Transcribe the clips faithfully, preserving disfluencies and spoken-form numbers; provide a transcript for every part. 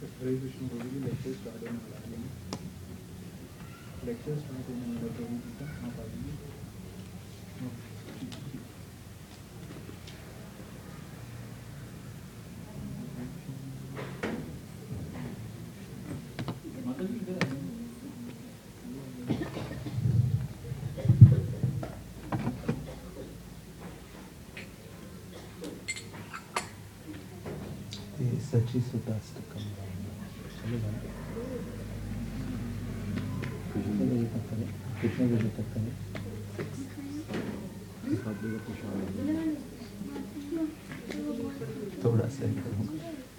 हरे कृष्ण प्रभु जी lecture start होने वाला है। लेक्चर स्टार्ट होने वाला प्रभु जी का आप आ जाइए। माता जी इधर आ सची सुताष्टकम चलेगा ना? कितने बजे तक करें? कितने बजे तक करें? थोड़ा सा ही करूँगा।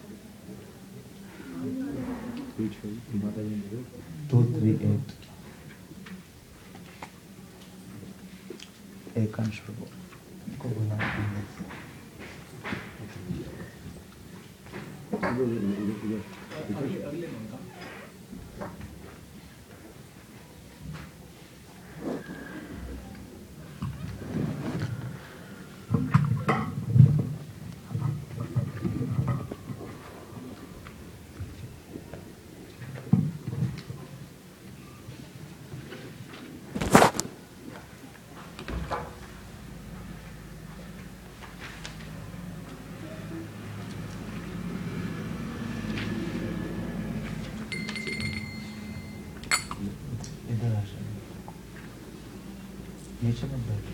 टू थ्री एट एक अंश को बुला नीचे मत बैठो।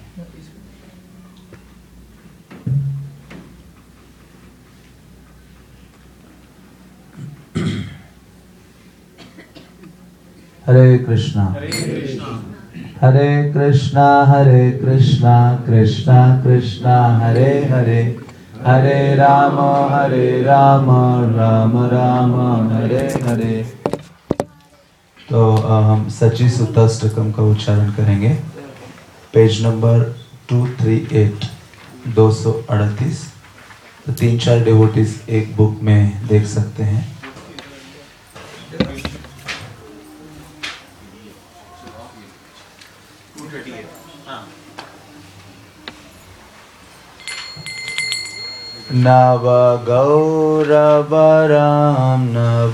हरे कृष्णा हरे कृष्णा हरे कृष्णा कृष्णा कृष्णा हरे हरे हरे राम हरे राम राम राम हरे हरे। तो हम सची सुताष्टकम का उच्चारण करेंगे। Page number two three eight दो सौ अड़तीस। तो तीन चार डिवोटीज एक बुक में देख सकते हैं। नव गौरवराम नव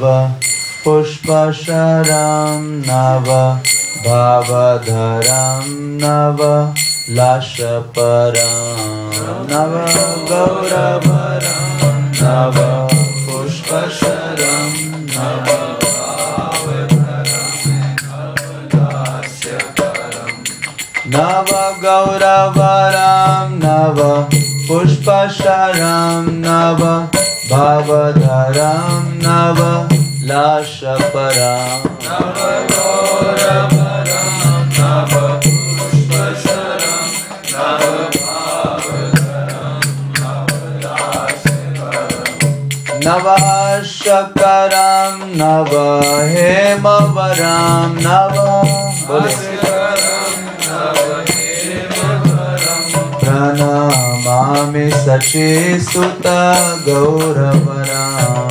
पुष्पशराम नव भावधराम नव लाशपराम नव गौरवराम नव पुष्पशराम नव नव गौरवराम नव पुष्पशराम नव भावधराम नव लाशपराम नव गौरवराम नव पुष्पशराम नव भावधराम नव लाशपराम नव शकराम नव हेमवराम नव प्रणमामि सची सुत गौरवराम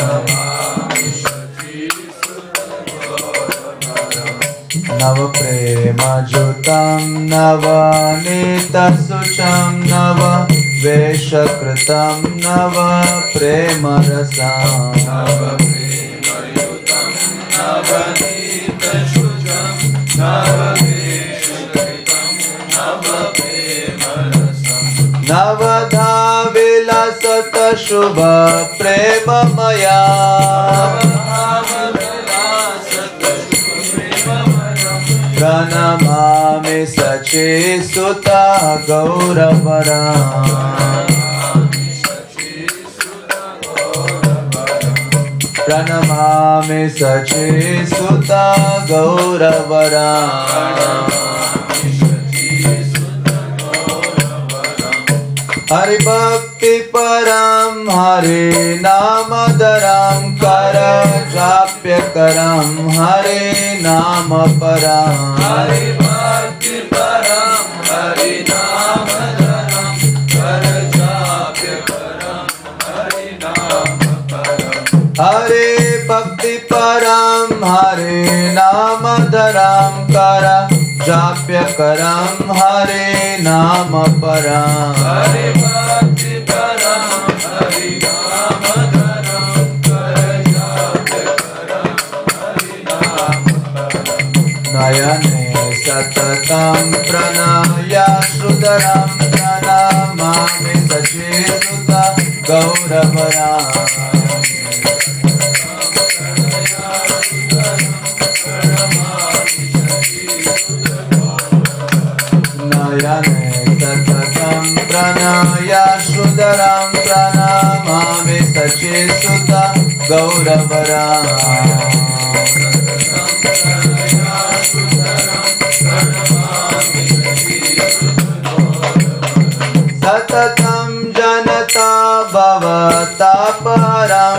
नव प्रेम जुतं नवनीत शुचं नव वेशकृतं नव प्रेम रसं नव प्रेम युतं नवनीत शुचं नव वेशकृतं नव प्रेम रसं नवधा विलासत शुभ प्रेममया प्रणमामि सची सुता गौरवराम प्रणमामि सची सुता गौरवराम हरि भक्ति परम हरि नाम दरम कर जाप्य करम हरि नाम परम हरि भक्ति परम हरि नाम दरम कर जाप्य करम हरि नाम परम हरि भक्ति परम हरि नाम दरम कर जाप्य करम हरे नाम परम हरे भक्ति परम हरि नाम धरम कर जाप्य नयने सततं प्रणयाश्रुतरां प्रणमामि सचेतुता गौरवराम् नयने सततं प्रणयाश्रुतरां प्रणमामि सचेतुता गौरवराम् सततं जनता भवतापहरं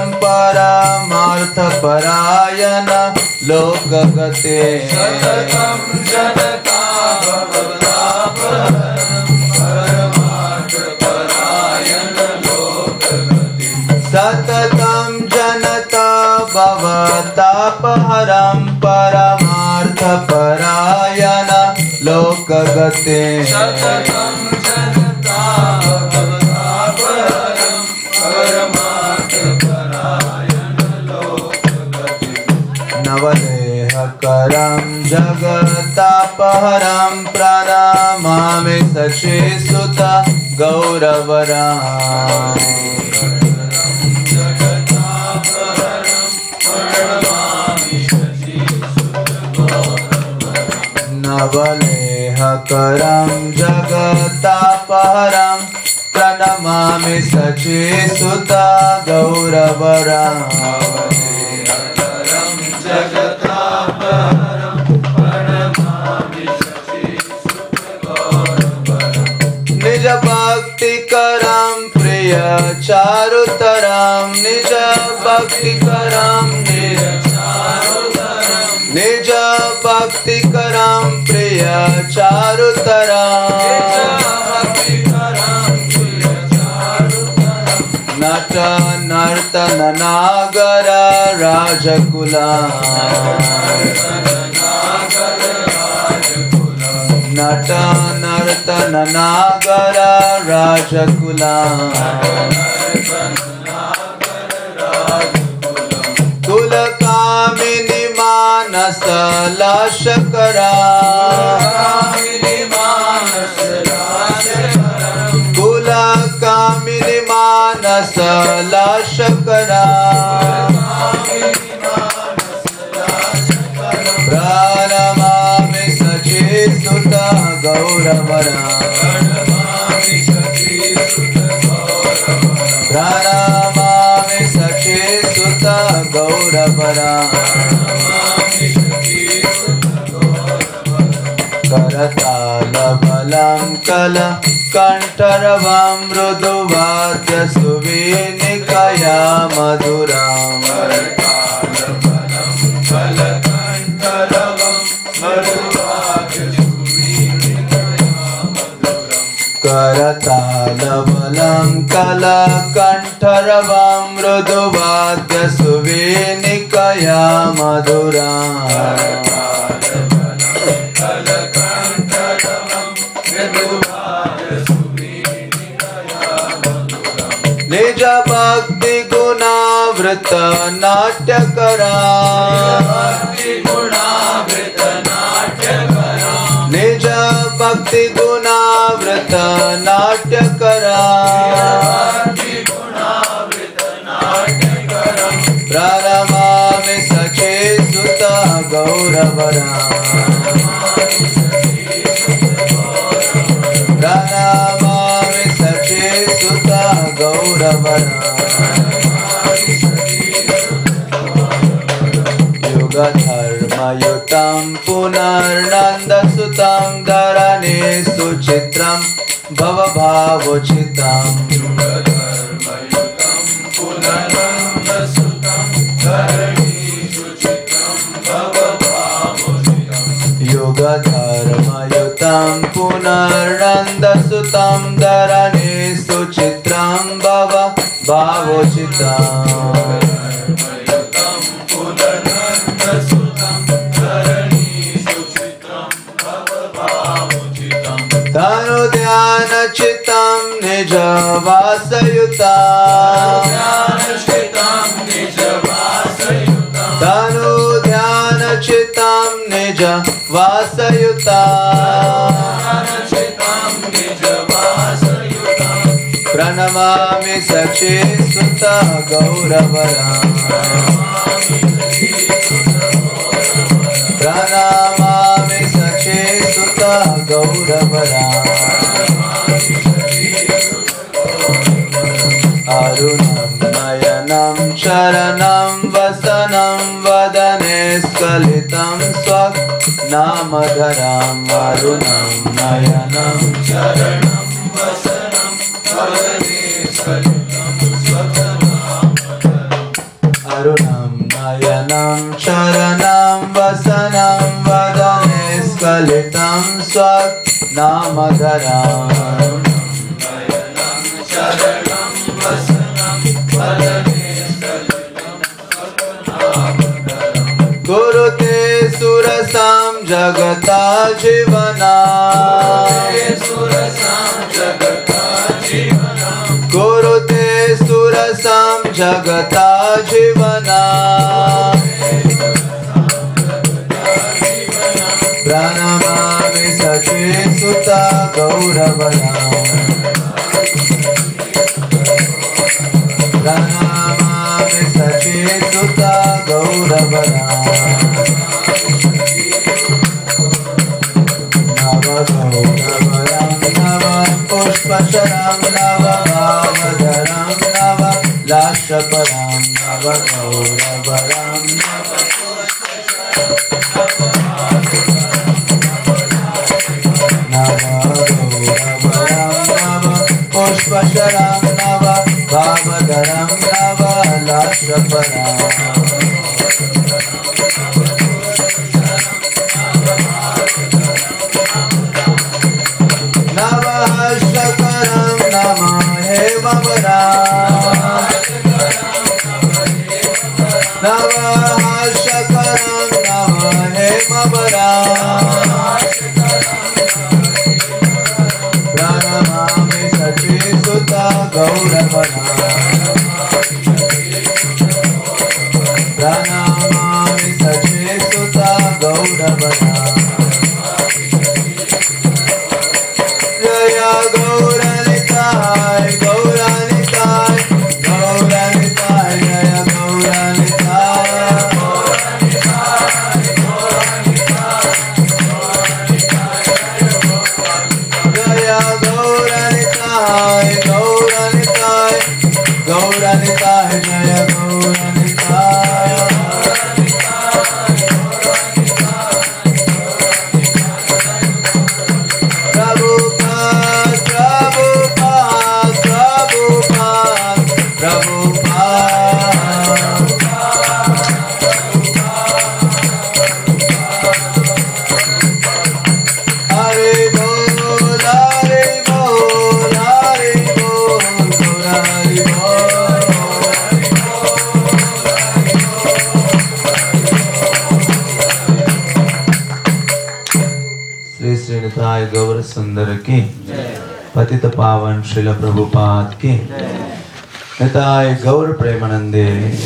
परमार्थपरायण लोकगते सततं जनता भवतापहरं परमार्थपरायण लोकगते सततं जनता भवतापहरं परमार्थपरायण लोकगते सततं जनता भवतापहरं परमार्थपरायण लोकगते नवदेहकरं जगतापहरं प्रणमामि सचेतुत गौरवराम् नवलेहकरं जगतापहरं प्रणमामि सचेतुत गौरवराम् जगतापहरं प्रणमामि सचेतुत गौरवराम् निज भक्तिकरं प्रिय चारुतरं निज भक्तिकरं निज निज भक्तिकरं प्रिय चारुतरं नट नर्तन नागर राजकुला नट नर्तन नागर राजकुला कुलकामिनी मानस लाशकरा कुलकामिनी मानस लाशकरा प्रणमामि सचेतुत गौरवराम् प्रणमामि सचेतुत गौरवराम् करतालबलं कल कण्ठरवं मृदुवाद्य सुवीणिकया मधुराम् करतालबलं कल कण्ठरवं मृदुवाद्य सुवीणिकया मधुराम् निज भक्ति गुणावृत नाट्यकरा निज भक्ति गुणावृत नाट्यकरा प्रणमामि सचेतुत गौरवराम् प्रणमामि सचेतुत गौरवराम् युगधर्मयुतं पुनर्नन्दसुतं धरणे सुचित्रं भवभावोचितं युगधर्मयुतं पुनर्नन्दसुतं धरणे सुचित्रं भव भावोचितम् तनुध्यानचितं निज वासयुतं तनुध्यानचितं निज वासयुता प्रणमामि सचीसुता गौरवरा प्रणमामि सचीसुता गौरवरा अरुणं नयनं चरणं वसनं वदने स्खलितं स्वनामधरम् अरुणं नयनं चरणं वसनं वदने स्खलितं स्वनामधरम् अरुणं नयनं चरणं वसनं वदने स्खलितं स्वनामधरम् गुरुते सुरसां जगता जीवना गुरुते सुरसां जगता जीवना प्रणमामि सचीसुता गौरवरा प्रणमामि सचीसुता गौरवरा नव गौरवरं नव पुष्पशरं नव भावधरं नव लाशपरं नव गौरवरं नव पुष्पशरं नव भावधरं नव लाशपरं नव हर्षकरं नम हेमवरा नव हर्षकरं नम हेमवरा प्रणमामि सचीसुता गौरवरा प्रणमामि सचीसुता गौरवरा जय गौरनिताय गौरनिताय गौरनिताय जय गौरनिताय जय गौरनिताय गौरनिताय गौरनिताय जय गौरनिताय प्रभुपाद प्रभुपाद प्रभुपाद प्रभुपाद हरे बोल हरे बोल हरे बोल हरे बोल श्री श्री निताय गौर सुंदर की पतित पावन श्रील प्रभुपाद की निताय गौर प्रेमानंदे।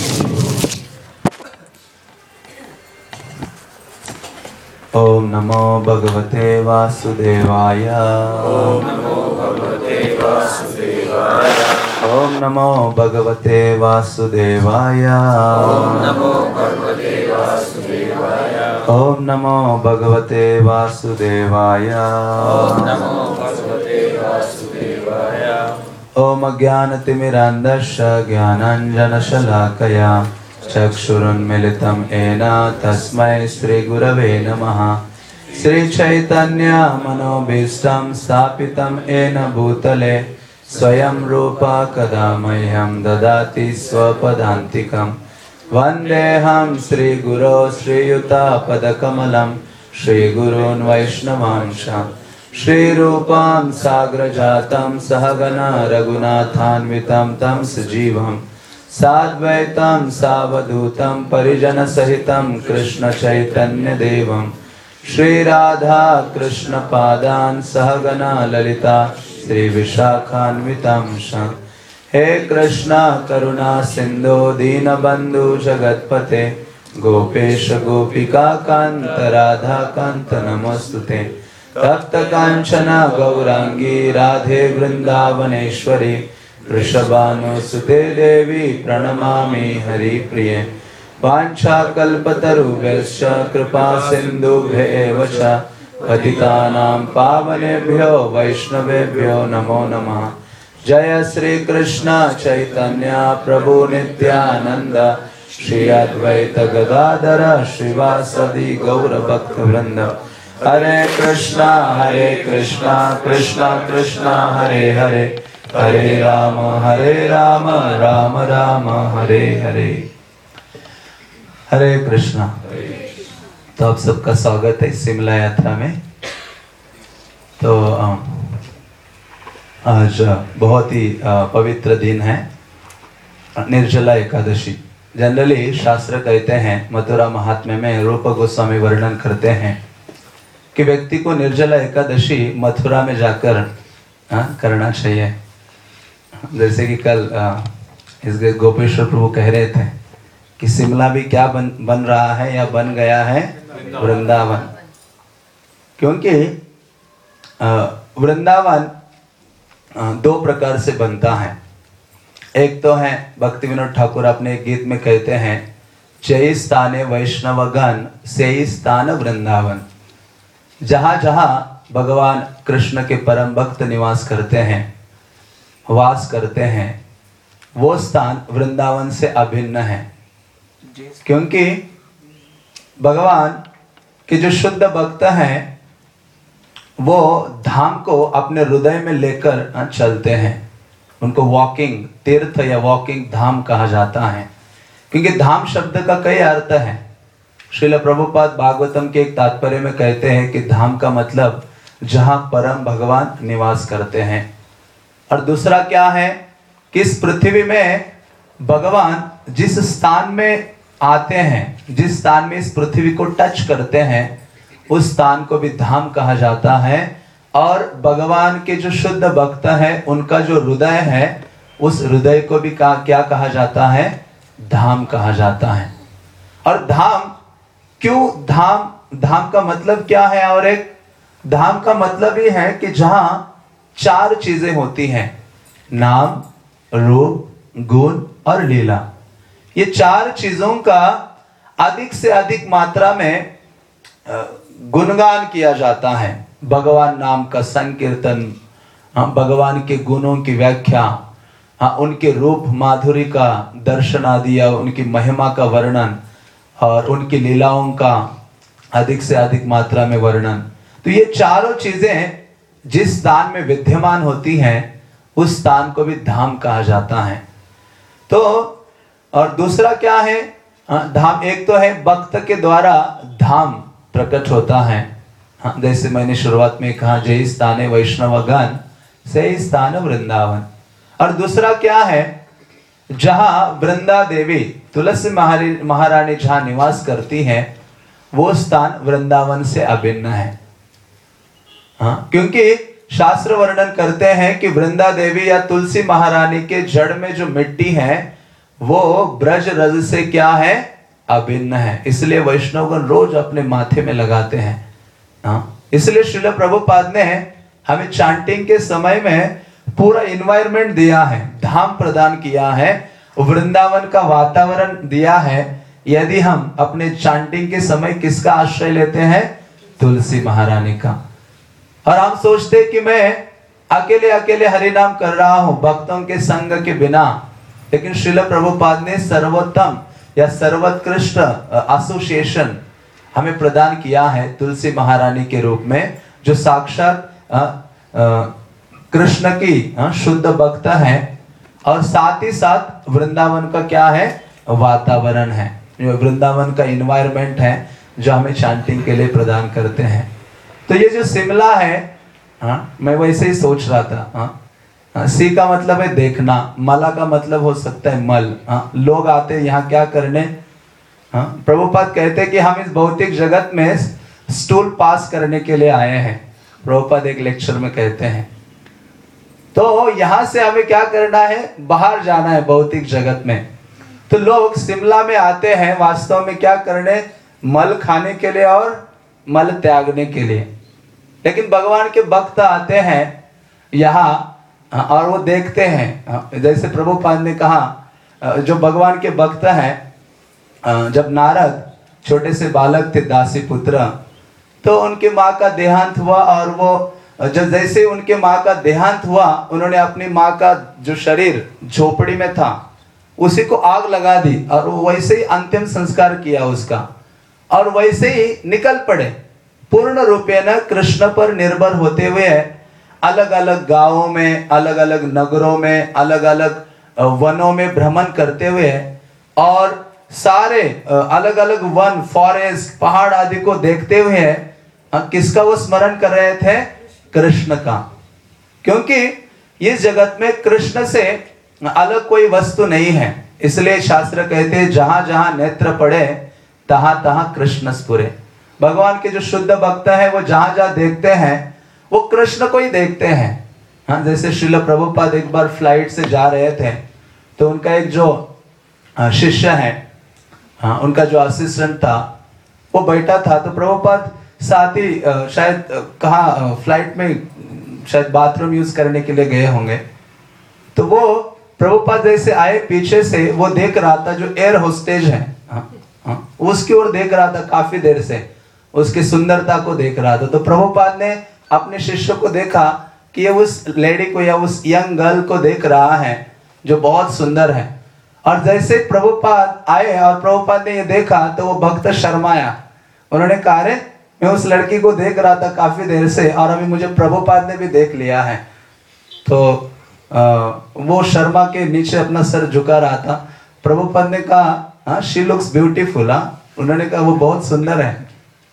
ओम नमो भगवते वासुदेवाय ओम नमो भगवते वासुदेवाय ओम नमो भगवते वासुदेवाय ओम नमो भगवते वासुदेवाय ओम नमो भगवते वासुदेवाय ओम नमो भगवते वासुदेवाय ओम अज्ञानतिमिरान्धस्य ज्ञानाञ्जनशलाकया चक्षुरुन्मिलितं येन तस्मै श्रीगुरवे नमः। श्रीचैतन्य मनोभीष्टं स्थापितं येन भूतले स्वयं रूपा कदा मह्यं ददाति स्वपदान्तिकं। वन्देऽहं श्रीगुरो श्रीयुतापदकमलं श्रीगुरून् वैष्णवांश श्रीरूपां साग्रजातं सहगना रघुनाथान्वितं तं सजीवं साद्वैतं सावधूतं परिजनसहितं कृष्णचैतन्यदेवं श्रीराधा कृष्णपादान् सहगना ललिता श्रीविशाखान्वितं श। हे कृष्ण करुणा सिन्धो दीनबन्धु जगत्पते गोपेश गोपिका कांत राधा कांत नमोस्तुते। तप्त कांचन गौरांगी राधे वृंदावनेश्वरी वृषभानुसुते देवी प्रणमामि हरिप्रिये। वाञ्छाकल्पतरुभ्यश्च कृपा सिन्धुभ्येव च पतितानां पावनेभ्यो वैष्णवेभ्यो नमो नमः। जय श्री कृष्ण चैतन्य प्रभु नित्यानंद श्री अद्वैत गदाधर श्रीवासदि गौर भक्त वृंद। हरे कृष्णा हरे कृष्णा कृष्णा कृष्णा हरे हरे हरे राम हरे राम राम राम हरे हरे। हरे कृष्णा। तो आप सबका स्वागत है शिमला यात्रा में। तो आज बहुत ही पवित्र दिन है, निर्जला एकादशी। जनरली शास्त्र कहते हैं, मथुरा महात्म्य में रूप गोस्वामी वर्णन करते हैं कि व्यक्ति को निर्जला एकादशी मथुरा में जाकर आ, करना चाहिए। जैसे कि कल इस गोपेश्वर प्रभु कह रहे थे कि शिमला भी क्या बन बन रहा है या बन गया है वृंदावन। क्योंकि वृंदावन दो प्रकार से बनता है। एक तो है भक्ति विनोद ठाकुर अपने एक गीत में कहते हैं, जय स्थाने वैष्णवगण से स्थान वृंदावन। जहाँ जहाँ भगवान कृष्ण के परम भक्त निवास करते हैं, वास करते हैं, वो स्थान वृंदावन से अभिन्न है। क्योंकि भगवान के जो शुद्ध भक्त हैं वो धाम को अपने हृदय में लेकर चलते हैं। उनको वॉकिंग तीर्थ या वॉकिंग धाम कहा जाता है। क्योंकि धाम शब्द का कई अर्थ है। श्रील प्रभुपाद भागवतम के एक तात्पर्य में कहते हैं कि धाम का मतलब जहां परम भगवान निवास करते हैं। और दूसरा क्या है कि इस पृथ्वी में भगवान जिस स्थान में आते हैं, जिस स्थान में इस पृथ्वी को टच करते हैं, उस स्थान को भी धाम कहा जाता है। और भगवान के जो शुद्ध भक्त है उनका जो हृदय है, उस हृदय को भी का, क्या कहा जाता है, धाम कहा जाता है। और धाम क्यों धाम, धाम का मतलब क्या है? और एक धाम का मतलब ये है कि जहां चार चीजें होती हैं, नाम, रूप, गुण और लीला। ये चार चीजों का अधिक से अधिक मात्रा में गुणगान किया जाता है। भगवान नाम का संकीर्तन, भगवान के गुणों की व्याख्या, उनके रूप माधुरी का दर्शन आदि या उनकी महिमा का वर्णन और उनकी लीलाओं का अधिक से अधिक मात्रा में वर्णन। तो ये चारों चीजें जिस स्थान में विद्यमान होती हैं उस स्थान को भी धाम कहा जाता है। तो और दूसरा क्या है धाम? एक तो है भक्त के द्वारा धाम प्रकट होता है। हाँ, जैसे मैंने शुरुआत में कहा, जय स्थाने वैष्णवगण से स्थान वृंदावन। और दूसरा क्या है, जहां वृंदा देवी तुलसी महारानी जहां निवास करती हैं वो स्थान वृंदावन से अभिन्न है। हाँ, क्योंकि शास्त्र वर्णन करते हैं कि वृंदा देवी या तुलसी महारानी के जड़ में जो मिट्टी है वो ब्रज रज से क्या है, अभिन्न है। इसलिए वैष्णवगण रोज अपने माथे में लगाते हैं। हाँ, इसलिए श्रील प्रभुपाद ने हमें चांटिंग के समय में पूरा इन्वायरमेंट दिया है, धाम प्रदान किया है, वृंदावन का वातावरण दिया है। यदि हम अपने चांटिंग के समय किसका आश्रय लेते हैं? तुलसी महारानी का। और हम सोचते हैं कि मैं अकेले अकेले हरिनाम कर रहा हूं भक्तों के संग के बिना, लेकिन श्रील प्रभुपाद ने सर्वोत्तम या सर्वोत्कृष्ट एसोसिएशन हमें प्रदान किया है तुलसी महारानी के रूप में, जो साक्षात कृष्ण की आ, शुद्ध भक्त है। और साथ ही साथ वृंदावन का क्या है, वातावरण है, वृंदावन का इन्वायरमेंट है जो हमें चांटिंग के लिए प्रदान करते हैं। तो ये जो शिमला है, हाँ, मैं वैसे ही सोच रहा था। हाँ, सी का मतलब है देखना, मला का मतलब हो सकता है मल। हाँ, लोग आते हैं यहाँ क्या करने? हाँ, प्रभुपाद कहते हैं कि हम इस भौतिक जगत में स्टूल पास करने के लिए आए हैं। प्रभुपाद एक लेक्चर में कहते हैं। तो यहाँ से हमें क्या करना है, बाहर जाना है भौतिक जगत में। तो लोग शिमला में आते हैं वास्तव में क्या करने, मल खाने के लिए और मल त्यागने के लिए। लेकिन भगवान के भक्त आते हैं यहाँ और वो देखते हैं, जैसे प्रभुपाद ने कहा जो भगवान के भक्त हैं, जब नारद छोटे से बालक थे दासी पुत्र, तो उनके माँ का देहांत हुआ और वो जब जैसे उनके माँ का देहांत हुआ उन्होंने अपनी माँ का जो शरीर झोपड़ी में था उसी को आग लगा दी और वैसे ही अंतिम संस्कार किया उसका, और वैसे ही निकल पड़े पूर्ण रूपेण कृष्ण पर निर्भर होते हुए अलग अलग गांवों में, अलग अलग नगरों में, अलग अलग वनों में भ्रमण करते हुए और सारे अलग अलग वन, फॉरेस्ट, पहाड़ आदि को देखते हुए किसका वो स्मरण कर रहे थे, कृष्ण का। क्योंकि इस जगत में कृष्ण से अलग कोई वस्तु नहीं है, इसलिए शास्त्र कहते हैं जहां जहां नेत्र पड़े तहां तहां कृष्ण स्फुरे। भगवान के जो शुद्ध भक्त है वो जहां जहां देखते हैं वो कृष्ण को ही देखते हैं। हाँ, जैसे श्रील प्रभुपाद एक बार फ्लाइट से जा रहे थे तो उनका एक जो शिष्य है, हाँ, उनका जो असिस्टेंट था वो बैठा था, तो प्रभुपाद साथ ही शायद कहा फ्लाइट में शायद बाथरूम यूज करने के लिए गए होंगे, तो वो प्रभुपाद जैसे आए पीछे से वो देख रहा था जो एयर होस्टेज है, हाँ, हाँ, उसकी ओर देख रहा था काफी देर से, उसकी सुंदरता को देख रहा था। तो प्रभुपाद ने अपने शिष्य को देखा कि ये उस लेडी को या उस यंग गर्ल को देख रहा है जो बहुत सुंदर है, और जैसे प्रभुपाद आए और प्रभुपाद ने ये देखा तो वो भक्त शर्माया। उन्होंने कहा अरे मैं उस लड़की को देख रहा था काफी देर से और अभी मुझे प्रभुपाद ने भी देख लिया है। तो आ, वो शर्मा के नीचे अपना सर झुका रहा था। प्रभुपाद ने कहा हाँ शी लुक्स ब्यूटीफुल, हाँ, उन्होंने कहा वो बहुत सुंदर है।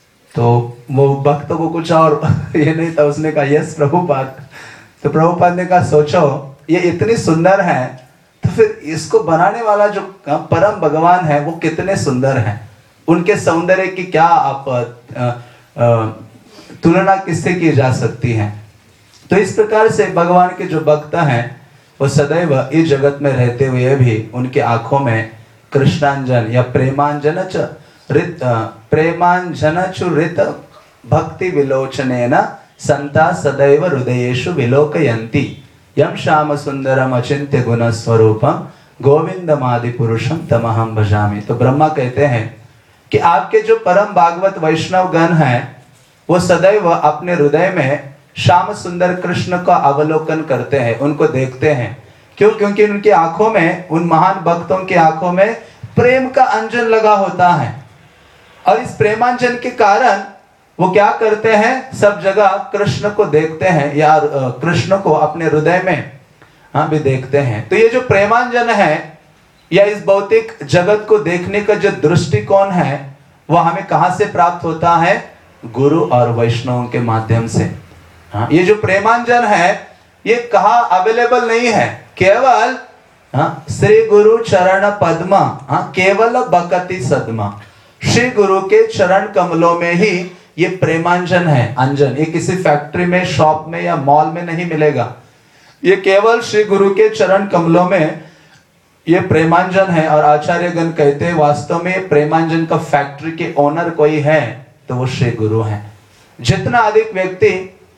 तो वो भक्त को कुछ और ये नहीं था, उसने कहा यस प्रभुपाद। तो प्रभुपाद ने कहा सोचो ये इतनी सुंदर है तो फिर इसको बनाने वाला जो परम भगवान है वो कितने सुंदर हैं, उनके सौंदर्य की क्या आप आ, आ, तुलना किससे की जा सकती है। तो इस प्रकार से भगवान के जो भक्त हैं वो सदैव इस जगत में रहते हुए भी उनके आंखों में कृष्णांजन या प्रेमांजन च रित प्रेमांजन चुरित भक्ति विलोचनेन संता सदैव हृदयेषु विलोकयन्ति यम श्याम सुंदरम अचिंत्य गुण स्वरूपम गोविंदमादि पुरुषम तमहम भजामि। तो ब्रह्मा कहते हैं कि आपके जो परम भागवत वैष्णव गण हैं वो सदैव अपने हृदय में श्याम सुंदर कृष्ण का अवलोकन करते हैं, उनको देखते हैं। क्यों? क्योंकि उनकी आंखों में, उन महान भक्तों की आंखों में प्रेम का अंजन लगा होता है, और इस प्रेमांजन के कारण वो क्या करते हैं, सब जगह कृष्ण को देखते हैं या कृष्ण को अपने हृदय में हाँ भी देखते हैं। तो ये जो प्रेमांजन है या इस भौतिक जगत को देखने का जो दृष्टिकोण है वह हमें कहां से प्राप्त होता है, गुरु और वैष्णवों के माध्यम से। हाँ, ये जो प्रेमांजन है ये कहाँ अवेलेबल नहीं है, केवल हाँ श्री गुरु चरण पद्मा, हाँ केवल भक्ति सदमा, श्री गुरु के चरण कमलों में ही ये प्रेमांजन है, अंजन। ये किसी फैक्ट्री में, शॉप में या मॉल में नहीं मिलेगा, ये केवल श्री गुरु के चरण कमलों में ये प्रेमांजन है। और आचार्यगण कहते हैं वास्तव में प्रेमांजन का फैक्ट्री के ओनर कोई है तो वो श्री गुरु है। जितना अधिक व्यक्ति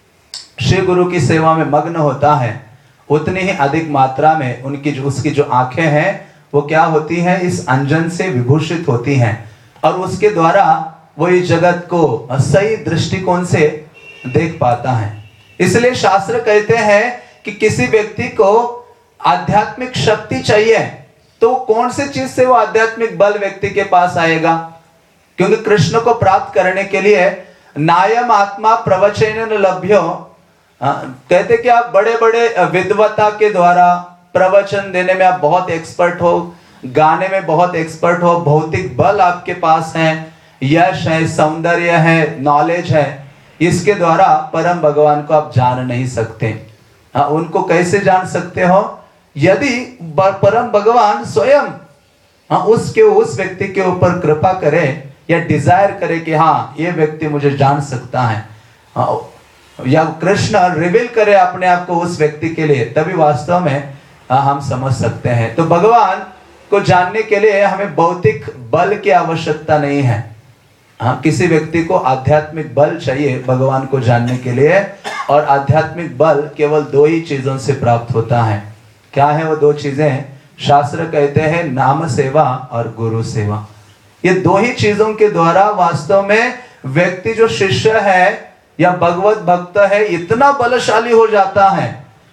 श्री गुरु की सेवा में मग्न होता है उतनी ही अधिक मात्रा में उनकी जो उसकी जो आंखें हैं वो क्या होती हैं, इस अंजन से विभूषित होती हैं, और उसके द्वारा वो इस जगत को सही दृष्टिकोण से देख पाता है। इसलिए शास्त्र कहते हैं कि किसी व्यक्ति को आध्यात्मिक शक्ति चाहिए तो कौन सी चीज से वो आध्यात्मिक बल व्यक्ति के पास आएगा, क्योंकि कृष्ण को प्राप्त करने के लिए नायम आत्मा प्रवचन लभ्यो, कहते कि आप बड़े बड़े विद्वता के द्वारा प्रवचन देने में आप बहुत एक्सपर्ट हो, गाने में बहुत एक्सपर्ट हो, भौतिक बल आपके पास है, यश है, सौंदर्य है, नॉलेज है, इसके द्वारा परम भगवान को आप जान नहीं सकते। हाँ, उनको कैसे जान सकते हो, यदि परम भगवान स्वयं हाँ उसके उस व्यक्ति के ऊपर कृपा करे या डिजायर करे कि हाँ ये व्यक्ति मुझे जान सकता है, हाँ, या कृष्ण रिवील करे अपने आप को उस व्यक्ति के लिए, तभी वास्तव में हाँ, हम समझ सकते हैं। तो भगवान को जानने के लिए हमें भौतिक बल की आवश्यकता नहीं है। हाँ, किसी व्यक्ति को आध्यात्मिक बल चाहिए भगवान को जानने के लिए, और आध्यात्मिक बल केवल दो ही चीजों से प्राप्त होता है। क्या है वो दो चीजें? शास्त्र कहते हैं नाम सेवा और गुरु सेवा। ये दो ही चीजों के द्वारा वास्तव में व्यक्ति जो शिष्य है या भगवत भक्त है इतना बलशाली हो जाता है,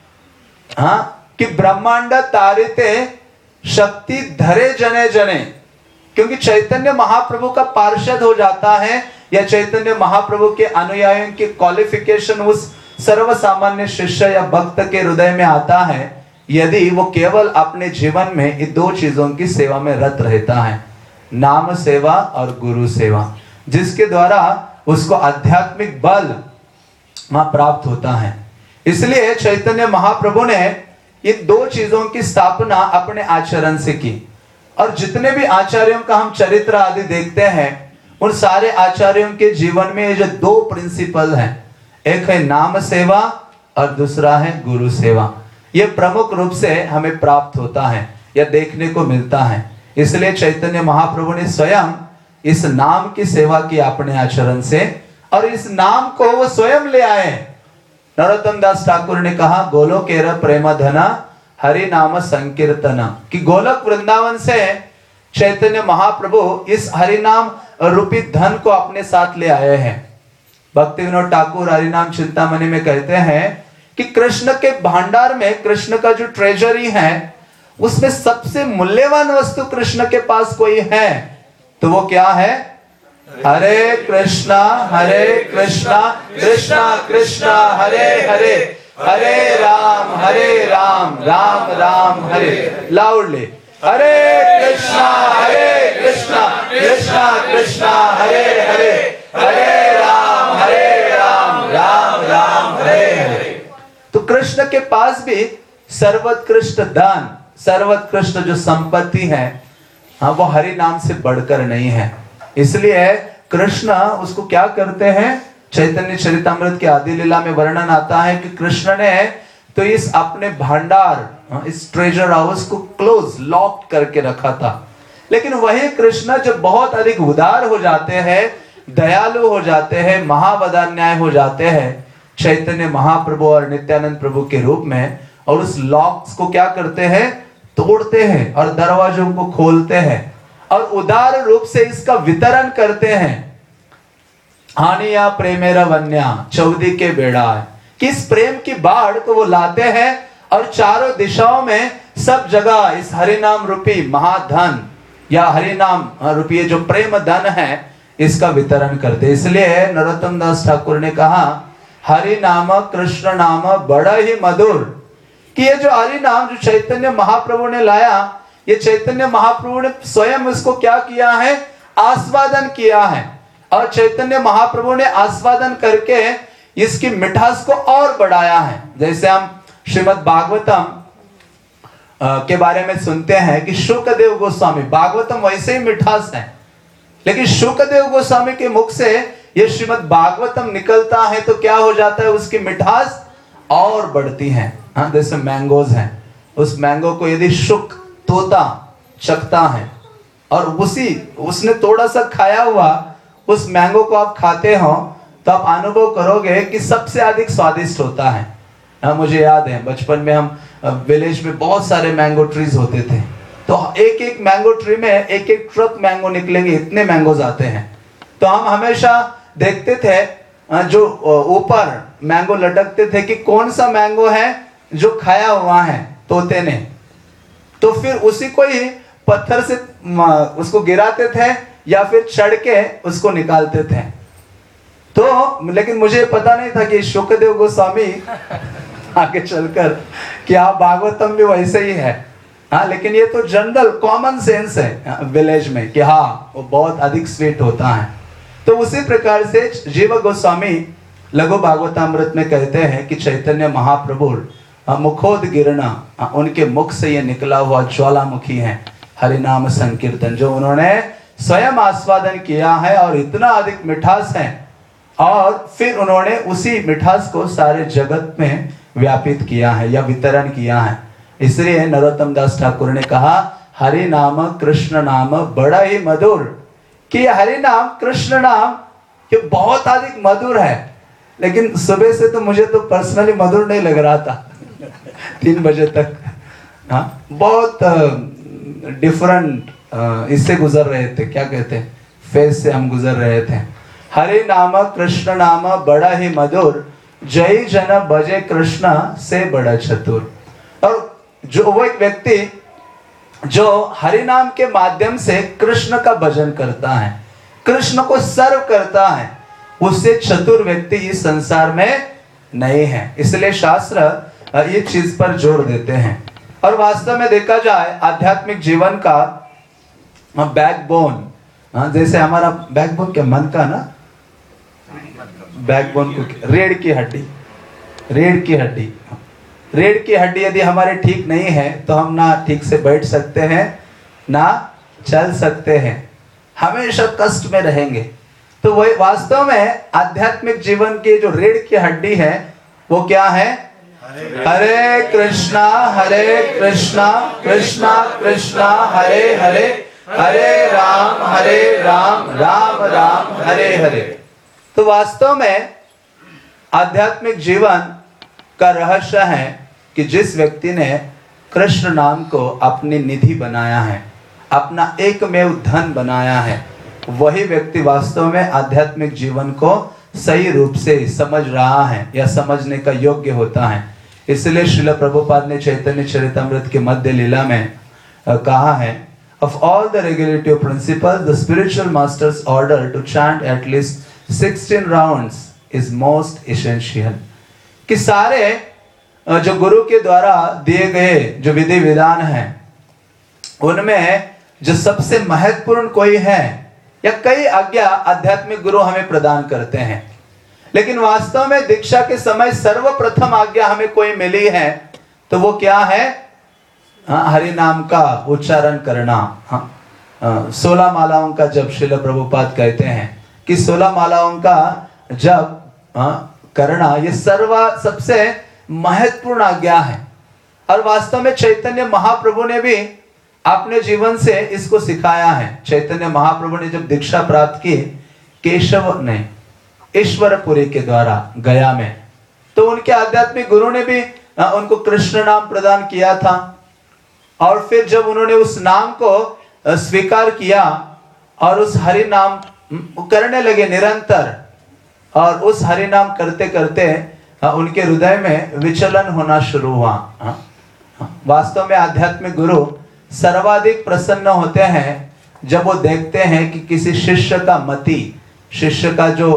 हाँ, कि ब्रह्मांड तारिते शक्ति धरे जने जने। क्योंकि चैतन्य महाप्रभु का पार्षद हो जाता है या चैतन्य महाप्रभु के अनुयायियों की क्वालिफिकेशन उस सर्व सामान्य शिष्य या भक्त के हृदय में आता है यदि वो केवल अपने जीवन में इन दो चीजों की सेवा में रत रहता है, नाम सेवा और गुरु सेवा, जिसके द्वारा उसको आध्यात्मिक बल वहां प्राप्त होता है। इसलिए चैतन्य महाप्रभु ने ये दो चीजों की स्थापना अपने आचरण से की। और जितने भी आचार्यों का हम चरित्र आदि देखते हैं उन सारे आचार्यों के जीवन में ये जो दो प्रिंसिपल हैं, एक है नाम सेवा और दूसरा है गुरु सेवा, ये प्रमुख रूप से हमें प्राप्त होता है या देखने को मिलता है। इसलिए चैतन्य महाप्रभु ने स्वयं इस नाम की सेवा की अपने आचरण से, और इस नाम को वो स्वयं ले आए। नरोत्तम दास ठाकुर ने कहा गोलोकेर प्रेम धना हरि नाम संकीर्तना, कि गोलक वृंदावन से चैतन्य महाप्रभु इस हरि नाम रूपी धन को अपने साथ ले आए हैं। भक्ति विनोद ठाकुर हरिनाम चिंतामणि में कहते हैं कि कृष्ण के भंडार में, कृष्ण का जो ट्रेजरी है उसमें सबसे मूल्यवान वस्तु कृष्ण के पास कोई है तो वो क्या है? हरे कृष्णा हरे कृष्णा कृष्णा कृष्णा हरे हरे, हरे राम हरे राम राम राम हरे। लाउडली, हरे कृष्णा हरे कृष्णा कृष्णा कृष्णा हरे हरे, हरे राम हरे राम राम राम हरे हरे। तो कृष्ण के पास भी सर्वोत्कृष्ट दान, सर्वोत्कृष्ट जो संपत्ति है, हाँ, वो हरि नाम से बढ़कर नहीं है। इसलिए कृष्ण उसको क्या करते हैं? चैतन्य चरितामृत के आदि लीला में वर्णन आता है कि कृष्ण ने तो इस अपने भंडार, इस ट्रेजर हाउस को क्लोज लॉक करके रखा था। लेकिन वही कृष्ण जब बहुत अधिक उदार हो जाते हैं, दयालु हो जाते हैं, महावदान्याय हो जाते हैं चैतन्य महाप्रभु और नित्यानंद प्रभु के रूप में, और उस लॉक्स को क्या करते हैं? तोड़ते हैं और दरवाजों को खोलते हैं और उदार रूप से इसका वितरण करते हैं। हानिया प्रेमेरा वन्या चौदी के बेड़ा, कि इस प्रेम की बाढ़ को वो लाते हैं और चारों दिशाओं में सब जगह इस हरिनाम रूपी महाधन या हरिनाम रूपी जो प्रेम धन है इसका वितरण करते। इसलिए नरोत्तम दास ठाकुर ने कहा हरि नाम कृष्ण नाम बड़ा ही मधुर, कि ये जो हरि नाम जो चैतन्य महाप्रभु ने लाया, ये चैतन्य महाप्रभु ने स्वयं इसको क्या किया है? आस्वादन किया है। और चैतन्य महाप्रभु ने आस्वादन करके इसकी मिठास को और बढ़ाया है। जैसे हम श्रीमद् भागवतम के बारे में सुनते हैं कि शुकदेव गोस्वामी, भागवतम वैसे ही मिठास है, लेकिन शुकदेव गोस्वामी के मुख से ये श्रीमद् भागवतम निकलता है तो क्या हो जाता है? उसकी मिठास और बढ़ती है। हाँ, जैसे मैंगोज हैं, उस मैंगो को यदि शुक तोता चखता है और उसी उसने थोड़ा सा खाया हुआ उस मैंगो को आप खाते हो तो आप अनुभव करोगे कि सबसे अधिक स्वादिष्ट होता है। हाँ, मुझे याद है बचपन में हम विलेज में बहुत सारे मैंगो ट्रीज होते थे, तो एक एक मैंगो ट्री में एक एक ट्रक मैंगो निकलेंगे, इतने मैंगोज आते हैं। तो हम हमेशा देखते थे जो ऊपर मैंगो लटकते थे कि कौन सा मैंगो है जो खाया हुआ है तोते ने, तो फिर उसी को ही पत्थर से उसको गिराते थे या फिर चढ़ के उसको निकालते थे। तो लेकिन मुझे पता नहीं था कि शुकदेव गोस्वामी आगे चलकर कि हाँ भागवतम भी वैसे ही है। हाँ, लेकिन ये तो जनरल कॉमन सेंस है विलेज में कि हाँ वो बहुत अधिक स्वीट होता है। तो उसी प्रकार से जीव गोस्वामी लघु भागवतामृत में कहते हैं कि चैतन्य महाप्रभु मुखोद गिरना, उनके मुख से ये निकला हुआ ज्वालामुखी है हरिनाम संकीर्तन, जो उन्होंने स्वयं आस्वादन किया है और इतना अधिक मिठास है, और फिर उन्होंने उसी मिठास को सारे जगत में व्यापित किया है या वितरण किया है। इसलिए नरोत्तम दास ठाकुर ने कहा हरि नाम कृष्ण नाम बड़ा ही मधुर, कि हरि नाम कृष्ण नाम ये बहुत अधिक मधुर है। लेकिन सुबह से तो मुझे तो पर्सनली मधुर नहीं लग रहा था तीन बजे तक। हाँ, बहुत डिफरेंट इससे गुजर रहे थे, क्या कहते हैं, फेज से हम गुजर रहे थे। हरि नाम कृष्ण नाम बड़ा ही मधुर, जय जन बजे कृष्ण से बड़ा चतुर। और जो वो एक व्यक्ति जो हरि नाम के माध्यम से कृष्ण का भजन करता है, कृष्ण को सर्व करता है, उससे चतुर व्यक्ति इस संसार में नहीं है। इसलिए शास्त्र ये चीज पर जोर देते हैं। और वास्तव में देखा जाए आध्यात्मिक जीवन का बैकबोन, जैसे हमारा बैकबोन क्या, मन का ना, बैकबोन को रीढ़ की हड्डी, रीढ़ की हड्डी रीढ़ की हड्डी यदि हमारे ठीक नहीं है तो हम ना ठीक से बैठ सकते हैं ना चल सकते हैं, हमेशा कष्ट में रहेंगे। तो वही वास्तव में आध्यात्मिक जीवन की जो रीढ़ की हड्डी है वो क्या है? हरे कृष्णा हरे कृष्णा कृष्णा कृष्णा हरे हरे, हरे राम हरे राम राम राम हरे हरे। तो वास्तव में आध्यात्मिक जीवन का रहस्य है कि जिस व्यक्ति ने कृष्ण नाम को अपनी निधि बनाया है, अपना एकमेव धन बनाया है, वही व्यक्ति वास्तव में आध्यात्मिक जीवन को सही रूप से समझ रहा है या समझने का योग्य होता है। इसलिए श्रील प्रभुपाद ने चैतन्य चरितमृत के मध्य लीला में कहा है, of all the regulative principles, the spiritual master's order to chant at least sixteen rounds is most essential। कि सारे जो गुरु के द्वारा दिए गए जो विधि विधान हैं उनमें जो सबसे महत्वपूर्ण कोई है या कई आज्ञा आध्यात्मिक गुरु हमें प्रदान करते हैं, लेकिन वास्तव में दीक्षा के समय सर्वप्रथम आज्ञा हमें कोई मिली है तो वो क्या है? हाँ, हरि नाम का उच्चारण करना। हाँ, सोलह मालाओं का जब श्रील प्रभुपाद कहते हैं कि सोलह मालाओं का जब हाँ, करना ये सर्व सबसे महत्वपूर्ण आज्ञा है। और वास्तव में चैतन्य महाप्रभु ने भी अपने जीवन से इसको सिखाया है। चैतन्य महाप्रभु ने जब दीक्षा प्राप्त की केशव ने ईश्वरपुरी के द्वारा गया में, तो उनके आध्यात्मिक गुरु ने भी उनको कृष्ण नाम प्रदान किया था। और फिर जब उन्होंने उस नाम को स्वीकार किया और उस हरि नाम करने लगे निरंतर, और उस हरि नाम करते करते उनके हृदय में विचलन होना शुरू हुआ। वास्तव में आध्यात्मिक गुरु सर्वाधिक प्रसन्न होते हैं जब वो देखते हैं कि किसी शिष्य का मति, शिष्य का जो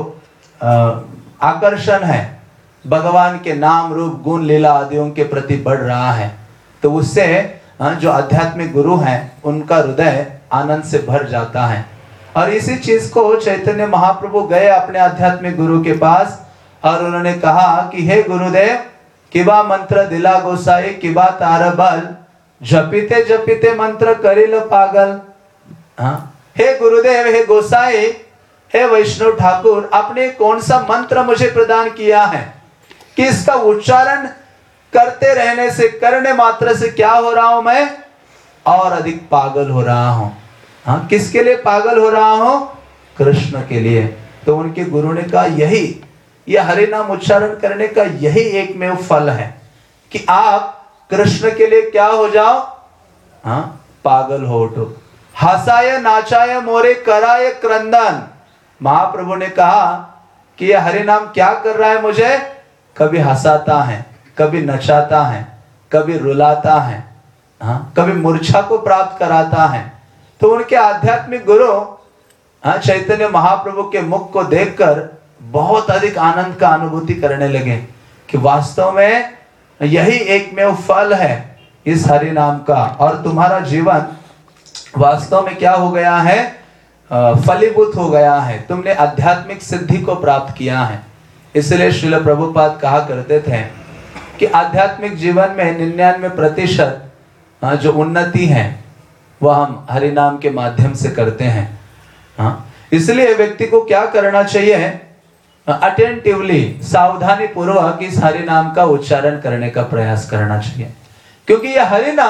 आकर्षण है भगवान के नाम रूप गुण लीला आदियों के प्रति बढ़ रहा है, तो उससे जो आध्यात्मिक गुरु हैं उनका हृदय आनंद से भर जाता है। और इसी चीज को चैतन्य महाप्रभु गए अपने आध्यात्मिक गुरु के पास और उन्होंने कहा कि हे गुरुदेव, किबा मंत्र दिला गोसाई किबा तार बल, जपिते जपिते मंत्र करिल पागल। हाँ, हे गुरुदेव, हे गोसाई, हे वैष्णव ठाकुर, आपने कौन सा मंत्र मुझे प्रदान किया है कि इसका उच्चारण करते रहने से, करने मात्र से क्या हो रहा हूं मैं? और अधिक पागल हो रहा हूं। हाँ, किसके लिए पागल हो रहा हूं? कृष्ण के लिए। तो उनके गुरु ने कहा यही, यह हरि नाम उच्चारण करने का यही एकमेव फल है कि आप कृष्ण के लिए क्या हो जाओ? हाँ, पागल हो उठो। हसाय नाचाय मोरे कराय क्रंदन। महाप्रभु ने कहा कि यह हरि नाम क्या कर रहा है मुझे? कभी हंसाता है, कभी नचाता है, कभी रुलाता है, हाँ, कभी मूर्छा को प्राप्त कराता है। तो उनके आध्यात्मिक गुरु हाँ, चैतन्य महाप्रभु के मुख को देखकर बहुत अधिक आनंद का अनुभूति करने लगे कि वास्तव में यही एकमेव फल है इस हरि नाम का, और तुम्हारा जीवन वास्तव में क्या हो गया है? फलीभूत हो गया है, तुमने आध्यात्मिक सिद्धि को प्राप्त किया है। इसलिए श्रील प्रभुपाद कहा करते थे कि आध्यात्मिक जीवन में निन्यानवे प्रतिशत जो उन्नति है वह हम हरि नाम के माध्यम से करते हैं। हाँ, इसलिए व्यक्ति को क्या करना चाहिए? अटेंटिवली, सावधानी पूर्वक इस हरि नाम का उच्चारण करने का प्रयास करना चाहिए, क्योंकि यह हरि नाम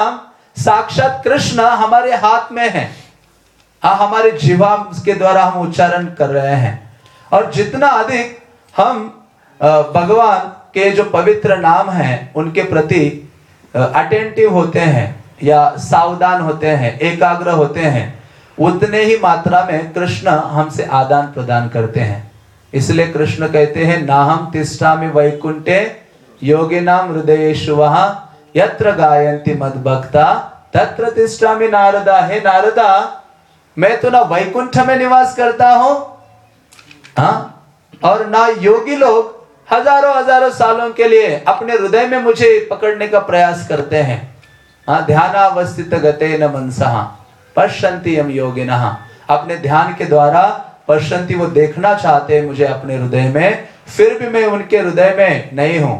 साक्षात कृष्ण हमारे हाथ में है। हाँ, हमारे जीवा के द्वारा हम उच्चारण कर रहे हैं। और जितना अधिक हम भगवान के जो पवित्र नाम हैं उनके प्रति अटेंटिव होते हैं या सावधान होते हैं, एकाग्र होते हैं, उतने ही मात्रा में कृष्ण हमसे आदान प्रदान करते हैं। इसलिए कृष्ण कहते हैं, नाहम तिष्ठामि वैकुंठे योगिनाम हृदयेषु वहाँ यत्र गायन्ति मद्भक्ता तत्र तिष्ठामि नारदा। हे नारदा, मैं तो ना वैकुंठ में निवास करता हूं, हाँ, और ना योगी लोग हजारों हजारों सालों के लिए अपने हृदय में मुझे पकड़ने का प्रयास करते हैं। हाँ, ध्यानावस्थित गतेन मनसः पश्यन्ति यम योगिनः। अपने ध्यान के द्वारा पश्यन्ति, वो देखना चाहते हैं मुझे अपने हृदय में, फिर भी मैं उनके हृदय में नहीं हूं।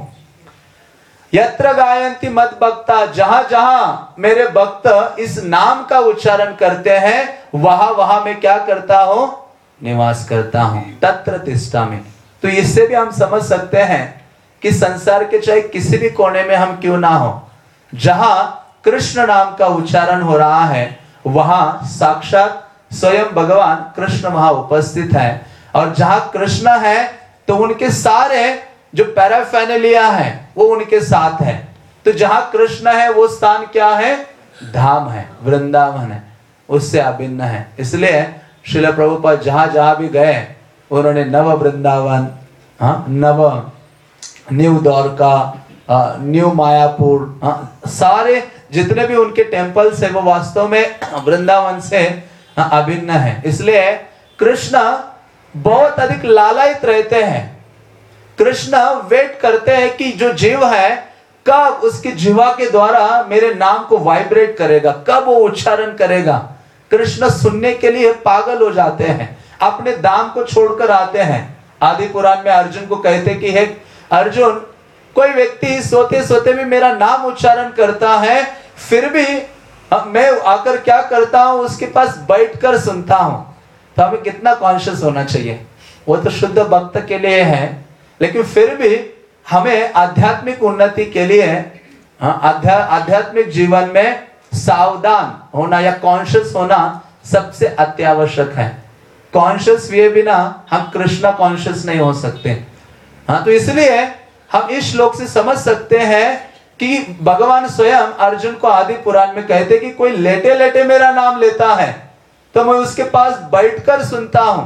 यत्र गायन्ति मद भक्ता, जहां जहां मेरे भक्त इस नाम का उच्चारण करते हैं वहां वहां मैं क्या करता हूं? निवास करता हूं। तत्र तिष्ठामि। तो इससे भी हम समझ सकते हैं कि संसार के चाहे किसी भी कोने में हम क्यों ना हो, जहां कृष्ण नाम का उच्चारण हो रहा है वहां साक्षात स्वयं भगवान कृष्ण वहां उपस्थित है। और जहां कृष्ण है तो उनके सारे जो पैराफेनेलिया है वो उनके साथ है। तो जहां कृष्ण है वो स्थान क्या है? धाम है, वृंदावन है, उससे अभिन्न है। इसलिए श्रील प्रभुपाद जहां जहां भी गए उन्होंने नव वृंदावन, हाँ, नव न्यू द्वारका, न्यू मायापुर, हाँ, सारे जितने भी उनके टेम्पल्स है वो वास्तव में वृंदावन से अभिन्न है। इसलिए कृष्ण बहुत अधिक लालायित रहते हैं। कृष्ण वेट करते हैं कि जो जीव है कब उसकी जीवा के द्वारा मेरे नाम को वाइब्रेट करेगा, कब वो उच्चारण करेगा। कृष्ण सुनने के लिए पागल हो जाते हैं, अपने दाम को छोड़कर आते हैं। आदि पुराण में अर्जुन को कहते कि हे अर्जुन, कोई व्यक्ति सोते सोते भी मेरा नाम उच्चारण करता है, फिर भी मैं आकर क्या करता हूं? उसके पास बैठकर सुनता हूं। तो हमें कितना कॉन्शियस होना चाहिए। वो तो शुद्ध भक्त के लिए है, लेकिन फिर भी हमें आध्यात्मिक उन्नति के लिए, आध्या आध्यात्मिक जीवन में सावधान होना या कॉन्शियस होना सबसे अत्यावश्यक है। कॉन्शियस हुए बिना हम कृष्ण कॉन्शियस नहीं हो सकते। हाँ, तो इसलिए हम इस श्लोक से समझ सकते हैं कि भगवान स्वयं अर्जुन को आदि पुराण में कहते कि कोई लेटे लेटे मेरा नाम लेता है तो मैं उसके पास बैठकर सुनता हूं।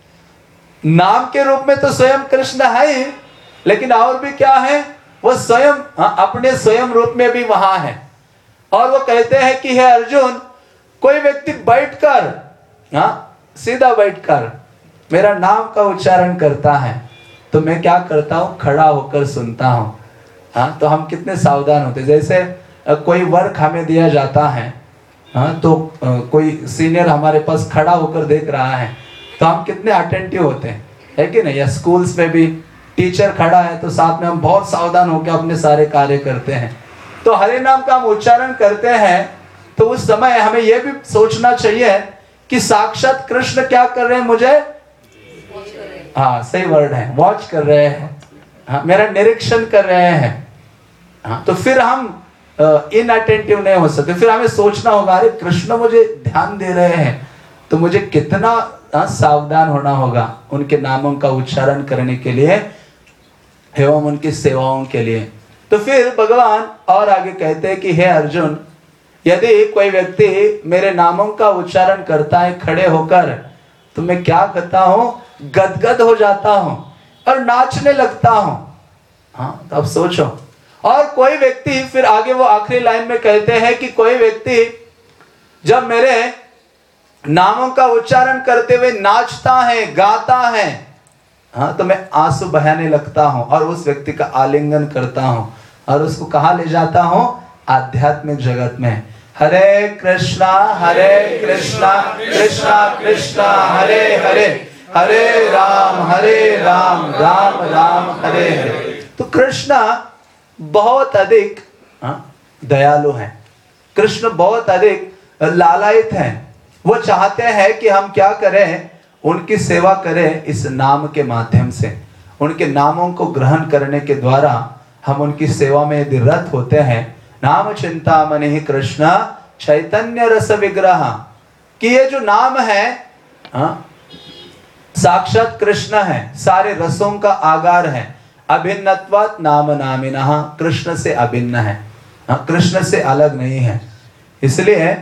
नाम के रूप में तो स्वयं कृष्ण है ही, लेकिन और भी क्या है? वो स्वयं, हाँ, अपने स्वयं रूप में भी वहां है। और वो कहते हैं कि हे अर्जुन, कोई व्यक्ति बैठकर, हाँ, सीधा बैठकर मेरा नाम का उच्चारण करता है तो मैं क्या करता हूं? खड़ा होकर सुनता हूं। हाँ, तो हम कितने सावधान होते। जैसे कोई वर्क हमें दिया जाता है, हाँ, तो कोई सीनियर हमारे पास खड़ा होकर देख रहा है तो हम कितने अटेंटिव होते हैं, है कि नहीं? या स्कूल्स में भी टीचर खड़ा है तो साथ में हम बहुत सावधान होकर अपने सारे कार्य करते हैं। तो हरे नाम का हम उच्चारण करते हैं तो उस समय हमें यह भी सोचना चाहिए कि साक्षात कृष्ण क्या कर रहे हैं? मुझे, हाँ, सही वर्ड है, वॉच कर रहे हैं, हाँ, मेरा निरीक्षण कर रहे हैं। हाँ, तो फिर हम इनअटेंटिव नहीं हो सकते। फिर हमें सोचना होगा, अरे कृष्ण मुझे ध्यान दे रहे हैं तो मुझे कितना हाँ, सावधान होना होगा उनके नामों का उच्चारण करने के लिए एवं उनकी सेवाओं के लिए। तो फिर भगवान और आगे कहते हैं कि हे अर्जुन, यदि कोई व्यक्ति मेरे नामों का उच्चारण करता है खड़े होकर तो मैं क्या करता हूं? गदगद हो जाता हूं और नाचने लगता हूं। हाँ, तो अब सोचो। और कोई व्यक्ति, फिर आगे वो आखिरी लाइन में कहते हैं कि कोई व्यक्ति जब मेरे नामों का उच्चारण करते हुए नाचता है, गाता है, हाँ, तो मैं आंसू बहाने लगता हूं और उस व्यक्ति का आलिंगन करता हूं और उसको कहां ले जाता हूं? आध्यात्मिक जगत में। हरे कृष्णा हरे कृष्णा कृष्णा कृष्णा हरे हरे, हरे राम हरे राम राम राम हरे हरे। तो कृष्ण बहुत अधिक दयालु हैं, कृष्ण बहुत अधिक लालायित हैं। वो चाहते हैं कि हम क्या करें? उनकी सेवा करें इस नाम के माध्यम से। उनके नामों को ग्रहण करने के द्वारा हम उनकी सेवा में यदि रत होते हैं, नाम चिंतामणि कृष्ण चैतन्य रस विग्रह, कि ये जो नाम है हाँ, साक्षात कृष्ण है, सारे रसों का आगार है। अभिन्नत्वात् नाम नामिनः, कृष्ण से अभिन्न है, हाँ, कृष्ण से अलग नहीं है। इसलिए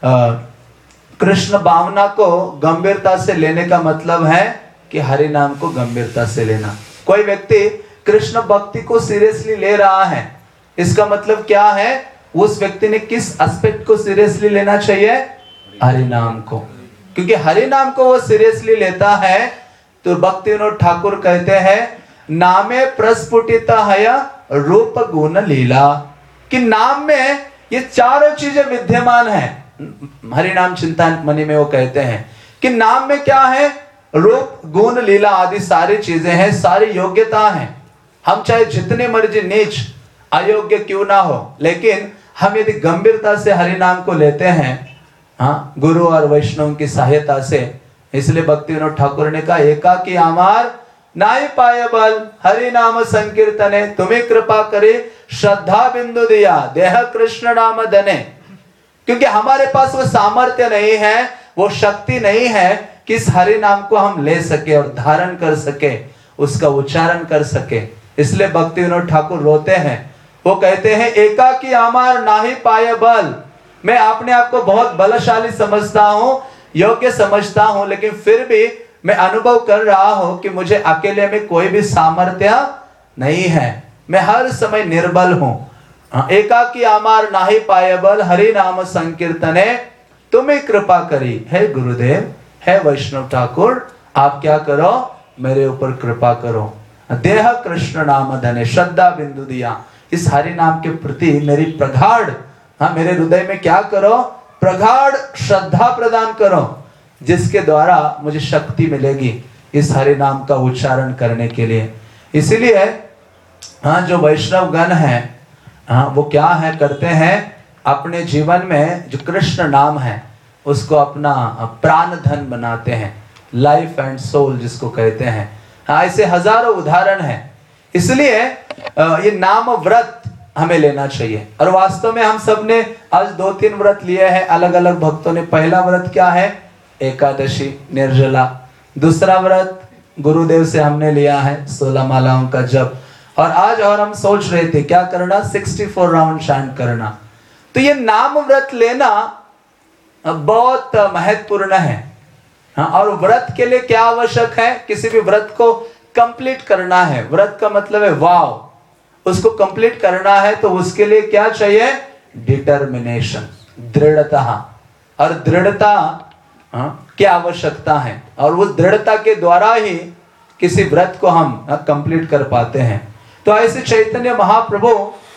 कृष्ण भावना को गंभीरता से लेने का मतलब है कि हरि नाम को गंभीरता से लेना। कोई व्यक्ति कृष्ण भक्ति को सीरियसली ले रहा है, इसका मतलब क्या है? उस व्यक्ति ने किस एस्पेक्ट को सीरियसली लेना चाहिए? हरि नाम को। क्योंकि हरि नाम को वो सीरियसली लेता है तो भक्ति विनोद ठाकुर कहते हैं नामे प्रस्फुटित है रूप गुण लीला, कि नाम में ये चारों चीजें विद्यमान है। हरि नाम चिंतामणि में वो कहते हैं कि नाम में क्या है? रूप गुण लीला आदि सारी चीजें हैं, सारी योग्यता है। हम चाहे जितने मर्जी नीच अयोग्य क्यों ना हो, लेकिन हम यदि गंभीरता से हरि नाम को लेते हैं, हाँ, गुरु और वैष्णव की सहायता से, इसलिए भक्ति विनोद ठाकुर ने कहा एकाकी आमार नाई पाए बल हरि नाम संकीर्तने, तुम्हें कृपा करे श्रद्धा बिंदु दिया देह कृष्ण नाम धने। क्योंकि हमारे पास वो सामर्थ्य नहीं है, वो शक्ति नहीं है कि इस हरि नाम को हम ले सके और धारण कर सके, उसका उच्चारण कर सके। इसलिए भक्ति विनोद ठाकुर रोते हैं, वो कहते हैं एकाकी आमार नाही पाए बल, मैं अपने आप को बहुत बलशाली समझता हूं, योग्य समझता हूं, लेकिन फिर भी मैं अनुभव कर रहा हूं कि मुझे अकेले में कोई भी सामर्थ्य नहीं है, मैं हर समय निर्बल हूं। एकाकी आमार नाही पाए बल हरि नाम संकीर्तने, तुम्हें कृपा करी। हे गुरुदेव, हे वैष्णव ठाकुर, आप क्या करो? मेरे ऊपर कृपा करो। देह कृष्ण नाम धने, श्रद्धा बिंदु दिया, इस हरि नाम के प्रति मेरी प्रगाढ़, हाँ, मेरे हृदय में क्या करो? प्रगाढ़ श्रद्धा प्रदान करो, जिसके द्वारा मुझे शक्ति मिलेगी इस हरि नाम का उच्चारण करने के लिए। इसीलिए हाँ, जो वैष्णव गण है, हाँ, वो क्या है करते हैं? अपने जीवन में जो कृष्ण नाम है उसको अपना प्राण धन बनाते हैं, लाइफ एंड सोल जिसको कहते हैं। हाँ, ऐसे हजारों उदाहरण हैं। इसलिए ये नाम व्रत हमें लेना चाहिए। और वास्तव में हम सब ने आज दो तीन व्रत लिए हैं अलग अलग भक्तों ने। पहला व्रत क्या है? एकादशी निर्जला। दूसरा व्रत गुरुदेव से हमने लिया है सोलह मालाओं का जप। और आज और हम सोच रहे थे क्या करना? सिक्सटी फोर राउंड चैंट करना। तो ये नाम व्रत लेना बहुत महत्वपूर्ण है। हाँ, और व्रत के लिए क्या आवश्यक है? किसी भी व्रत को कंप्लीट करना है, व्रत का मतलब है वाव, उसको कंप्लीट करना है तो उसके लिए क्या चाहिए? डिटर्मिनेशन, दृढ़ता। और दृढ़ता की आवश्यकता है, और उस दृढ़ता के द्वारा ही किसी व्रत को हम कंप्लीट कर पाते हैं। तो ऐसे चैतन्य महाप्रभु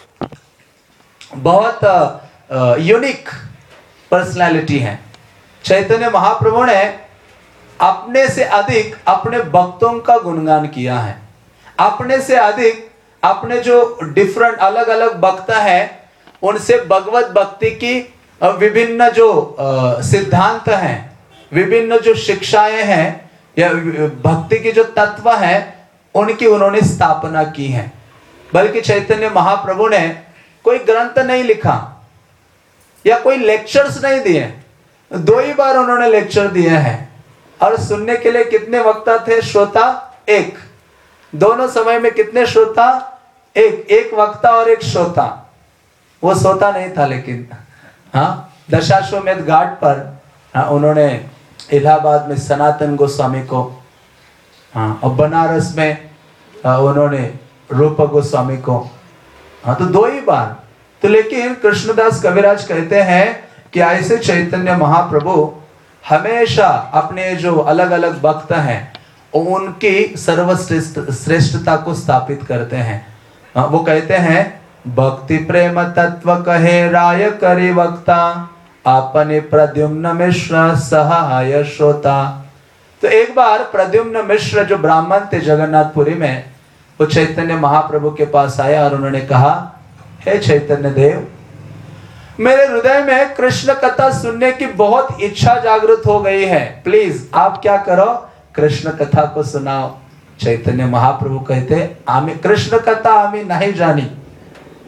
बहुत यूनिक पर्सनालिटी है। चैतन्य महाप्रभु ने अपने से अधिक अपने भक्तों का गुणगान किया है। अपने से अधिक अपने जो डिफरेंट अलग अलग भक्त हैं उनसे भगवत भक्ति की विभिन्न जो सिद्धांत हैं, विभिन्न जो शिक्षाएं हैं या भक्ति की जो तत्व हैं, उनकी उन्होंने स्थापना की है। बल्कि चैतन्य महाप्रभु ने कोई ग्रंथ नहीं लिखा या कोई लेक्चर्स नहीं दिए, दो ही बार उन्होंने लेक्चर दिए हैं। और सुनने के लिए कितने वक्ता थे? श्रोता एक। दोनों समय में कितने श्रोता? एक। एक वक्ता और एक श्रोता। वो श्रोता नहीं था, लेकिन हाँ, दशाश्वमेध घाट पर हाँ, उन्होंने इलाहाबाद में सनातन गोस्वामी को, हाँ, और बनारस में हाँ, उन्होंने रूप गोस्वामी को, हाँ, तो दो ही बार। तो लेकिन कृष्णदास कविराज कहते हैं कि ऐसे चैतन्य महाप्रभु हमेशा अपने जो अलग अलग भक्त हैं उनकी सर्वश्रेष्ठ श्रेष्ठता को स्थापित करते हैं। वो कहते हैं भक्ति प्रेम तत्व कहे राय करी वक्ता, आपने प्रद्युम्न मिश्र सहाय श्रोता। तो एक बार प्रद्युम्न मिश्र जो ब्राह्मण थे जगन्नाथपुरी में, वो चैतन्य महाप्रभु के पास आया और उन्होंने कहा, हे चैतन्य देव, मेरे हृदय में कृष्ण कथा सुनने की बहुत इच्छा जागृत हो गई है, प्लीज आप क्या करो, कृष्ण कथा को सुनाओ। चैतन्य महाप्रभु कहते, आमी कृष्ण कथा आमी नहीं जानी,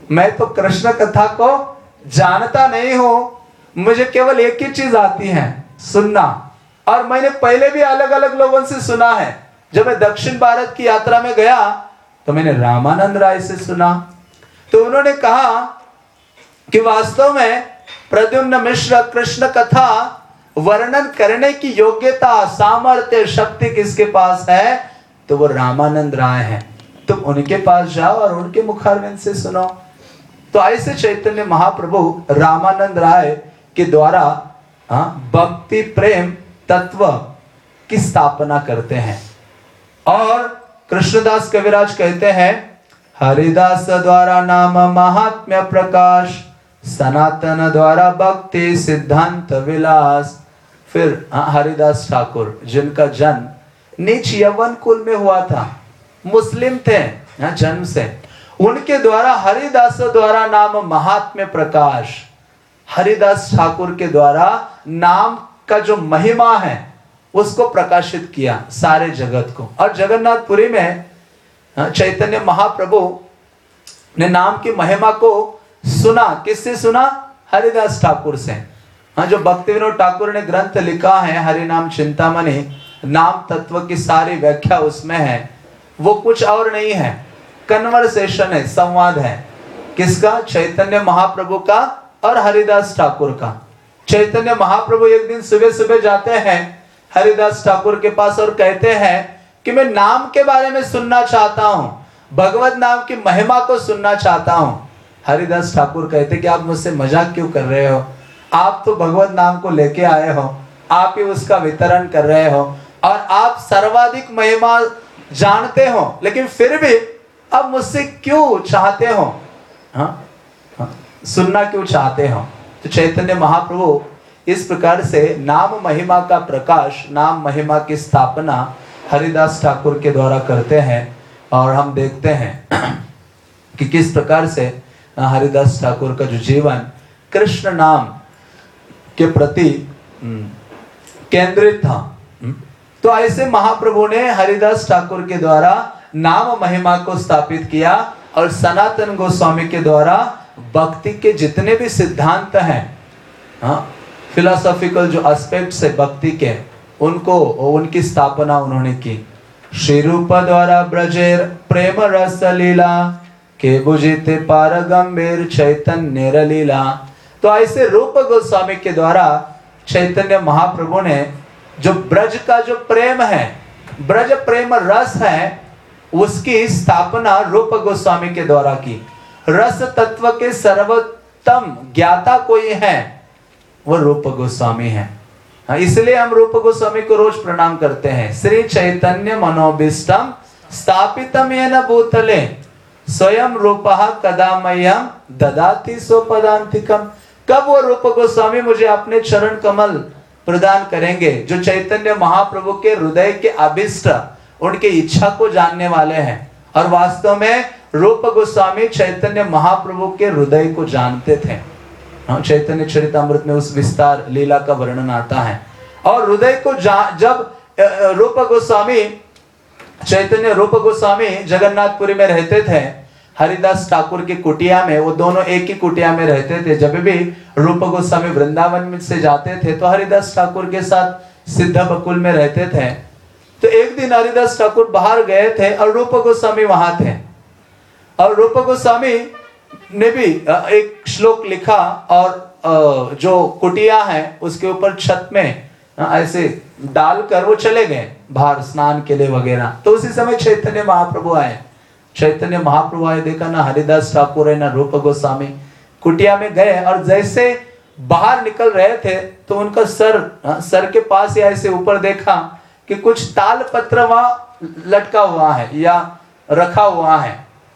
मैं तो कृष्ण कथा को जानता नहीं हूं, मुझे केवल एक ही चीज आती है, सुनना। और मैंने पहले भी अलग अलग लोगों से सुना है। जब मैं दक्षिण भारत की यात्रा में गया तो मैंने रामानंद राय से सुना, तो उन्होंने कहा कि वास्तव में प्रद्युम्न मिश्र कृष्ण कथा वर्णन करने की योग्यता, सामर्थ्य, शक्ति किसके पास है? तो वो रामानंद राय है। तुम उनके पास जाओ और उनके मुखारविंद से सुनो। तो ऐसे चैतन्य महाप्रभु रामानंद राय के द्वारा हाँ, भक्ति प्रेम तत्व की स्थापना करते हैं। और कृष्णदास कविराज कहते हैं, हरिदास द्वारा नाम महात्म्य प्रकाश, सनातन द्वारा भक्ति सिद्धांत विलास। फिर हरिदास ठाकुर जिनका जन्म नीच यवन कुल में हुआ था, मुस्लिम थे जन्म से, उनके द्वारा हरिदास द्वारा नाम महात्म्य प्रकाश, हरिदास ठाकुर के द्वारा नाम का जो महिमा है उसको प्रकाशित किया सारे जगत को। और जगन्नाथपुरी में चैतन्य महाप्रभु ने नाम की महिमा को सुना। किससे सुना? हरिदास ठाकुर से। हाँ, जो भक्ति विनोद ठाकुर ने ग्रंथ लिखा है हरि नाम चिंतामणि, नाम तत्व की सारी व्याख्या उसमें है। वो कुछ और नहीं है, कन्वर्सेशन है, संवाद है। किसका? चैतन्य महाप्रभु का और हरिदास ठाकुर का। चैतन्य महाप्रभु एक दिन सुबह सुबह जाते हैं हरिदास ठाकुर के पास और कहते हैं कि मैं नाम के बारे में सुनना चाहता हूं, भगवत नाम की महिमा को सुनना चाहता हूं। हरिदास ठाकुर कहते कि आप मुझसे मजाक क्यों कर रहे हो? आप तो भगवत नाम को लेके आए हो, आप ही उसका वितरण कर रहे हो और आप सर्वाधिक महिमा जानते हो, लेकिन फिर भी अब मुझसे क्यों चाहते हो? हाँ? हाँ? सुनना क्यों चाहते हो? तो चैतन्य महाप्रभु इस प्रकार से नाम महिमा का प्रकाश, नाम महिमा की स्थापना हरिदास ठाकुर के द्वारा करते हैं। और हम देखते हैं कि किस प्रकार से हरिदास ठाकुर का जो जीवन कृष्ण नाम के प्रति केंद्रित था। तो ऐसे महाप्रभु ने हरिदास ठाकुर के द्वारा नाम महिमा को स्थापित किया और सनातन गोस्वामी के द्वारा भक्ति के जितने भी सिद्धांत हैं, हाँ, फिलोसॉफिकल जो एस्पेक्ट्स है भक्ति के, उनको उनकी स्थापना उन्होंने की। श्री रूप द्वारा ब्रजेर प्रेम रस लीला, के बुझिते पार गंभीर चैतन्य लीला। तो ऐसे रूप गोस्वामी के द्वारा चैतन्य महाप्रभु ने जो ब्रज का जो प्रेम है, ब्रज प्रेम रस है, उसकी स्थापना रूप गोस्वामी के द्वारा की। रस तत्व के सर्वोत्तम ज्ञाता कोई है, वो रूप गोस्वामी है। इसलिए हम रूप गोस्वामी को रोज प्रणाम करते हैं। श्री चैतन्य मनोभीष्टम स्थापितम येन भूतले स्वयं रूपः कदा मह्यं ददाति स्वपदान्तिकम्। कब वो रूप गोस्वामी मुझे अपने चरण कमल प्रदान करेंगे? जो चैतन्य महाप्रभु के हृदय के अभिष्ट, उनके इच्छा को जानने वाले हैं। और वास्तव में रूप गोस्वामी चैतन्य महाप्रभु के हृदय को जानते थे। चैतन्य चरितामृत में उस विस्तार लीला का वर्णन आता है। और हृदय को जब रूप गोस्वामी, चैतन्य रूप गोस्वामी जगन्नाथपुरी में रहते थे, हरिदास ठाकुर की कुटिया में, वो दोनों एक ही कुटिया में रहते थे। जब भी रूप गोस्वामी वृंदावन में से जाते थे तो हरिदास ठाकुर के साथ सिद्ध बकुल में रहते थे। तो एक दिन हरिदास ठाकुर बाहर गए थे और रूप गोस्वामी वहां थे। और रूप गोस्वामी ने भी एक श्लोक लिखा और जो कुटिया है उसके ऊपर छत में ऐसे डालकर वो चले गए बाहर स्नान के लिए वगैरह। तो उसी समय चैतन्य महाप्रभु आए। चैतन्य महाप्रभु आए, देखा ना हरिदास ठाकुर है ना रूप गोस्वामी। कुटिया में गए और जैसे बाहर निकल रहे थे तो उनका सर सर के पास ही ऐसे ऊपर देखा कि कुछ ताल पत्र वहां लटका हुआ है या रखा हुआ है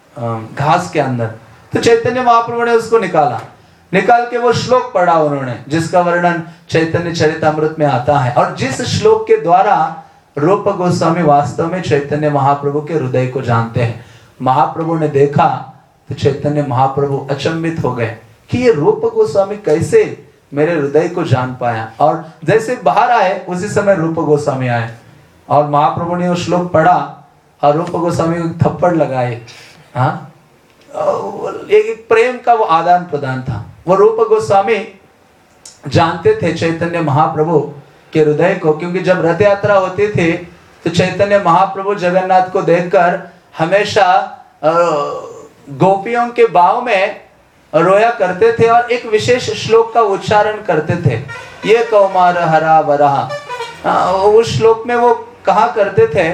घास के अंदर। तो चैतन्य महाप्रभु ने उसको निकाला, निकाल के वो श्लोक पढ़ा उन्होंने, जिसका वर्णन चैतन्य चरितामृत में आता है। और जिस श्लोक के द्वारा रूप गोस्वामी वास्तव में चैतन्य महाप्रभु के हृदय को जानते हैं। महाप्रभु ने देखा तो चैतन्य महाप्रभु अचंभित हो गए कि ये रूप गोस्वामी कैसे मेरे हृदय को जान पाया। और जैसे बाहर आए उसी समय रूप गोस्वामी आए और महाप्रभु ने वो श्लोक पढ़ा और रूप गोस्वामी को थप्पड़ लगाए। हाँ, एक प्रेम का वो आदान प्रदान था। वो रूप गोस्वामी जानते थे चैतन्य महाप्रभु के हृदय को, क्योंकि जब रथ यात्रा होती थी तो चैतन्य महाप्रभु जगन्नाथ को देखकर हमेशा गोपियों के भाव में रोया करते थे और एक विशेष श्लोक का उच्चारण करते थे, ये कौमार हरा वरा। उस श्लोक में वो कहा करते थे,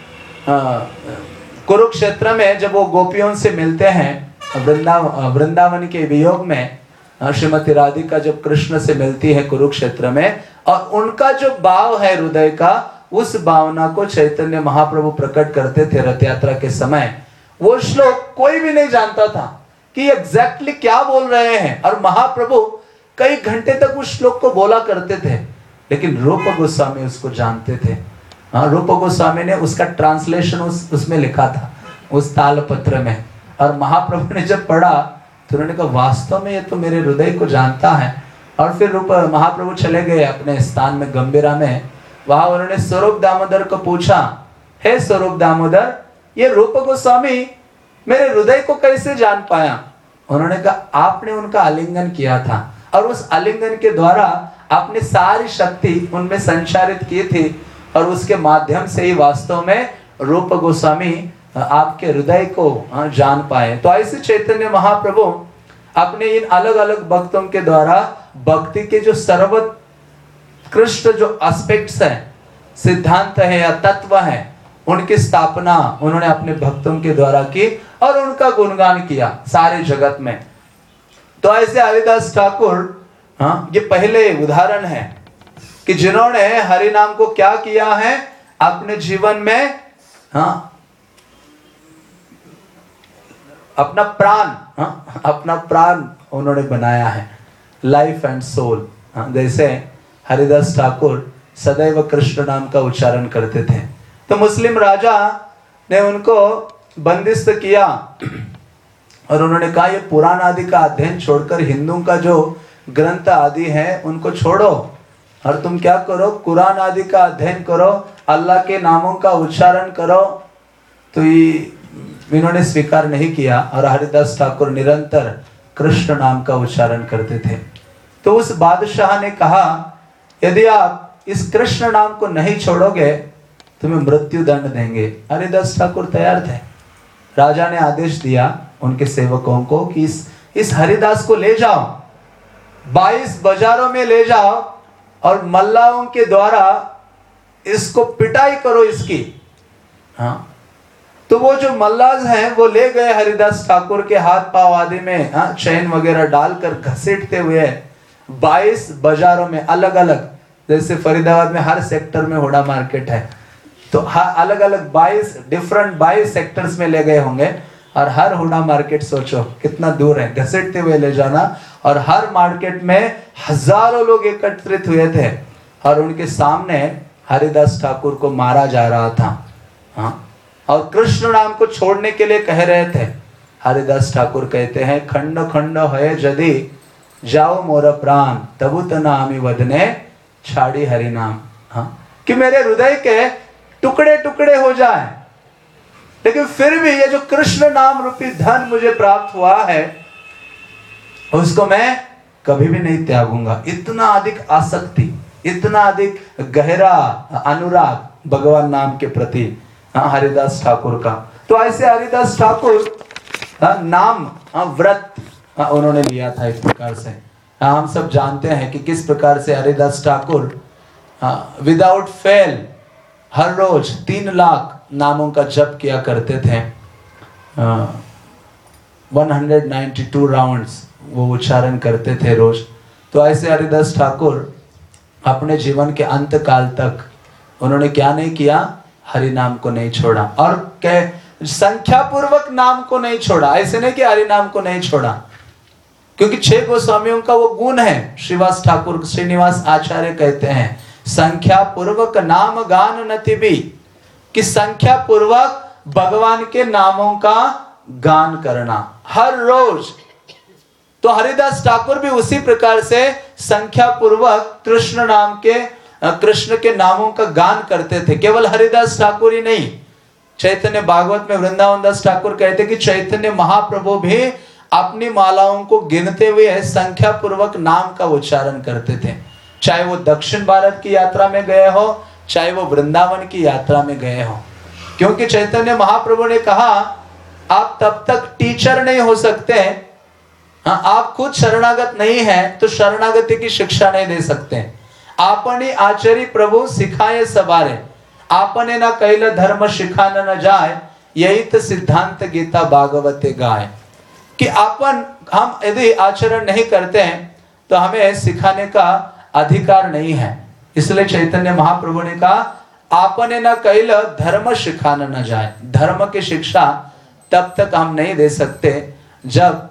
कुरुक्षेत्र में जब वो गोपियों से मिलते हैं वृंदावन वृंदावन के वियोग में, श्रीमती राधिका जब कृष्ण से मिलती है कुरुक्षेत्र में, और उनका जो भाव है हृदय का, उस भावना को चैतन्य महाप्रभु प्रकट करते थे रथ यात्रा के समय। वो श्लोक कोई भी नहीं जानता था कि एग्जैक्टली क्या बोल रहे हैं, और महाप्रभु कई घंटे तक उस श्लोक को बोला करते थे, लेकिन रूप गोस्वामी उसको जानते थे। हाँ, रूप गोस्वामी ने उसका ट्रांसलेशन उस उसमें लिखा था, उस तालपत्र में, और महाप्रभु ने जब पढ़ा तो उन्होंने कहा वास्तव में ये तो मेरे हृदय को जानता है। और फिर रूप महाप्रभु चले गए अपने स्थान में गंभीरा में, वहां उन्होंने स्वरूप दामोदर को पूछा, हे स्वरूप दामोदर, ये रूप गोस्वामी मेरे हृदय को कैसे जान पाया? उन्होंने कहा आपने उनका आलिंगन किया था, और उस आलिंगन के द्वारा आपने सारी शक्ति उनमें संचारित की थी, और उसके माध्यम से ही वास्तव में रूप गोस्वामी आपके हृदय को जान पाए। तो ऐसे चैतन्य महाप्रभु अपने इन अलग अलग भक्तों के द्वारा भक्ति के जो सर्वोत्कृष्ट जो एस्पेक्ट्स हैं, सिद्धांत है या तत्व है, उनकी स्थापना उन्होंने अपने भक्तों के द्वारा की और उनका गुणगान किया सारे जगत में। तो ऐसे हरिदास ठाकुर, हाँ, ये पहले उदाहरण है कि जिन्होंने हरि नाम को क्या किया है अपने जीवन में, हाँ, अपना प्राण, हाँ, अपना प्राण उन्होंने बनाया है, लाइफ एंड सोल। हाँ, जैसे हरिदास ठाकुर सदैव कृष्ण नाम का उच्चारण करते थे, तो मुस्लिम राजा ने उनको बंदिस्त किया और उन्होंने कहा ये पुराण आदि का अध्ययन छोड़कर हिंदुओं का जो ग्रंथ आदि है उनको छोड़ो, और तुम क्या करो, कुरान आदि का अध्ययन करो, अल्लाह के नामों का उच्चारण करो। तो ये इन्होंने स्वीकार नहीं किया, और हरिदास ठाकुर निरंतर कृष्ण नाम का उच्चारण करते थे। तो उस बादशाह ने कहा यदि आप इस कृष्ण नाम को नहीं छोड़ोगे तुम्हें मृत्यु दंड देंगे। हरिदास ठाकुर तैयार थे। राजा ने आदेश दिया उनके सेवकों को कि इस इस हरिदास को ले जाओ, बाईस बाजारों में ले जाओ और मल्लाओं के द्वारा इसको पिटाई करो इसकी। हाँ, तो वो जो मल्लाज हैं वो ले गए हरिदास ठाकुर के हाथ पांव आदि में, हाँ, चैन वगैरह डालकर घसीटते हुए बाईस बाजारों में अलग अलग, जैसे फरीदाबाद में हर सेक्टर में हुडा मार्केट है, तो अलग अलग बाईस डिफरेंट बाईस सेक्टर्स में ले गए होंगे, और हर हुडा मार्केट सोचो कितना दूर है, घसीटते हुए ले जाना, और हर मार्केट में हजारों लोग एकत्रित हुए थे और उनके सामने हरिदास ठाकुर को मारा जा रहा था। हाँ, और कृष्ण नाम को छोड़ने के लिए कह रहे थे। हरिदास ठाकुर कहते हैं खंड खंड है जदि जाओ मोर प्राण तबुत नामी वदने छाड़ी हरि नाम। हाँ, कि मेरे हृदय के टुकड़े टुकड़े हो जाए, लेकिन फिर भी ये जो कृष्ण नाम रूपी धन मुझे प्राप्त हुआ है उसको मैं कभी भी नहीं त्यागूंगा। इतना अधिक आसक्ति, इतना अधिक गहरा अनुराग भगवान नाम के प्रति हाँ, हरिदास ठाकुर का। तो ऐसे हरिदास ठाकुर हाँ, नाम हाँ, व्रत हाँ, उन्होंने लिया था इस प्रकार से। हाँ, हम सब जानते हैं कि किस प्रकार से हरिदास ठाकुर विदाउट फेल हर रोज तीन लाख नामों का जप किया करते थे। One hundred ninety two rounds वो उच्चारण करते थे रोज। तो ऐसे हरिदास ठाकुर अपने जीवन के अंत काल तक उन्होंने क्या नहीं किया, हरि नाम को नहीं छोड़ा, और क्या संख्या पूर्वक नाम को नहीं छोड़ा। ऐसे नहीं कि हरि नाम को नहीं छोड़ा, क्योंकि छह गोस्वामियों का वो गुण है। श्रीवास ठाकुर श्रीनिवास आचार्य कहते हैं संख्या पूर्वक नाम गान नति भी, कि संख्या पूर्वक भगवान के नामों का गान करना हर रोज। तो हरिदास ठाकुर भी उसी प्रकार से संख्या पूर्वक कृष्ण नाम के कृष्ण के नामों का गान करते थे। केवल हरिदास ठाकुर ही नहीं, चैतन्य भागवत में वृंदावन दास ठाकुर कहते कि चैतन्य महाप्रभु भी अपनी मालाओं को गिनते हुए संख्या पूर्वक नाम का उच्चारण करते थे, चाहे वो दक्षिण भारत की यात्रा में गए हो, चाहे वो वृंदावन की यात्रा में गए हो। क्योंकि चैतन्य महाप्रभु ने कहा आप तब तक टीचर नहीं हो सकते, हाँ, आप खुद शरणागत नहीं है तो शरणागति की शिक्षा नहीं दे सकते। आपने आचार्य प्रभु सिखाए सवारे, आपने ना कैल धर्म सिखाना न जाए, यही तो सिद्धांत गीता भागवते गाय। कि अपन हम यदि आचरण नहीं करते हैं तो हमें सिखाने का अधिकार नहीं है। इसलिए चैतन्य महाप्रभु ने कहा आपने ना कैल धर्म सिखाना न जाए, धर्म की शिक्षा तब तक हम नहीं दे सकते जब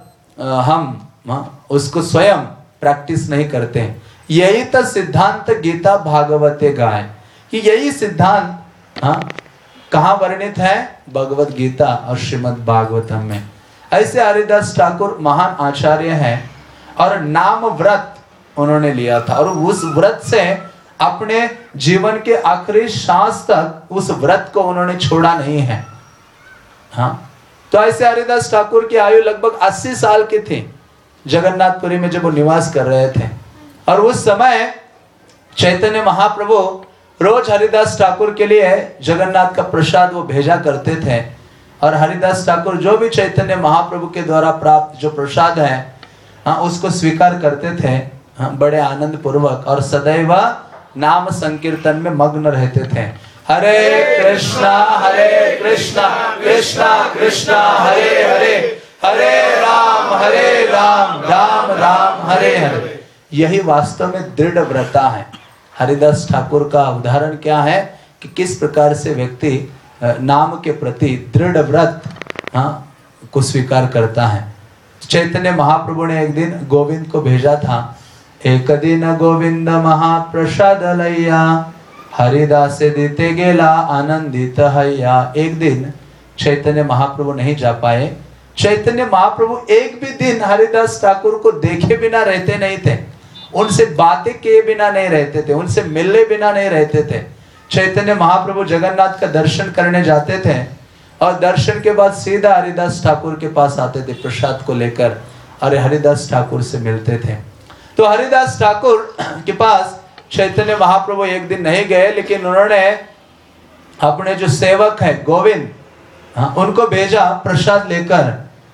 हम उसको स्वयं प्रैक्टिस नहीं करते हैं। यही तो सिद्धांत गीता भागवते गाय, कि यही सिद्धांत हाँ कहाँ वर्णित है? भगवत गीता और श्रीमद् भागवतम में। ऐसे हरिदास ठाकुर महान आचार्य हैं और नाम व्रत उन्होंने लिया था और उस व्रत से अपने जीवन के आखिरी सांस तक उस व्रत को उन्होंने छोड़ा नहीं है। हाँ, तो ऐसे हरिदास ठाकुर की आयु लगभग अस्सी साल की थी जगन्नाथपुरी में जब वो निवास कर रहे थे। और उस समय चैतन्य महाप्रभु रोज हरिदास ठाकुर के लिए जगन्नाथ का प्रसाद वो भेजा करते थे और हरिदास ठाकुर जो भी चैतन्य महाप्रभु के द्वारा प्राप्त जो प्रसाद है हाँ उसको स्वीकार करते थे हाँ, बड़े आनंद पूर्वक और सदैव नाम संकीर्तन में मग्न रहते थे। हरे कृष्णा हरे कृष्णा कृष्णा कृष्णा हरे हरे, हरे राम हरे राम राम राम हरे हरे। यही वास्तव में दृढ़ व्रता है। हरिदास ठाकुर का उदाहरण क्या है कि किस प्रकार से व्यक्ति नाम के प्रति दृढ़ व्रत हाँ को स्वीकार करता है। चैतन्य महाप्रभु ने एक दिन गोविंद को भेजा था। एक दिन गोविंद महाप्रसाद लैया, हरिदास देते गेला आनंदित हैया। एक दिन चैतन्य महाप्रभु नहीं जा पाए। चैतन्य महाप्रभु एक भी दिन हरिदास ठाकुर को देखे बिना रहते नहीं थे, उनसे बातें किए बिना नहीं रहते थे, उनसे मिलने बिना नहीं रहते थे। चैतन्य महाप्रभु जगन्नाथ का दर्शन करने जाते थे और दर्शन के बाद सीधा हरिदास ठाकुर के पास आते थे प्रसाद को लेकर और हरिदास ठाकुर से मिलते थे। तो हरिदास ठाकुर के पास चैतन्य महाप्रभु एक दिन नहीं गए, लेकिन उन्होंने अपने जो सेवक है गोविंद हाँ, उनको भेजा प्रसाद लेकर।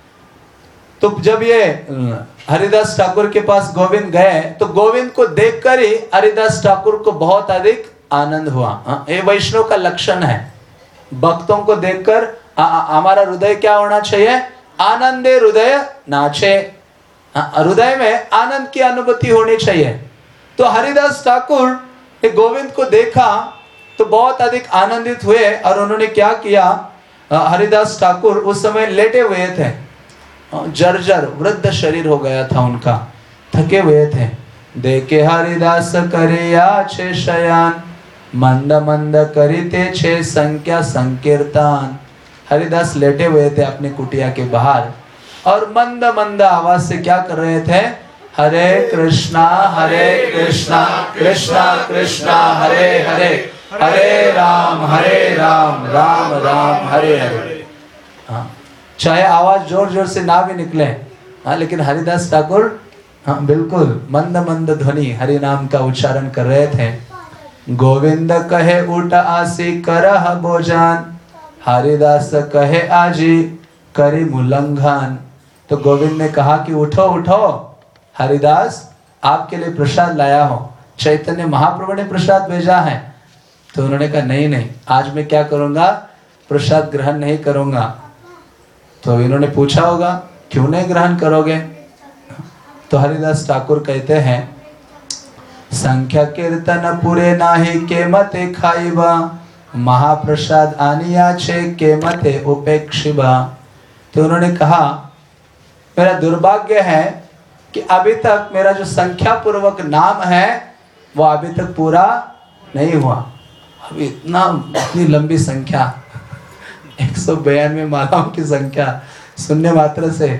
तो जब ये हरिदास ठाकुर के पास गोविंद गए तो गोविंद को देखकर ही हरिदास ठाकुर को बहुत अधिक आनंद हुआ। ये वैष्णव का लक्षण है। भक्तों को देखकर हमारा हृदय क्या होना चाहिए? आनंदे हृदय नाचे। हृदय में आनंद की अनुभूति होनी चाहिए। तो हरिदास ठाकुर ने गोविंद को देखा तो बहुत अधिक आनंदित हुए और उन्होंने क्या किया, हरिदास ठाकुर उस समय लेटे हुए थे, जर्जर वृद्ध शरीर हो गया था उनका, थके हुए थे। देखे हरिदास करिया छे शयान, मंद मंद करीते छे संख्या संकीर्तन। हरिदास लेटे हुए थे अपनी कुटिया के बाहर और मंद मंद आवाज से क्या कर रहे थे? हरे कृष्णा हरे कृष्णा कृष्णा कृष्णा हरे हरे, हरे राम हरे राम राम राम हरे हरे। हाँ, चाहे आवाज जोर जोर से ना भी निकले हाँ, लेकिन हरिदास ठाकुर हाँ बिल्कुल मंद मंद ध्वनि हरि नाम का उच्चारण कर रहे थे। गोविंद कहे उठ आसी करह भोजन, हरिदास कहे आजी करी मुलंघन। तो गोविंद ने कहा कि उठो उठो, हरिदास आपके लिए प्रसाद लाया हो, चैतन्य महाप्रभु ने प्रसाद भेजा है। तो उन्होंने कहा नहीं नहीं, आज मैं क्या करूंगा, प्रसाद ग्रहण नहीं करूंगा। तो इन्होंने पूछा होगा क्यों नहीं ग्रहण करोगे? तो हरिदास ठाकुर कहते हैं संख्या कीर्तन पूरे नाही के मते खाइबा, महाप्रसाद आनिया छे के मते उपेक्षिबा। तो उन्होंने कहा मेरा दुर्भाग्य है कि अभी तक मेरा जो संख्या पूर्वक नाम है वो अभी तक पूरा नहीं हुआ। अभी इतना इतनी लंबी संख्या एक सौ बयानवे मालाओं की संख्या सुनने मात्र से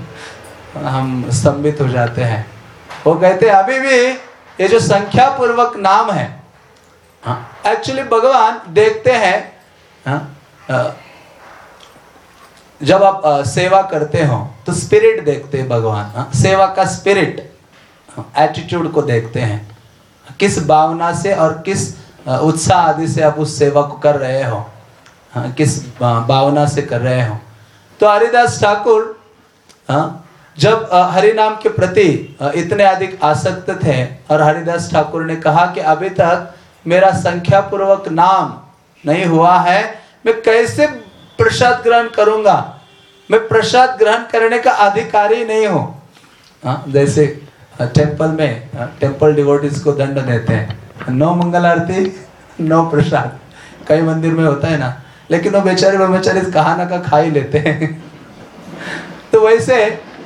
हम स्तंभित हो जाते हैं। वो कहते हैं अभी भी ये जो संख्या पूर्वक नाम है, हाँ, एक्चुअली भगवान देखते हैं हाँ, जब आप आ, सेवा करते हो तो स्पिरिट देखते हैं भगवान। हाँ? सेवा का स्पिरिट, एटीट्यूड को देखते हैं, किस भावना से और किस उत्साह आदि से आप उस सेवा को कर रहे हो, हाँ? किस भावना से कर रहे हो। तो हरिदास ठाकुर हाँ, जब हरि नाम के प्रति इतने अधिक आसक्त थे और हरिदास ठाकुर ने कहा कि अभी तक मेरा संख्या पूर्वक नाम नहीं हुआ है, मैं कैसे प्रसाद ग्रहण करूंगा, मैं प्रसाद ग्रहण करने का अधिकारी नहीं हूं। हाँ, जैसे टेंपल में टेंपल डिवोटीज को दंड देते हैं, नो मंगल आरती नो प्रसाद, कई मंदिर में होता है ना, लेकिन वो बेचारे वो बेचारे कहा ना का खा ही लेते हैं। तो वैसे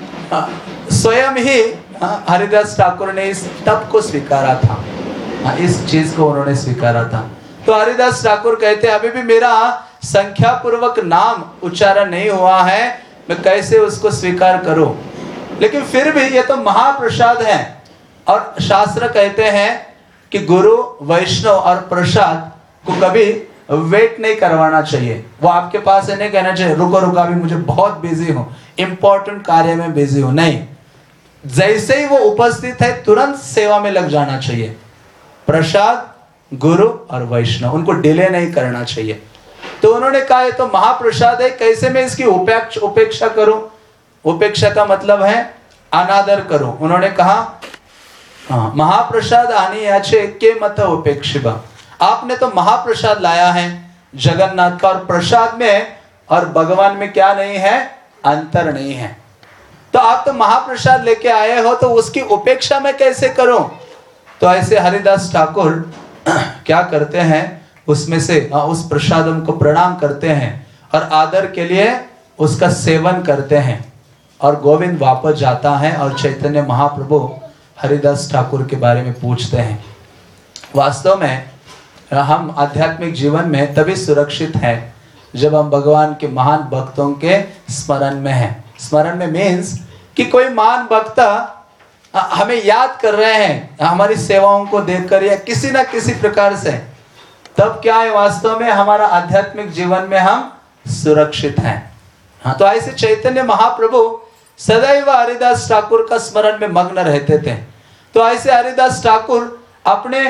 स्वयं ही हरिदास ठाकुर ने इस तप को स्वीकारा था, इस चीज को उन्होंने स्वीकारा था। तो हरिदास ठाकुर कहते हैं अभी भी मेरा संख्या पूर्वक नाम उच्चारण नहीं हुआ है, मैं कैसे उसको स्वीकार करूं। लेकिन फिर भी ये तो महाप्रसाद है, और शास्त्र कहते हैं कि गुरु वैष्णव और प्रसाद को कभी वेट नहीं करवाना चाहिए। वो आपके पास है, नहीं कहना चाहिए रुको रुको अभी मुझे बहुत बिजी हूं, इंपॉर्टेंट कार्य में बिजी हूं। नहीं, जैसे ही वो उपस्थित है तुरंत सेवा में लग जाना चाहिए। प्रसाद, गुरु और वैष्णव, उनको डिले नहीं करना चाहिए। तो उन्होंने कहा ये तो महाप्रसाद है, कैसे मैं इसकी उपेक्षा उपेक्षा करूं। उपेक्षा का मतलब है अनादर करूं। उन्होंने कहा हाँ, महाप्रसाद आनी याचे के मत उपेक्षिबा, आपने तो महाप्रसाद लाया है जगन्नाथ का, और प्रसाद में और भगवान में क्या नहीं है, अंतर नहीं है। तो आप तो महाप्रसाद लेके आए हो, तो उसकी उपेक्षा मैं कैसे करूं। तो ऐसे हरिदास ठाकुर क्या करते हैं, उसमें से उस प्रसादम को प्रणाम करते हैं और आदर के लिए उसका सेवन करते हैं। और गोविंद वापस जाता है और चैतन्य महाप्रभु हरिदास ठाकुर के बारे में पूछते हैं। वास्तव में हम आध्यात्मिक जीवन में तभी सुरक्षित हैं जब हम भगवान के महान भक्तों के स्मरण में हैं। स्मरण में मीन्स कि कोई महान भक्त हमें याद कर रहे हैं हमारी सेवाओं को देखकर या किसी ना किसी प्रकार से, तब क्या है, वास्तव में हमारा आध्यात्मिक जीवन में हम सुरक्षित हैं। हाँ, तो ऐसे चैतन्य महाप्रभु सदैव हरिदास ठाकुर का स्मरण में मग्न रहते थे। तो ऐसे हरिदास ठाकुर अपने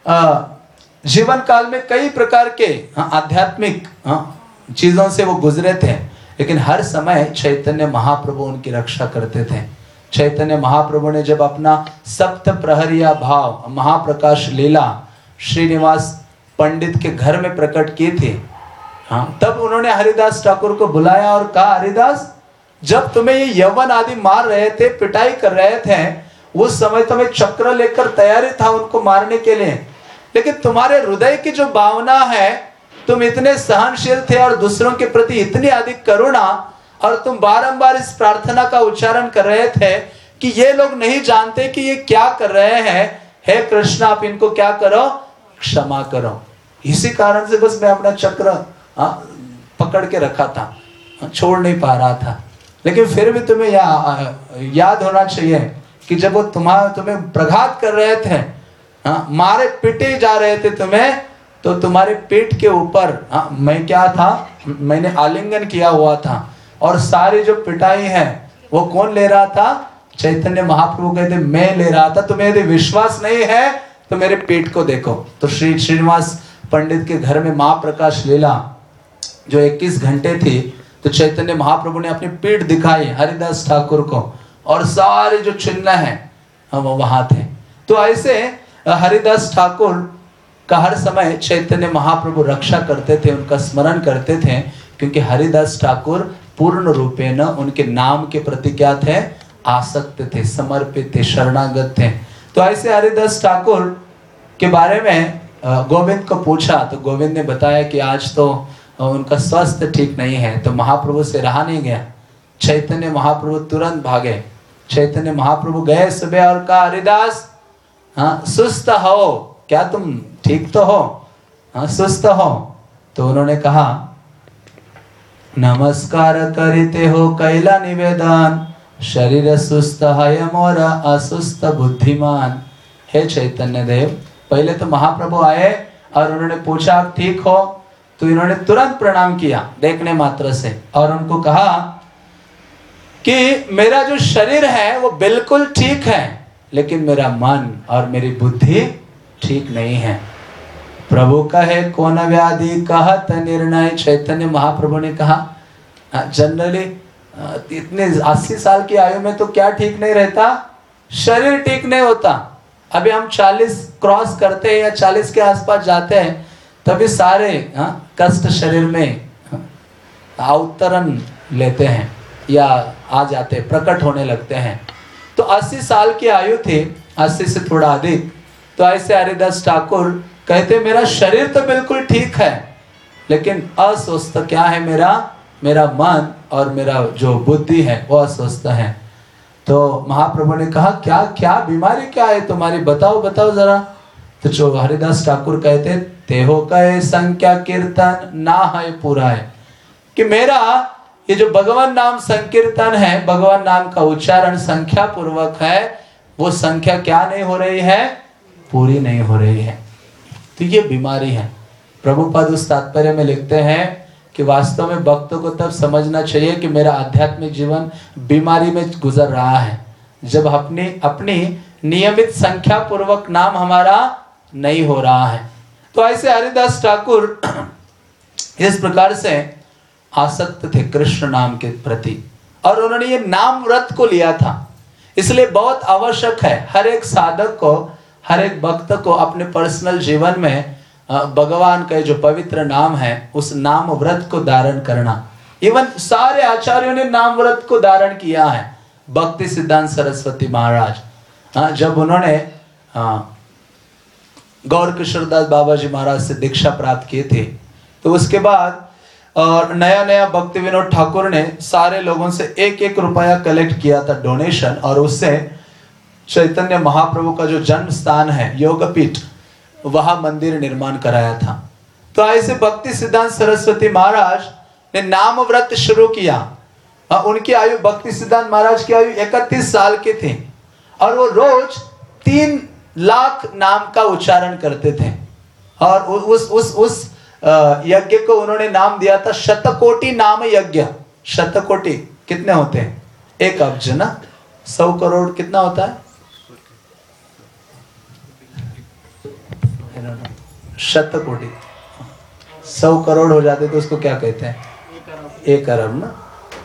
जीवन काल में कई प्रकार के आध्यात्मिक चीजों से वो गुजरे थे, लेकिन हर समय चैतन्य महाप्रभु उनकी रक्षा करते थे। चैतन्य महाप्रभु ने जब अपना सप्त प्रहरिया भाव महाप्रकाश लीला श्रीनिवास पंडित के घर में प्रकट की थी, हाँ, तब उन्होंने हरिदास ठाकुर को बुलाया और कहा, हरिदास, जब तुम्हें ये यवन आदि मार रहे थे, पिटाई कर रहे थे, उस समय तुम्हें चक्र लेकर तैयारी था उनको मारने के लिए, लेकिन तुम्हारे हृदय की जो भावना है, तुम इतने सहनशील थे और दूसरों के प्रति इतनी अधिक करुणा, और तुम बारंबार इस प्रार्थना का उच्चारण कर रहे थे कि ये लोग नहीं जानते कि ये क्या कर रहे हैं, हे कृष्ण आप इनको क्या करो, क्षमा करो। इसी कारण से बस मैं अपना चक्र आ, पकड़ के रखा था, छोड़ नहीं पा रहा था। लेकिन फिर भी तुम्हें या, याद होना चाहिए कि जब वो तुम्हारा तुम्हें प्रघात कर रहे थे, हाँ, मारे पीटे जा रहे थे तुम्हें, तो तुम्हारे पेट के ऊपर हाँ, मैं क्या था, मैंने आलिंगन किया हुआ था, और सारी जो पिटाई है वो कौन ले रहा था, चैतन्य महाप्रभु कहते मैं ले रहा था। तुम्हें यदि विश्वास नहीं है तो मेरे पेट को देखो। तो श्री श्रीनिवास पंडित के घर में महाप्रकाश लीला जो इक्कीस घंटे थी, तो चैतन्य महाप्रभु ने अपनी पीठ दिखाई हरिदास ठाकुर को, और सारे जो चिन्ह हैं वो वहां थे। तो ऐसे हरिदास ठाकुर का हर समय चैतन्य महाप्रभु रक्षा करते थे, उनका स्मरण करते थे, क्योंकि हरिदास ठाकुर पूर्ण रूपेण उनके नाम के प्रति क्या थे, आसक्त थे, समर्पित थे, शरणागत थे। तो ऐसे हरिदास ठाकुर के बारे में गोविंद को पूछा, तो गोविंद ने बताया कि आज तो उनका स्वास्थ्य ठीक नहीं है। तो महाप्रभु से रहा नहीं गया, चैतन्य महाप्रभु तुरंत भागे। चैतन्य महाप्रभु गए सुबह और कहा, हरिदास हाँ सुस्त हो क्या, तुम ठीक तो हो, हाँ सुस्त हो। तो उन्होंने कहा, नमस्कार करते हो कैला निवेदन, शरीर सुस्त है मोरा असुस्त बुद्धिमान। हे चैतन्य देव, पहले तो महाप्रभु आए और उन्होंने पूछा आप ठीक हो, तो इन्होंने तुरंत प्रणाम किया देखने मात्र से, और उनको कहा कि मेरा जो शरीर है वो बिल्कुल ठीक है, लेकिन मेरा मन और मेरी बुद्धि ठीक नहीं है। प्रभु कहे कौन व्याधि कहत निर्णय। चैतन्य महाप्रभु ने कहा जनरली इतने अस्सी साल की आयु में तो क्या ठीक नहीं रहता, शरीर ठीक नहीं होता। अभी हम चालीस क्रॉस करते हैं या चालीस के आसपास जाते हैं तभी सारे हा? कष्ट शरीर में अवतरण लेते हैं या आ जाते प्रकट होने लगते हैं। तो अस्सी साल की आयु थी, अस्सी से थोड़ा अधिक। तो ऐसे हरिदास ठाकुर कहते मेरा शरीर तो बिल्कुल ठीक है, लेकिन अस्वस्थ क्या है, मेरा मेरा मन और मेरा जो बुद्धि है वो अस्वस्थ है। तो महाप्रभु ने कहा क्या क्या बीमारी क्या है तुम्हारी, बताओ बताओ जरा। तो जो हरिदास ठाकुर कहते ते हो कहे संख्या कीर्तन ना है पूरा है, कि मेरा ये जो भगवान नाम संकीर्तन है, भगवान नाम का उच्चारण संख्या पूर्वक है, वो संख्या क्या नहीं हो रही है, पूरी नहीं हो रही है। तो ये बीमारी है। प्रभुपाद उस तात्पर्य में लिखते हैं कि वास्तव में भक्तों को तब समझना चाहिए कि मेरा आध्यात्मिक जीवन बीमारी में गुजर रहा है, जब अपनी अपनी नियमित संख्या पूर्वक नाम हमारा नहीं हो रहा है। तो ऐसे हरिदास ठाकुर इस प्रकार से आसक्त थे कृष्ण नाम के प्रति, और उन्होंने ये नाम व्रत को लिया था। इसलिए बहुत आवश्यक है हर एक साधक को, हर एक भक्त को अपने पर्सनल जीवन में भगवान का जो पवित्र नाम है उस नाम व्रत को धारण करना। इवन सारे आचार्यों ने नाम व्रत को धारण किया है। भक्ति सिद्धांत सरस्वती महाराज जब उन्होंने गौर किशोरदास बाबा जी महाराज से दीक्षा प्राप्त किए थे, तो उसके बाद और नया नया भक्ति विनोद ठाकुर ने सारे लोगों से एक एक रुपया कलेक्ट किया था डोनेशन, और उससे चैतन्य महाप्रभु का जो जन्म स्थान है योगपीठ, वहां मंदिर निर्माण कराया था। तो ऐसे भक्ति सिद्धांत सरस्वती महाराज ने नाम व्रत शुरू किया। उनकी आयु, भक्ति सिद्धांत महाराज की आयु इकतीस साल के थे, और वो रोज तीन लाख नाम का उच्चारण करते थे। और उस उस उस यज्ञ को उन्होंने नाम दिया था शतकोटि नाम यज्ञ। शतकोटि कितने होते हैं, एक अब्ज ना, सौ करोड़ कितना होता है, शतकोटि, सौ करोड़ हो जाते तो उसको क्या कहते हैं, एक अरब ना।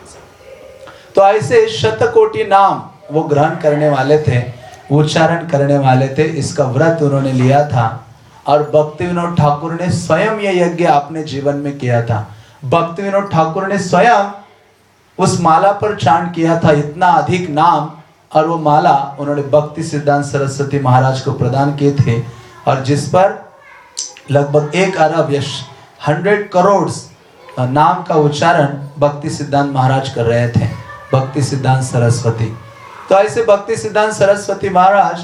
तो ऐसे शतकोटि नाम वो ग्रहण करने वाले थे, उच्चारण करने वाले थे। इसका व्रत उन्होंने लिया था, और भक्ति विनोद ठाकुर ने स्वयं ये यज्ञ अपने जीवन में किया था। भक्ति विनोद ठाकुर ने स्वयं उस माला पर चांट किया था इतना अधिक नाम, और वो माला उन्होंने भक्ति सिद्धांत सरस्वती महाराज को प्रदान किए थे, और जिस पर लगभग एक अरब या हंड्रेड करोड़ नाम का उच्चारण भक्ति सिद्धांत महाराज कर रहे थे, भक्ति सिद्धांत सरस्वती। तो ऐसे भक्ति सिद्धांत सरस्वती महाराज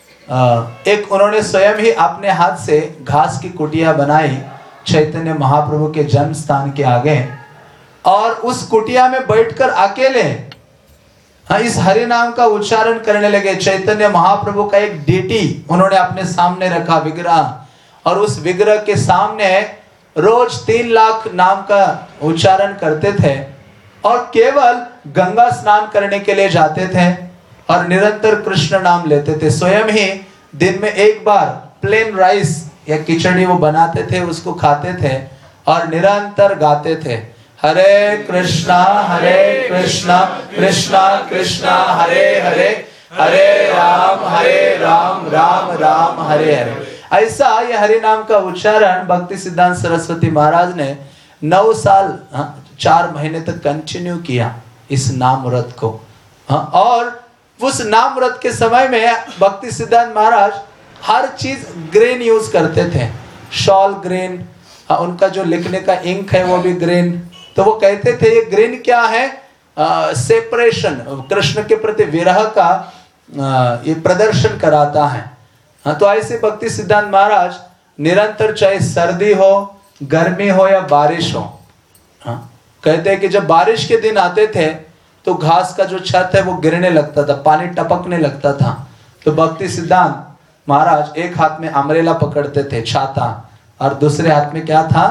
एक उन्होंने स्वयं ही अपने हाथ से घास की कुटिया बनाई चैतन्य महाप्रभु के जन्म स्थान के आगे, और उस कुटिया में बैठकर अकेले हाँ इस हरि नाम का उच्चारण करने लगे। चैतन्य महाप्रभु का एक डीटी उन्होंने अपने सामने रखा, विग्रह, और उस विग्रह के सामने रोज तीन लाख नाम का उच्चारण करते थे, और केवल गंगा स्नान करने के लिए जाते थे, और निरंतर कृष्ण नाम लेते थे। स्वयं ही दिन में एक बार प्लेन राइस या खिचड़ी वो बनाते थे, उसको खाते थे, और निरंतर गाते थे, हरे कृष्णा हरे कृष्णा कृष्णा कृष्णा हरे हरे, हरे राम हरे राम राम राम हरे हरे। ऐसा ये हरि नाम का उच्चारण भक्ति सिद्धांत सरस्वती महाराज ने नौ साल हाँ, चार महीने तक कंटिन्यू किया इस नाम व्रत को। हाँ, और उस नाम व्रत के समय में भक्ति सिद्धांत महाराज हर चीज ग्रीन यूज करते थे, शॉल ग्रीन, उनका जो लिखने का इंक है वो भी ग्रीन। तो वो कहते थे ये ग्रीन क्या है, सेपरेशन, कृष्ण के प्रति विरह का आ, ये प्रदर्शन कराता है। हाँ, तो ऐसे भक्ति सिद्धांत महाराज निरंतर चाहे सर्दी हो, गर्मी हो या बारिश हो, हाँ, कहते हैं कि जब बारिश के दिन आते थे तो घास का जो छत है वो गिरने लगता था, पानी टपकने लगता था। तो भक्ति सिद्धांत महाराज एक हाथ में अम्ब्रेला पकड़ते थे, छाता, और दूसरे हाथ में क्या था,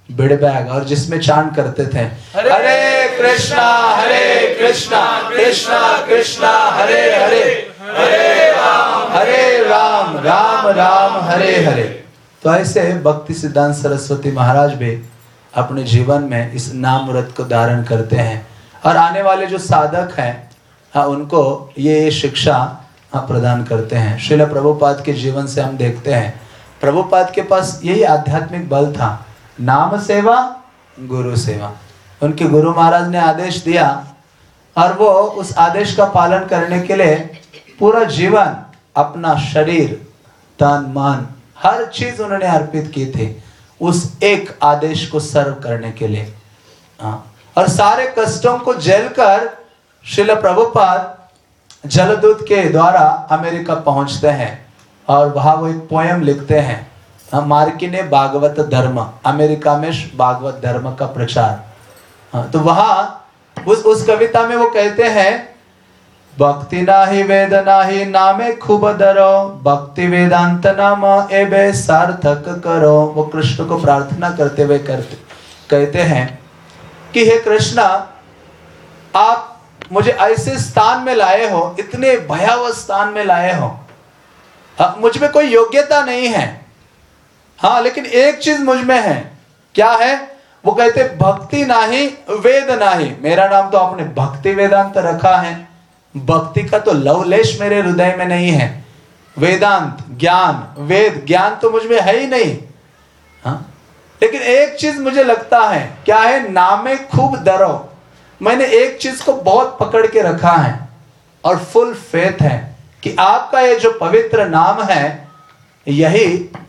बिड बैग और जिसमें चांट करते थे हरे कृष्णा हरे कृष्णा कृष्णा कृष्णा हरे हरे हरे राम हरे राम राम राम हरे हरे। तो ऐसे भक्ति सिद्धांत सरस्वती महाराज भी अपने जीवन में इस नाम व्रत को धारण करते हैं और आने वाले जो साधक हैं हाँ उनको ये शिक्षा हाँ प्रदान करते हैं। श्रील प्रभुपाद के जीवन से हम देखते हैं प्रभुपाद के पास यही आध्यात्मिक बल था, नाम सेवा गुरु सेवा। उनके गुरु महाराज ने आदेश दिया और वो उस आदेश का पालन करने के लिए पूरा जीवन अपना शरीर तन मन हर चीज उन्होंने अर्पित की थी उस एक आदेश को सर्व करने के लिए। और सारे कष्टों को झेल कर श्रील प्रभुपाद जलदूत के द्वारा अमेरिका पहुंचते हैं और वहां वो एक पोयम लिखते हैं मार्किने भागवत धर्म, अमेरिका में भागवत धर्म का प्रचार। तो वहां उस उस कविता में वो कहते हैं भक्ति नाही वेद नाही नामे खूब धरो, भक्ति वेदांत नाम एबे सार्थक करो। वो कृष्ण को प्रार्थना करते हुए करते कहते हैं कि हे कृष्णा आप मुझे ऐसे स्थान में लाए हो, इतने भयावह स्थान में लाए हो, हाँ, मुझ में कोई योग्यता नहीं है हाँ लेकिन एक चीज मुझ में है। क्या है? वो कहते भक्ति नाही वेद नाही। मेरा नाम तो आपने भक्ति वेदांत रखा है, भक्ति का तो लवलेश मेरे हृदय में नहीं है। वेदांत ज्ञान वेद ज्ञान तो मुझ में है ही नहीं हाँ लेकिन एक चीज मुझे लगता है, क्या है? नामे खूब डरो। मैंने एक चीज को बहुत पकड़ के रखा है और फुल फेथ है कि आपका ये जो पवित्र नाम है यही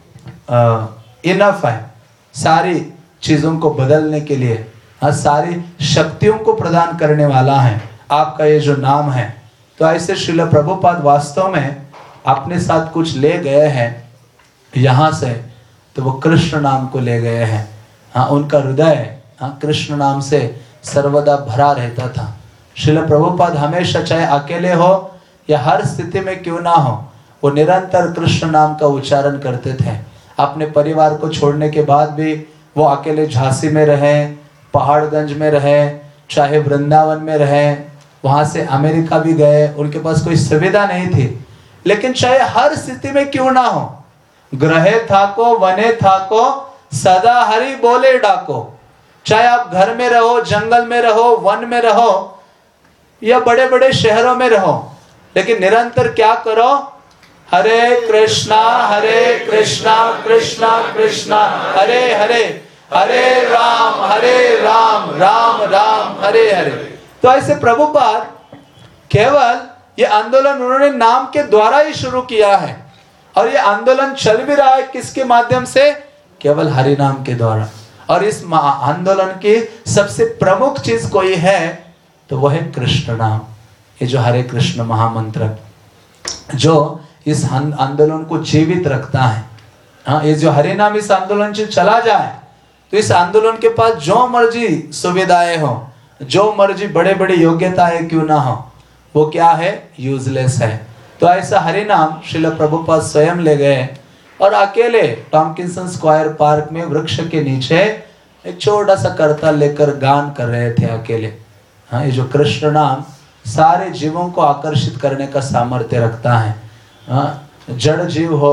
इनफ है सारी चीजों को बदलने के लिए, हाँ सारी शक्तियों को प्रदान करने वाला है आपका ये जो नाम है। तो ऐसे श्रील प्रभुपाद वास्तव में अपने साथ कुछ ले गए हैं यहाँ से, तो वो कृष्ण नाम को ले गए हैं। हाँ उनका हृदय हाँ कृष्ण नाम से सर्वदा भरा रहता था। श्रील प्रभुपाद हमेशा चाहे अकेले हो या हर स्थिति में क्यों ना हो वो निरंतर कृष्ण नाम का उच्चारण करते थे। अपने परिवार को छोड़ने के बाद भी वो अकेले झांसी में रहे, पहाड़गंज में रहे, चाहे वृंदावन में रहे, वहां से अमेरिका भी गए। उनके पास कोई सुविधा नहीं थी लेकिन चाहे हर स्थिति में क्यों ना हो, ग्रहे थाको वने थाको सदा हरि बोले डाको। चाहे आप घर में रहो, जंगल में रहो, वन में रहो या बड़े बड़े शहरों में रहो, लेकिन निरंतर क्या करो? हरे कृष्णा हरे कृष्णा कृष्णा कृष्णा हरे हरे हरे राम हरे राम राम राम हरे हरे। तो ऐसे प्रभुपाद केवल ये आंदोलन उन्होंने नाम के द्वारा ही शुरू किया है और ये आंदोलन चल भी रहा है किसके माध्यम से? केवल हरि नाम के द्वारा। और इस आंदोलन की सबसे प्रमुख चीज कोई है तो वह है कृष्ण नाम। ये जो हरे कृष्ण महामंत्र जो इस आंदोलन को जीवित रखता है। हाँ ये जो हरे नाम इस आंदोलन से चला जाए तो इस आंदोलन के पास जो मर्जी सुविधाएं हो, जो मर्जी बड़े बड़े योग्यताएं क्यों ना हो, वो क्या है? यूजलेस है। तो ऐसा हरि नाम श्रील प्रभुपाद स्वयं ले गए और अकेले टॉमकिंसन स्क्वायर पार्क में वृक्ष के नीचे एक छोटा सा करताल लेकर गान कर रहे थे अकेले। हाँ ये जो कृष्ण नाम सारे जीवों को आकर्षित करने का सामर्थ्य रखता है। हाँ जड़ जीव हो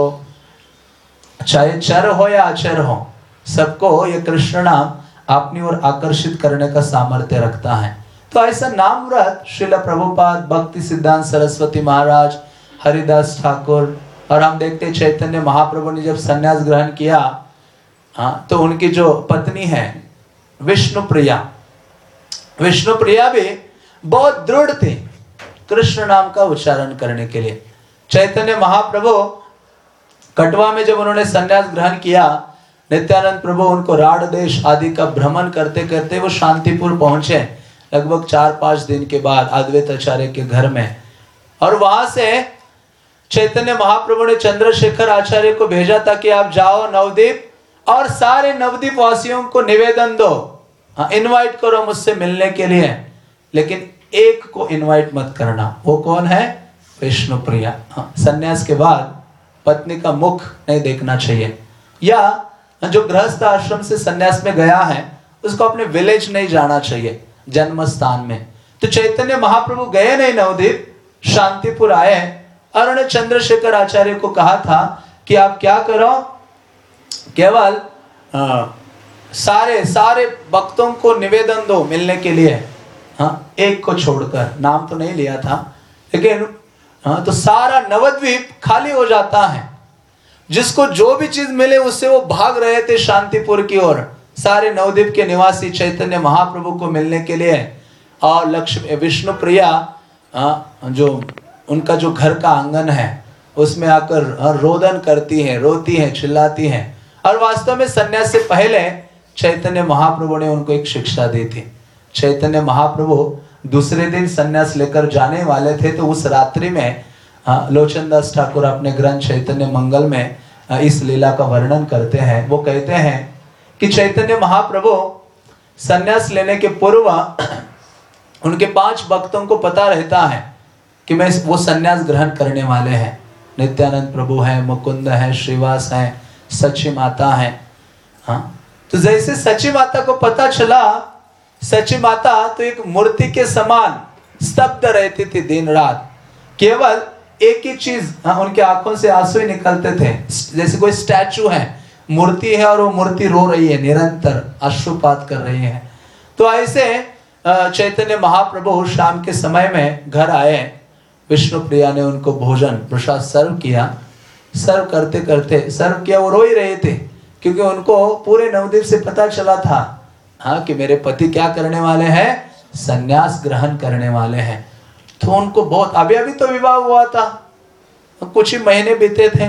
चाहे चर हो या अचर हो, सबको ये कृष्ण नाम अपनी ओर आकर्षित करने का सामर्थ्य रखता है। तो ऐसा नाम व्रत श्रील प्रभुपाद, भक्ति सिद्धांत सरस्वती महाराज, हरिदास ठाकुर और हम देखते चैतन्य महाप्रभु ने जब संन्यास ग्रहण किया हाँ तो उनकी जो पत्नी है विष्णु प्रिया, विष्णु प्रिया भी बहुत दृढ़ थी कृष्ण नाम का उच्चारण करने के लिए। चैतन्य महाप्रभु कटवा में जब उन्होंने संन्यास ग्रहण किया, नित्यानंद प्रभु उनको राढ़ देश आदि का भ्रमण करते करते वो शांतिपुर पहुंचे लगभग चार पांच दिन के बाद अद्वैत आचार्य के घर में। और वहां से चैतन्य महाप्रभु ने चंद्रशेखर आचार्य को भेजा था कि आप जाओ नवदीप और सारे नवदीप वासियों को निवेदन दो, हाँ इनवाइट करो मुझसे मिलने के लिए, लेकिन एक को इनवाइट मत करना। वो कौन है? विष्णु प्रिया। हाँ, संन्यास के बाद पत्नी का मुख नहीं देखना चाहिए या जो गृहस्थ आश्रम से संन्यास में गया है उसको अपने विलेज नहीं जाना चाहिए, जन्म स्थान में। तो चैतन्य महाप्रभु गए नहीं नवद्वीप, शांतिपुर आए और उन्होंने चंद्रशेखर आचार्य को कहा था कि आप क्या करो, केवल आ, सारे सारे भक्तों को निवेदन दो मिलने के लिए, हाँ, एक को छोड़कर, नाम तो नहीं लिया था लेकिन हाँ, तो सारा नवद्वीप खाली हो जाता है। जिसको जो भी चीज मिले उससे वो भाग रहे थे शांतिपुर की ओर, सारे नवद्वीप के निवासी चैतन्य महाप्रभु को मिलने के लिए। और लक्ष्मी विष्णु प्रिया जो उनका जो घर का आंगन है उसमें आकर रोदन करती है, रोती है, चिल्लाती है। और वास्तव में संन्यास से पहले चैतन्य महाप्रभु ने उनको एक शिक्षा दी थी। चैतन्य महाप्रभु दूसरे दिन संन्यास लेकर जाने वाले थे, तो उस रात्रि में लोचन दास ठाकुर अपने ग्रंथ चैतन्य मंगल में इस लीला का वर्णन करते हैं। वो कहते हैं कि चैतन्य महाप्रभु संन्यास लेने के पूर्व उनके पांच भक्तों को पता रहता है कि मैं वो संन्यास ग्रहण करने वाले हैं। नित्यानंद प्रभु है, मुकुंद है, श्रीवास है, सची माता है। हाँ, तो जैसे सची माता को पता चला, सची माता तो एक मूर्ति के समान स्तब्ध रहती थी दिन रात, केवल एक ही चीज, हाँ, उनके आंखों से आंसू ही निकलते थे। जैसे कोई स्टैचू है, मूर्ति है और वो मूर्ति रो रही है, निरंतर अश्रुपात कर रही है। तो ऐसे चैतन्य महाप्रभु शाम के समय में घर आए, विष्णु प्रिया ने उनको भोजन प्रसाद सर्व किया। सर्व करते करते सर्व किया, वो रो ही रहे थे क्योंकि उनको पूरे नवद्वीप से पता चला था, हाँ, कि मेरे पति क्या करने वाले हैं, संन्यास ग्रहण करने वाले हैं। तो उनको बहुत, अभी अभी तो विवाह हुआ था, कुछ ही महीने बीते थे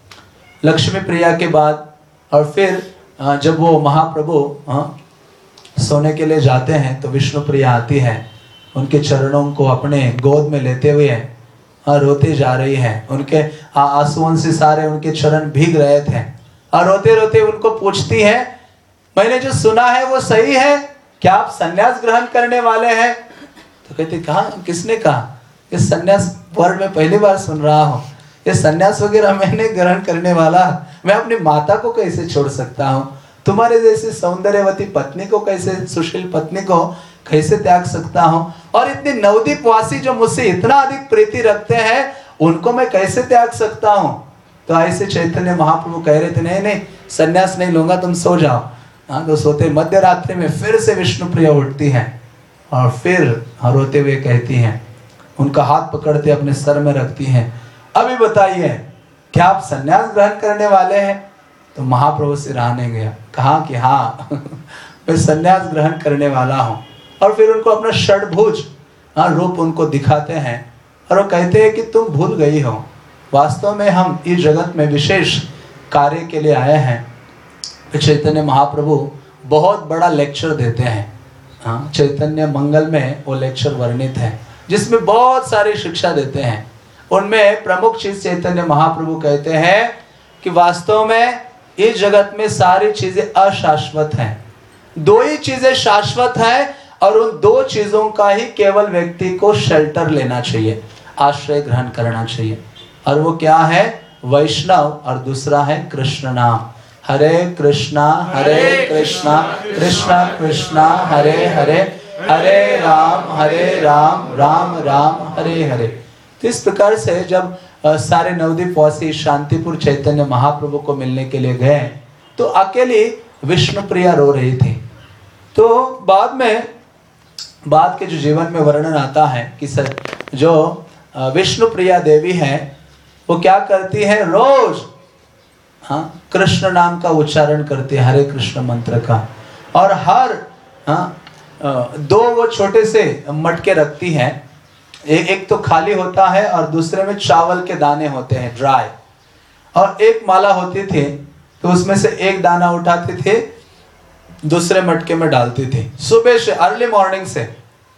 लक्ष्मी प्रिया के बाद। और फिर जब वो महाप्रभु हाँ, सोने के लिए जाते हैं तो विष्णु प्रिया आती है, उनके चरणों को अपने गोद में लेते हुए हाँ, रोते जा रही है। उनके आंसुओं से सारे उनके चरण भीग रहे थे और रोते रोते उनको पूछती है, मैंने जो सुना है वो सही है क्या, आप संन्यास ग्रहण करने वाले हैं? तो कहते, कहा, किसने कहा? ये संन्यास वर्ड में पहली बार सुन रहा हूँ, ये संन्यास वगैरह मैंने ग्रहण करने वाला, मैं अपनी माता को कैसे छोड़ सकता हूँ, तुम्हारे जैसे सौंदर्यवती पत्नी को कैसे, सुशील पत्नी को कैसे त्याग सकता हूँ, और इतने नवद्वीप वासी जो मुझसे इतना अधिक प्रीति रखते हैं उनको मैं कैसे त्याग सकता हूँ। तो ऐसे चैतन्य महाप्रभु कह रहे थे, नहीं नहीं संन्यास नहीं लूंगा, तुम सो जाओ। हाँ, तो सोते मध्य रात्रि में फिर से विष्णु प्रिया उठती है और फिर रोते हुए कहती हैं, उनका हाथ पकड़ते अपने सर में रखती हैं, अभी बताइए क्या आप संन्यास ग्रहण करने वाले हैं? तो महाप्रभु से रहने गया, कहा कि हाँ मैं संन्यास ग्रहण करने वाला हूँ। और फिर उनको अपना षड्भुज हाँ रूप उनको दिखाते हैं और वो कहते हैं कि तुम भूल गई हो, वास्तव में हम इस जगत में विशेष कार्य के लिए आए हैं। चैतन्य महाप्रभु बहुत बड़ा लेक्चर देते हैं, हाँ, चैतन्य मंगल में वो लेक्चर वर्णित है जिसमें बहुत सारी शिक्षा देते हैं। उनमें प्रमुख चीज चैतन्य महाप्रभु कहते हैं कि वास्तव में इस जगत में सारी चीजें अशाश्वत हैं, दो ही चीजें शाश्वत हैं और उन दो चीजों का ही केवल व्यक्ति को शेल्टर लेना चाहिए, आश्रय ग्रहण करना चाहिए। और वो क्या है? वैष्णव, और दूसरा है कृष्ण नाम। हरे कृष्णा हरे कृष्णा कृष्णा कृष्णा हरे हरे, हरे राम हरे राम राम राम हरे हरे। तो इस प्रकार से जब सारे नवद्वीप वासी शांतिपुर चैतन्य महाप्रभु को मिलने के लिए गए तो अकेली विष्णु प्रिया रो रही थी। तो बाद में बाद के जो जीवन में वर्णन आता है कि सर जो विष्णु प्रिया देवी है वो क्या करती है, रोज हाँ कृष्ण नाम का उच्चारण करती है, हरे कृष्ण मंत्र का। और हर हाँ दो वो छोटे से मटके रखती हैं, एक एक तो खाली होता है और दूसरे में चावल के दाने होते हैं ड्राई, और एक माला होती थी तो उसमें से एक दाना उठाती थी दूसरे मटके में डालती थी। सुबह से अर्ली मॉर्निंग से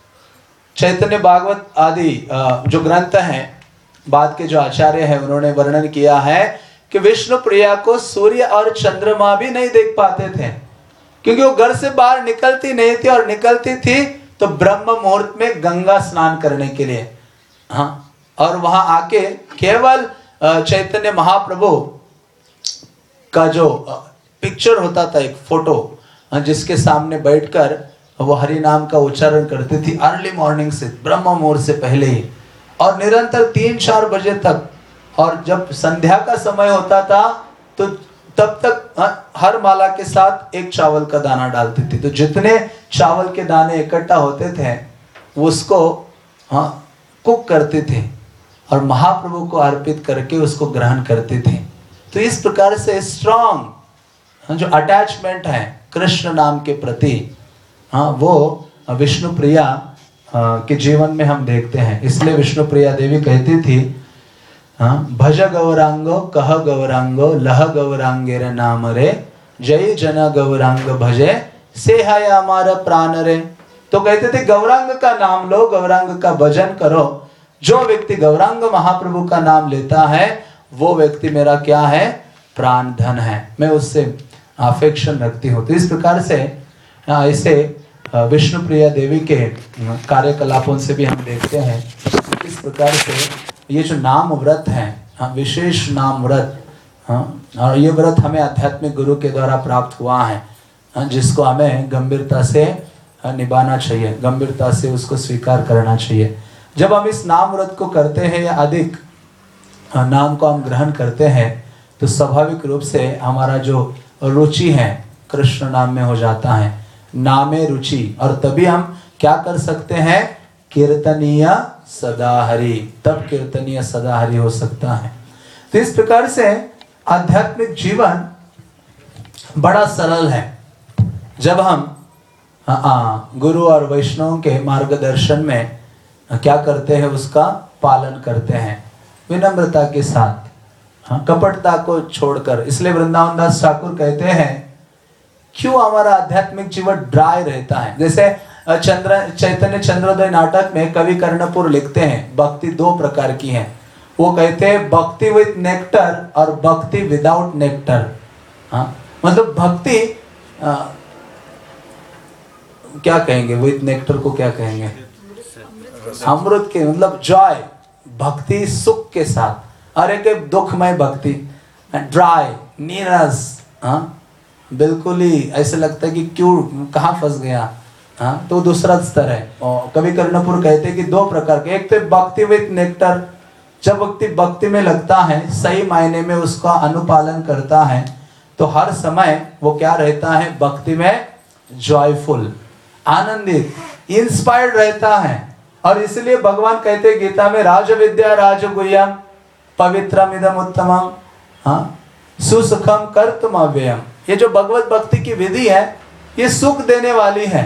चैतन्य भागवत आदि जो ग्रंथ हैं, बाद के जो आचार्य हैं उन्होंने वर्णन किया है कि विष्णु प्रिया को सूर्य और चंद्रमा भी नहीं देख पाते थे क्योंकि वो घर से बाहर निकलती नहीं थी, और निकलती थी तो ब्रह्म मुहूर्त में गंगा स्नान करने के लिए, हाँ, और वहां आके केवल चैतन्य महाप्रभु का जो पिक्चर होता था, एक फोटो, जिसके सामने बैठकर वो हरि नाम का उच्चारण करती थी अर्ली मॉर्निंग से, ब्रह्म मुहूर्त से पहले ही, और निरंतर तीन चार बजे तक। और जब संध्या का समय होता था तो तब तक हर माला के साथ एक चावल का दाना डालती थी। तो जितने चावल के दाने इकट्ठा होते थे उसको हाँ कुक करते थे और महाप्रभु को अर्पित करके उसको ग्रहण करते थे। तो इस प्रकार से स्ट्रॉन्ग जो अटैचमेंट है कृष्ण नाम के प्रति, हाँ वो विष्णु प्रिया के जीवन में हम देखते हैं। इसलिए विष्णु प्रिया देवी कहती थी, हाँ, भज गौरांगो कह गौरांगो लह गौरांगेर नाम रे, जय जना गौरांग भजे से है हमारा प्राण रे। तो कहते थे गौरांग का नाम लो, गौरांग का भजन करो। जो व्यक्ति गौरांग महाप्रभु का नाम लेता है वो व्यक्ति मेरा क्या है, प्राण धन है, मैं उससे अफेक्शन रखती हूँ। तो इस प्रकार से ऐसे विष्णु प्रिया देवी के कार्यकलापों से भी हम देखते हैं इस प्रकार से ये जो नाम व्रत है, हाँ, विशेष नाम व्रत, हाँ, और ये व्रत हमें आध्यात्मिक गुरु के द्वारा प्राप्त हुआ है, हाँ, जिसको हमें गंभीरता से निभाना चाहिए, गंभीरता से उसको स्वीकार करना चाहिए। जब हम इस नाम व्रत को करते हैं या अधिक नाम को हम ग्रहण करते हैं तो स्वाभाविक रूप से हमारा जो रुचि है कृष्ण नाम में हो जाता है, नामे रुचि, और तभी हम क्या कर सकते हैं, कीर्तनीय सदा हरि, तब कीर्तनीय सदा हरि हो सकता है। तो इस प्रकार से आध्यात्मिक जीवन बड़ा सरल है जब हम आ, आ, गुरु और वैष्णव के मार्गदर्शन में क्या करते हैं, उसका पालन करते हैं विनम्रता के साथ, हाँ, कपटता को छोड़कर। इसलिए वृंदावन दास ठाकुर कहते हैं क्यों हमारा आध्यात्मिक जीवन ड्राई रहता है। जैसे चंद्र चैतन्य चंद्रोदय नाटक में कवि कर्णपुर लिखते हैं भक्ति दो प्रकार की है। वो कहते हैं भक्ति विद नेक्टर और भक्ति विदाउट नेक्टर। हाँ, मतलब भक्ति आ, क्या कहेंगे, विद नेक्टर को क्या कहेंगे, अमृत के, मतलब जॉय, भक्ति सुख के साथ। और एक दुखमय भक्ति ड्राई, नीरस, हाँ, बिल्कुल ही ऐसे लगता है कि क्यों, कहाँ फंस गया, हाँ, तो दूसरा स्तर है। और कवि कर्णपुर कहते हैं कि दो प्रकार के, एक तो भक्ति विद नेक्टर, जब व्यक्ति भक्ति में लगता है, सही मायने में उसका अनुपालन करता है, तो हर समय वो क्या रहता है, भक्ति में जॉयफुल, आनंदित, इंस्पायर्ड रहता है। और इसलिए भगवान कहते हैं गीता में, राज विद्या राज गुह्यम पवित्रम इदम उत्तमम, हाँ, सुसुखम कर्तुम अव्ययम। ये जो भगवत भक्ति की विधि है ये सुख देने वाली है,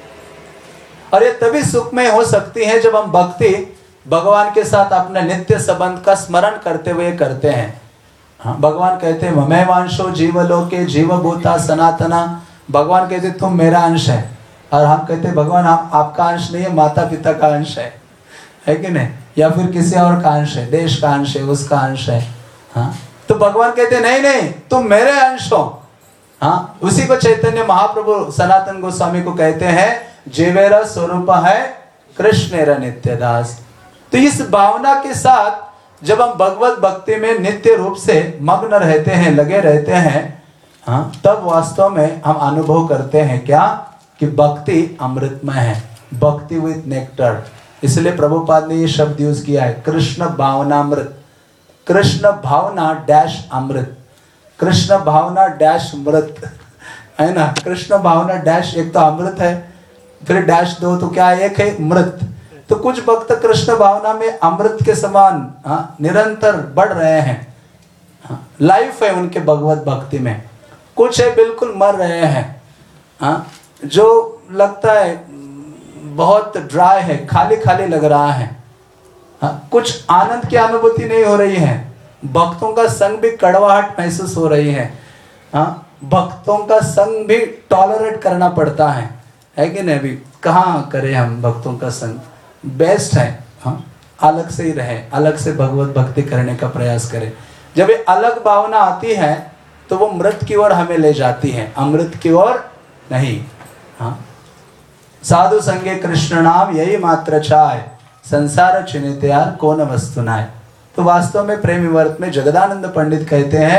और ये तभी सुखमय हो सकती है जब हम भक्ति भगवान के साथ अपने नित्य संबंध का स्मरण करते हुए करते हैं। हाँ, भगवान कहते हैं ममेवांशो जीवलोके जीवभूता सनातना। भगवान कहते तुम मेरा अंश है, और हम कहते भगवान आप आपका अंश नहीं है, माता पिता का अंश है, है कि नहीं, या फिर किसी और का अंश है, देश का अंश है, उसका अंश है। हाँ, तो भगवान कहते नहीं नहीं तुम मेरे अंश हो। हाँ, उसी को चैतन्य महाप्रभु सनातन गोस्वामी को कहते हैं जीवेरा स्वरूप है कृष्णेरा नित्य दास। तो इस भावना के साथ जब हम भगवत भक्ति में नित्य रूप से मग्न रहते हैं, लगे रहते हैं, हाँ, तब वास्तव में हम अनुभव करते हैं क्या, कि भक्ति अमृतमय है, भक्ति विद नेक्टर। इसलिए प्रभुपाद ने ये शब्द यूज किया है, कृष्ण भावनामृत, कृष्ण भावना डैश अमृत, कृष्ण भावना डैश मृत, है ना। कृष्ण भावना डैश एक तो अमृत है, फिर डैश दो तो क्या, एक है मृत। तो कुछ भक्त कृष्ण भावना में अमृत के समान, हाँ, निरंतर बढ़ रहे हैं, हाँ, लाइफ है उनके भगवत भक्ति में। कुछ है बिल्कुल मर रहे हैं, हाँ, जो लगता है बहुत ड्राई है, खाली खाली लग रहा है, हाँ, कुछ आनंद की अनुभूति नहीं हो रही है, भक्तों का संग भी कड़वाहट महसूस हो रही है, हाँ, भक्तों का संग भी टॉलरेट करना पड़ता है, है कि नहीं। अभी कहाँ करें हम भक्तों का संग, बेस्ट है, हाँ, अलग से ही रहे, अलग से भगवत भक्ति करने का प्रयास करें। जब ये अलग भावना आती है तो वो मृत की ओर हमें ले जाती है, अमृत की ओर नहीं। हाँ, साधु संगे कृष्ण नाम यही मात्र चाय, संसार चिन्हित यार कौन वस्तु नाय। तो वास्तव में प्रेमी व्रत में जगदानंद पंडित कहते हैं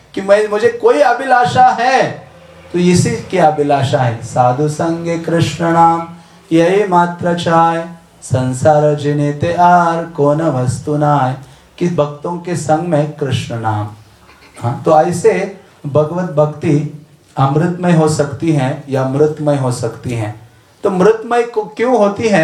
कि मैं मुझे कोई अभिलाषा है तो इसी की अभिलाषा है। साधु संगे कृष्ण नाम यही मात्र चाय, संसार जिने ते आर कौन वस्तु नाय, कि भक्तों के संग में कृष्ण नाम। हाँ, तो ऐसे भगवत भक्ति अमृतमय हो सकती है या मृतमय हो सकती है। तो मृतमय को क्यों होती है?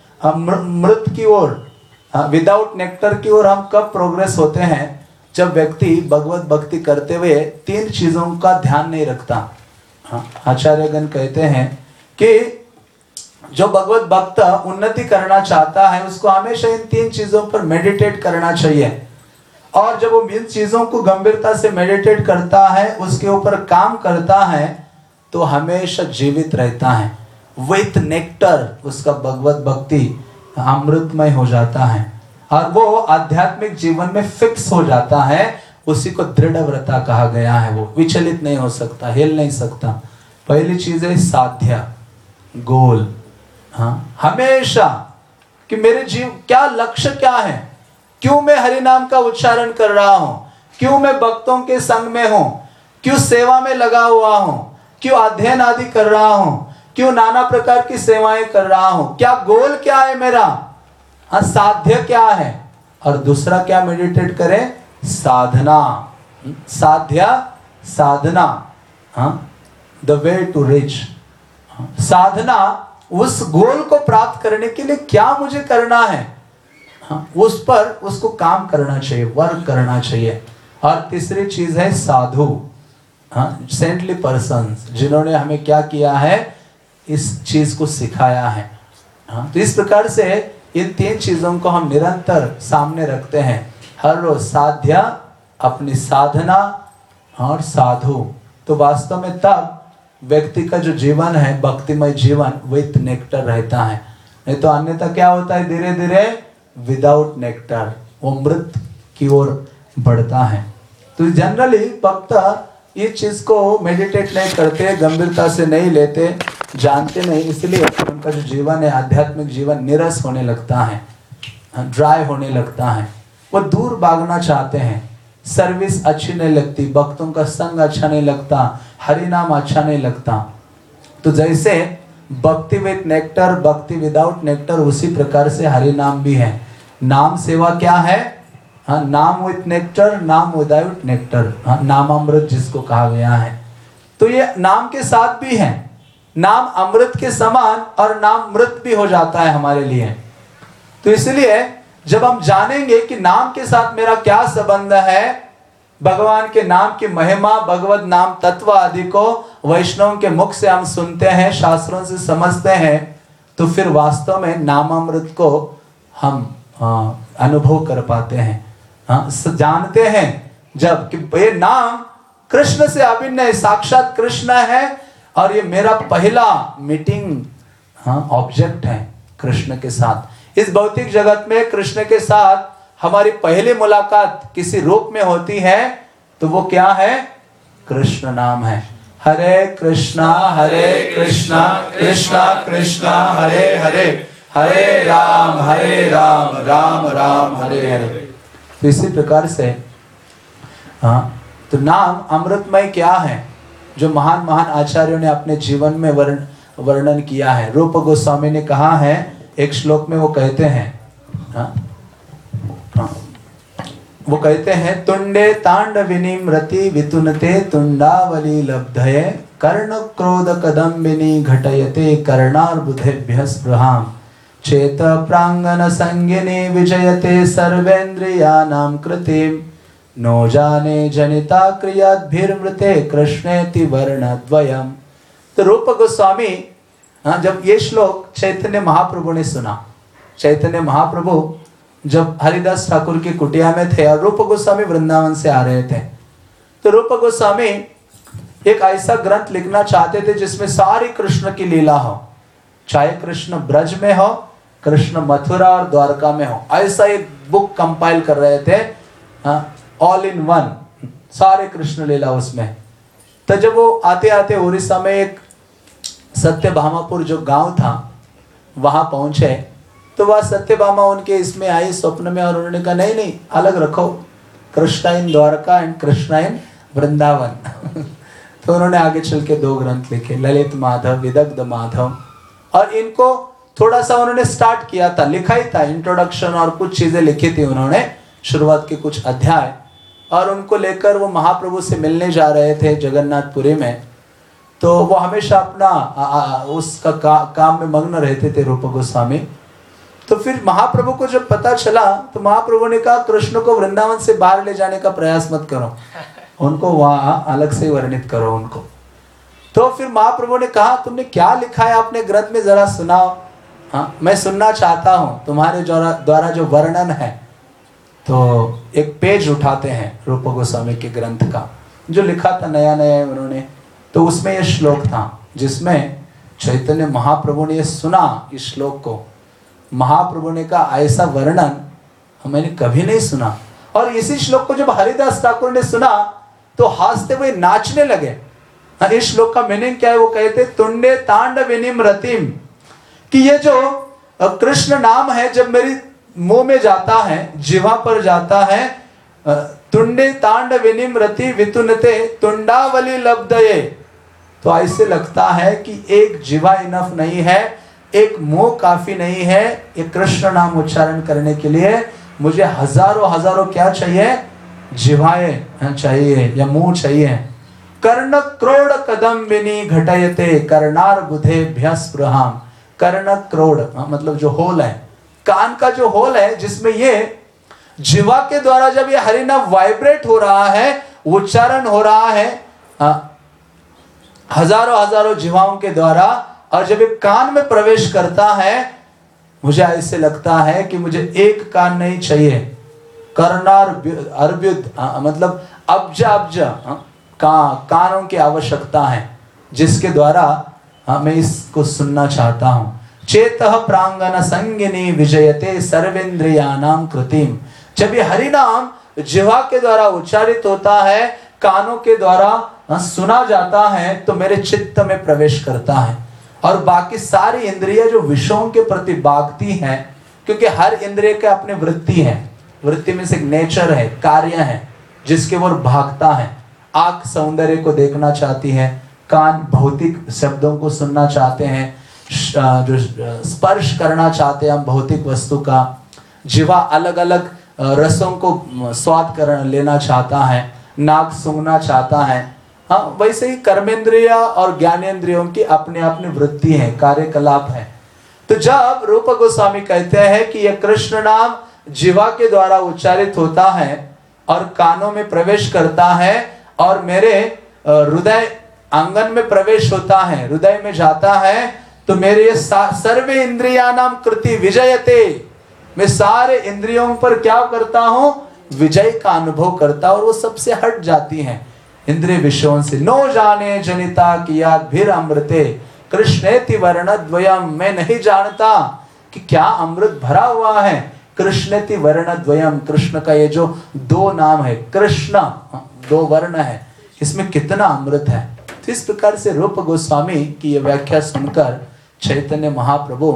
मृत की ओर, विदाउट नेक्टर की ओर हम कब प्रोग्रेस होते हैं? जब व्यक्ति भगवत भक्ति करते हुए तीन चीजों का ध्यान नहीं रखता। हाँ, आचार्यगण कहते हैं कि जो भगवत भक्त उन्नति करना चाहता है उसको हमेशा इन तीन चीजों पर मेडिटेट करना चाहिए। और जब वो इन चीजों को गंभीरता से मेडिटेट करता है, उसके ऊपर काम करता है, तो हमेशा जीवित रहता है। विथ नेक्टर उसका भगवत भक्ति अमृतमय हो जाता है और वो आध्यात्मिक जीवन में फिक्स हो जाता है। उसी को दृढ़ व्रता कहा गया है। वो विचलित नहीं हो सकता, हिल नहीं सकता। पहली चीज है साध्य, गोल। हाँ, हमेशा कि मेरे जीव क्या लक्ष्य क्या है, क्यों मैं हरि नाम का उच्चारण कर रहा हूं, क्यों मैं भक्तों के संग में हूं, क्यों सेवा में लगा हुआ हूं, क्यों अध्ययन आदि कर रहा हूं, क्यों नाना प्रकार की सेवाएं कर रहा हूं, क्या गोल क्या है मेरा, हाँ साध्य क्या है। और दूसरा क्या मेडिटेट करें? साधना, साध्य साधना, हाँ द वे टू रिच। साधना, उस गोल को प्राप्त करने के लिए क्या मुझे करना है, हाँ, उस पर उसको काम करना चाहिए, वर्क करना चाहिए। और तीसरी चीज है साधु, हाँ सेंटली पर्सन्स, जिन्होंने हमें क्या किया है, इस चीज को सिखाया है। हाँ, तो इस प्रकार से इन तीन चीजों को हम निरंतर सामने रखते हैं हर रोज। साध्या, अपनी साधना और साधु। तो वास्तव में तब व्यक्ति का जो जीवन है भक्तिमय जीवन विथ नेक्टर रहता है। नहीं तो अन्यथा क्या होता है, धीरे धीरे विदाउट नेक्टर वो मृत की ओर बढ़ता है। तो जनरली भक्त ये चीज को मेडिटेट नहीं करते, गंभीरता से नहीं लेते, जानते नहीं, इसलिए उनका जो जीवन है आध्यात्मिक जीवन निरस होने लगता है, ड्राई होने लगता है। वो दूर भागना चाहते हैं, सर्विस अच्छी नहीं लगती, भक्तों का संग अच्छा नहीं लगता, हरि नाम अच्छा नहीं लगता। तो जैसे भक्ति विद नेक्टर, भक्ति विदाउट नेक्टर, उसी प्रकार से हरि नाम भी है। नाम सेवा क्या है? हाँ, नाम विद नेक्टर, नाम विदाउट नेक्टर, हाँ नामामृत जिसको कहा गया है। तो ये नाम के साथ भी है, नाम अमृत के समान और नाम मृत भी हो जाता है हमारे लिए। तो इसलिए जब हम जानेंगे कि नाम के साथ मेरा क्या संबंध है, भगवान के नाम की महिमा, भगवत नाम तत्व आदि को वैष्णव के मुख से हम सुनते हैं, शास्त्रों से समझते हैं, तो फिर वास्तव में नामामृत को हम हाँ, अनुभव कर पाते हैं। हाँ, जानते हैं जब कि ये नाम कृष्ण से अभिन्न है, साक्षात कृष्ण है और ये मेरा पहला मीटिंग हाँ ऑब्जेक्ट है कृष्ण के साथ। इस भौतिक जगत में कृष्ण के साथ हमारी पहली मुलाकात किसी रूप में होती है तो वो क्या है? कृष्ण नाम है। हरे कृष्णा हरे कृष्णा कृष्णा कृष्णा हरे हरे, हरे राम हरे राम राम राम हरे हरे। तो इसी प्रकार से हाँ, तो नाम अमृतमय क्या है जो महान महान आचार्यों ने अपने जीवन में वर्ण वर्णन किया है। रूप गोस्वामी ने कहा है एक श्लोक में, वो कहते हैं हाँ, हाँ, वो कहते हैं तुंडे तांडविनीम्रति वितुनते तुंडावली लब्धये कर्ण क्रोध कदम्बिनी घटयते कर्णार्बुधेभ्यः स्पृहाम् चेत प्रांगण संगिनी विजयते सर्वेन्द्रियाणां कृतिम् नो जाने जनिता क्रियाद्भिर्मृते कृष्णेति वर्णद्वयम्। तो रूप गोस्वामी हाँ, जब ये श्लोक चैतन्य महाप्रभु ने सुना, चैतन्य महाप्रभु जब हरिदास ठाकुर की कुटिया में थे और रूप गोस्वामी वृंदावन से आ रहे थे, तो रूप गोस्वामी एक ऐसा ग्रंथ लिखना चाहते थे जिसमें सारी कृष्ण की लीला हो, चाहे कृष्ण ब्रज में हो, कृष्ण मथुरा और द्वारका में हो, ऐसा एक बुक कंपाइल कर रहे थे, ऑल इन वन, सारे कृष्ण लीला उसमें। तो जब वो आते आते उड़ीसा में एक सत्यभामापुर जो गांव था वहां पहुंचे, तो वह सत्यभामा उनके इसमें आई स्वप्न में और उन्होंने कहा नहीं नहीं अलग रखो, Krishna in Dwarka and Krishna in Vrindavan. तो उन्होंने आगे चल के दो ग्रंथ लिखे, ललित माधव, विदग्ध माधव। और इनको थोड़ा सा उन्होंने स्टार्ट किया था, लिखा ही था, इंट्रोडक्शन और कुछ चीजें लिखी थी उन्होंने, शुरुआत के कुछ अध्याय। और उनको लेकर वो महाप्रभु से मिलने जा रहे थे जगन्नाथपुरी में। तो वो हमेशा अपना आ, आ, उसका का, काम में मग्न रहते थे रूप गोस्वामी। तो फिर महाप्रभु को जब पता चला तो महाप्रभु ने कहा कृष्ण को वृंदावन से बाहर ले जाने का प्रयास मत करो, उनको वहां अलग से वर्णित करो उनको। तो फिर महाप्रभु ने कहा तुमने क्या लिखा है आपने ग्रंथ में, जरा सुनाओ। हाँ, मैं सुनना चाहता हूँ तुम्हारे द्वारा जो वर्णन है। तो एक पेज उठाते हैं रूप गोस्वामी के ग्रंथ का, जो लिखा था नया नया उन्होंने। तो उसमें यह श्लोक था जिसमें चैतन्य महाप्रभु ने सुना इस श्लोक को। महाप्रभु ने कहा ऐसा वर्णन मैंने कभी नहीं सुना। और इसी श्लोक को जब हरिदास ठाकुर ने सुना तो हंसते हुए नाचने लगे। इस श्लोक का मीनिंग क्या है? वो कहते तुंडे तांड विनिम रतिम, कि ये जो कृष्ण नाम है जब मेरी मुंह में जाता है, जीवा पर जाता है, तुंडे तांड विनिम रति वितुनते तुंडावली लब्धये। तो ऐसे लगता है कि एक जीवा इनफ नहीं है, एक मुंह काफी नहीं है ये कृष्ण नाम उच्चारण करने के लिए। मुझे हजारों हजारों क्या चाहिए? जिह्वाएं चाहिए या मुंह चाहिए। कर्ण क्रोड़ कदम विनी घटयते कर्णार बुधे भ्यस्पृहाम। कर्ण क्रोड़ मतलब जो होल है, कान का जो होल है जिसमें ये जिह्वा के द्वारा जब ये हरिनाम वाइब्रेट हो रहा है, उच्चारण हो रहा है हजारों हजारों जिह्वाओं के द्वारा, और जब ये कान में प्रवेश करता है मुझे ऐसे लगता है कि मुझे एक कान नहीं चाहिए, कर्णार अर्ब्युद मतलब अब्ज अब्ज का, कानों की आवश्यकता है जिसके द्वारा हाँ, मैं इसको सुनना चाहता हूं। चेतः प्रांगण संगिनी विजयते सर्वेंद्रियानाम कृतिम। जब ये हरिनाम जिह्वा के द्वारा उच्चारित होता है, कानों के द्वारा हाँ, सुना जाता है, तो मेरे चित्त में प्रवेश करता है। और बाकी सारी इंद्रियां जो विषयों के प्रति भागती हैं, क्योंकि हर इंद्रिय के अपने वृत्ति है, वृत्ति में से एक नेचर है, कार्य है जिसके वो भागता है। आंख सौंदर्य को देखना चाहती है, कान भौतिक शब्दों को सुनना चाहते हैं, जो स्पर्श करना चाहते हैं हम भौतिक वस्तु का, जीवा अलग अलग रसों को स्वाद कर लेना चाहता है, नाक सूंघना चाहता है। हाँ, वैसे ही कर्मेंद्रिय और ज्ञानेंद्रियों की अपने अपनी वृत्ति है, कार्यकलाप है। तो जब रूप गोस्वामी कहते हैं कि यह कृष्ण नाम जीवा के द्वारा उच्चारित होता है और कानों में प्रवेश करता है और मेरे हृदय आंगन में प्रवेश होता है, हृदय में जाता है, तो मेरे ये सर्वे इंद्रियानाम कृति विजयते, मैं सारे इंद्रियों पर क्या करता हूं? विजय का अनुभव करता, और वो सबसे हट जाती हैं इंद्रिय विषयों से। नो जाने जनिता किया भीर अमृते कृष्णेति वर्णद्वयम। मैं नहीं जानता कि क्या अमृत भरा हुआ है कृष्णेति वर्णद्वयम। कृष्ण का ये जो दो नाम है, कृष्ण दो वर्ण है, इसमें कितना अमृत है। तो इस प्रकार से रूप गोस्वामी की ये व्याख्या सुनकर चैतन्य महाप्रभु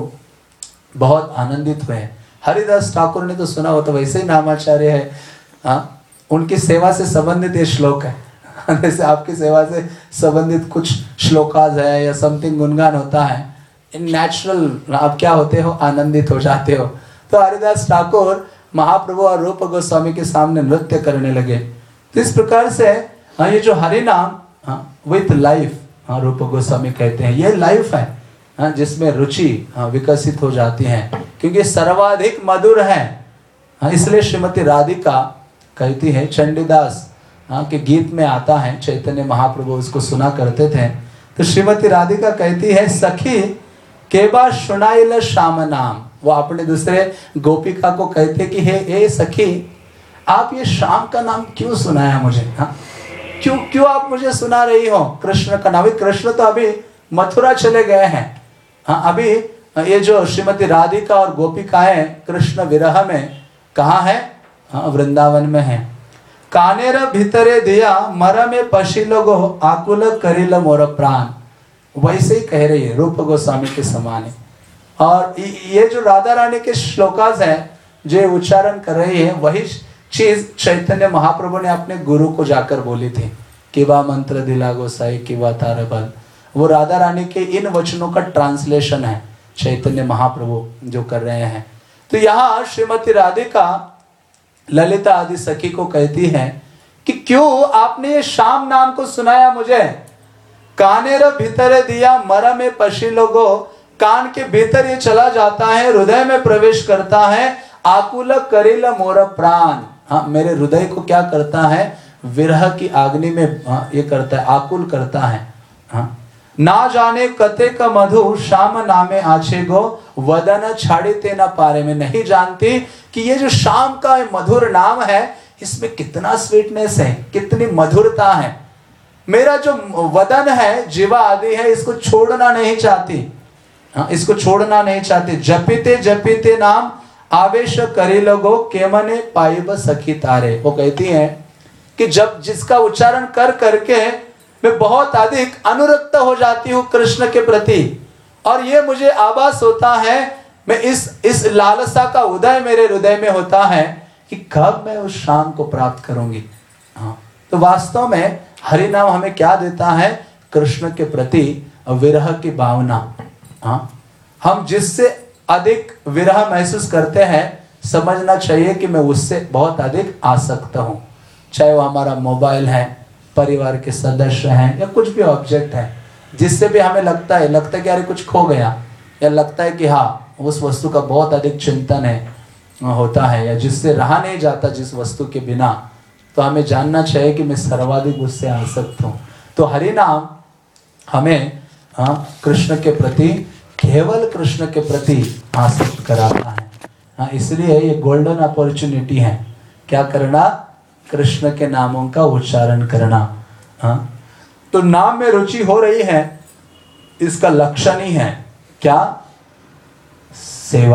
बहुत आनंदित हुए। हरिदास ठाकुर ने तो सुना हो, तो वैसे ही नामाचार्य है, हाँ, उनकी सेवा से संबंधित ये श्लोक है। जैसे आपकी सेवा से संबंधित कुछ श्लोकाज है या समथिंग गुणगान होता है, इन नेचुरल आप क्या होते हो? आनंदित हो जाते हो। तो हरिदास ठाकुर महाप्रभु और रूप गोस्वामी के सामने नृत्य करने लगे। तो इस प्रकार से हाँ, ये जो हरिनाम विथ लाइफ, हाँ, रूप गोस्वामी कहते हैं ये लाइफ है, हाँ, जिसमें रुचि हाँ, विकसित हो जाती है, क्योंकि सर्वाधिक मधुर है। हाँ, इसलिए श्रीमती राधिका कहती है, चंडीदास हाँ, के गीत में आता है, चैतन्य महाप्रभु उसको सुना करते थे। तो श्रीमती राधिका कहती है, सखी केबा सुनाइल श्याम नाम। वो अपने दूसरे गोपिका को कहते कि हे ए सखी, आप ये श्याम का नाम क्यों सुनाया मुझे? हाँ, क्यों क्यों आप मुझे सुना रही हो कृष्ण का नाम? कृष्ण तो अभी मथुरा चले गए हैं। हाँ, अभी ये जो श्रीमती राधिका और गोपिकाएं कृष्ण विरह में कहाँ है? हाँ, वृंदावन में है। कानेर भीतरे दिया मर में पशी लोगो आकुल करिल मोर प्राण। वैसे ही कह रही है रूप गोस्वामी के समान है। और ये जो राधा रानी के श्लोकास हैं जो उच्चारण कर रही है, वही चीज चैतन्य महाप्रभु ने अपने गुरु को जाकर बोली थी, किवा मंत्र दिला गोसाई किवा तार बल। वो राधा रानी के इन वचनों का ट्रांसलेशन है चैतन्य महाप्रभु जो कर रहे हैं। तो यहाँ श्रीमती राधिका ललिता आदि सखी को कहती है कि क्यों आपने ये श्याम नाम को सुनाया मुझे। कानेर भीतर दिया मरा में पशी लोगो, कान के भीतर ये चला जाता है, हृदय में प्रवेश करता है। आकुल करिल मोर प्राण, हाँ मेरे हृदय को क्या करता है, विरह की अग्नि में हाँ, ये करता है, आकुल करता है। हाँ ना जाने कते का मधु श्याम नामे आछे गो, वदन छाड़ी ते न पारे। में नहीं जानती कि ये जो श्याम का मधुर नाम है इसमें कितना स्वीटनेस है, कितनी मधुरता है। मेरा जो वदन है, जीवा आदि है, इसको छोड़ना नहीं चाहती, हाँ इसको छोड़ना नहीं चाहती। जपिते जपिते नाम आवेश करी लगो, केमने पाइब सखी तारे। वो कहती हैं कि जब जिसका उच्चारण कर करके मैं बहुत अधिक अनुरक्त हो जाती हूँ कृष्ण के प्रति, और ये मुझे आभास होता है, मैं इस इस लालसा का उदय मेरे हृदय में होता है कि कब मैं उस शाम को प्राप्त करूंगी। हाँ तो वास्तव में हरि नाम हमें क्या देता है, कृष्ण के प्रति विरह की भावना। हाँ हम जिससे अधिक विरह महसूस करते हैं, समझना चाहिए कि मैं उससे बहुत अधिक आसक्त हूँ। चाहे वो हमारा मोबाइल है, परिवार के सदस्य हैं, या कुछ भी ऑब्जेक्ट है जिससे भी हमें लगता है लगता है कि अरे कुछ खो गया, या लगता है कि हाँ उस वस्तु का बहुत अधिक चिंतन है होता है, या जिससे रहा नहीं जाता जिस वस्तु के बिना, तो हमें जानना चाहिए कि मैं सर्वाधिक उससे आसक्त हूँ। तो हरि नाम हमें हाँ कृष्ण के प्रति, केवल कृष्ण के प्रति आसक्त कराता है। हाँ इसलिए ये गोल्डन अपॉर्चुनिटी है, क्या करना, कृष्ण के नामों का उच्चारण करना। हाँ तो नाम में रुचि हो रही है, इसका लक्षण ही है क्या, सेवा।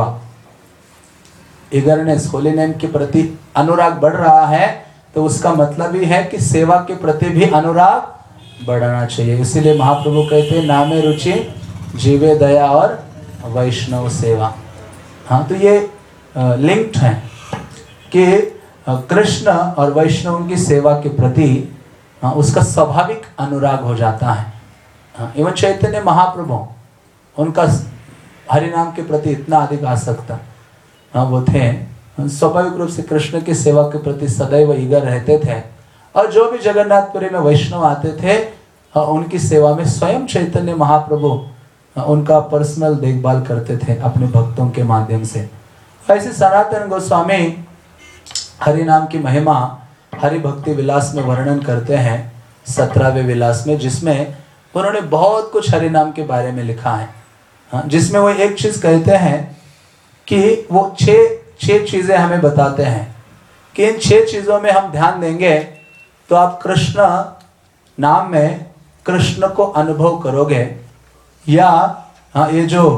इगरनेस, होली नेम के प्रति अनुराग बढ़ रहा है, तो उसका मतलब ही है कि सेवा के प्रति भी अनुराग बढ़ना चाहिए। इसीलिए महाप्रभु कहते हैं नामे रुचि जीवे दया और वैष्णव सेवा। हाँ तो ये लिंक्ड है कि कृष्ण और वैष्णव की सेवा के प्रति हाँ, उसका स्वाभाविक अनुराग हो जाता है। हाँ, एवं चैतन्य महाप्रभु उनका हरि नाम के प्रति इतना अधिक आसक्त हाँ, वो थे, स्वाभाविक रूप से कृष्ण की सेवा के प्रति सदैव ईगर रहते थे। और जो भी जगन्नाथपुरी में वैष्णव आते थे हाँ, उनकी सेवा में स्वयं चैतन्य महाप्रभु हाँ, उनका पर्सनल देखभाल करते थे अपने भक्तों के माध्यम से। ऐसे सनातन गोस्वामी हरि नाम की महिमा हरि भक्ति विलास में वर्णन करते हैं, सत्रहवें विलास में, जिसमें उन्होंने बहुत कुछ हरि नाम के बारे में लिखा है। हाँ, जिसमें वो एक चीज कहते हैं कि वो छह छह चीजें हमें बताते हैं कि इन छह चीजों में हम ध्यान देंगे तो आप कृष्ण नाम में कृष्ण को अनुभव करोगे, या हाँ, ये जो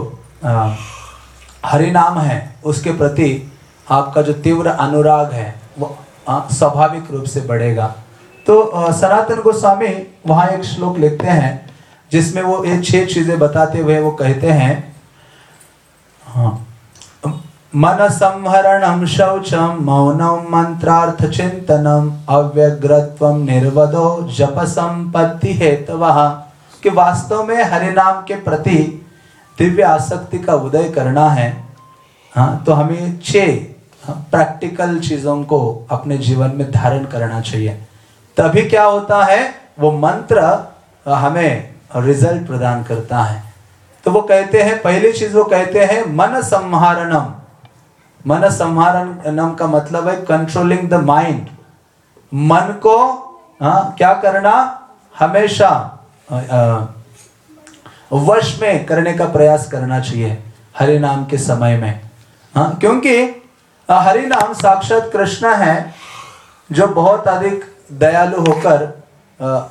हरि नाम है उसके प्रति आपका जो तीव्र अनुराग है वो स्वाभाविक रूप से बढ़ेगा। तो सनातन गोस्वामी वहाँ एक श्लोक लिखते हैं जिसमें वो ये छह चीजें बताते हुए वो कहते हैं, हाँ, मन संहरणम शौचम मौनम मंत्रार्थ चिंतनम अव्यग्रत्वम निर्वदो जप संपत्ति हेतवः, कि वास्तव में हरि नाम के प्रति दिव्य आसक्ति का उदय करना है। हाँ तो हमें छह प्रैक्टिकल चीजों को अपने जीवन में धारण करना चाहिए, तभी क्या होता है, वो मंत्र हमें रिजल्ट प्रदान करता है। तो वो कहते हैं, पहली चीज वो कहते हैं मन संहारणम। मन संहारणम का मतलब है कंट्रोलिंग द माइंड। मन को हाँ, क्या करना, हमेशा आ, आ, वश में करने का प्रयास करना चाहिए हरि नाम के समय में। हाँ क्योंकि हरि नाम साक्षात कृष्ण है जो बहुत अधिक दयालु होकर आ,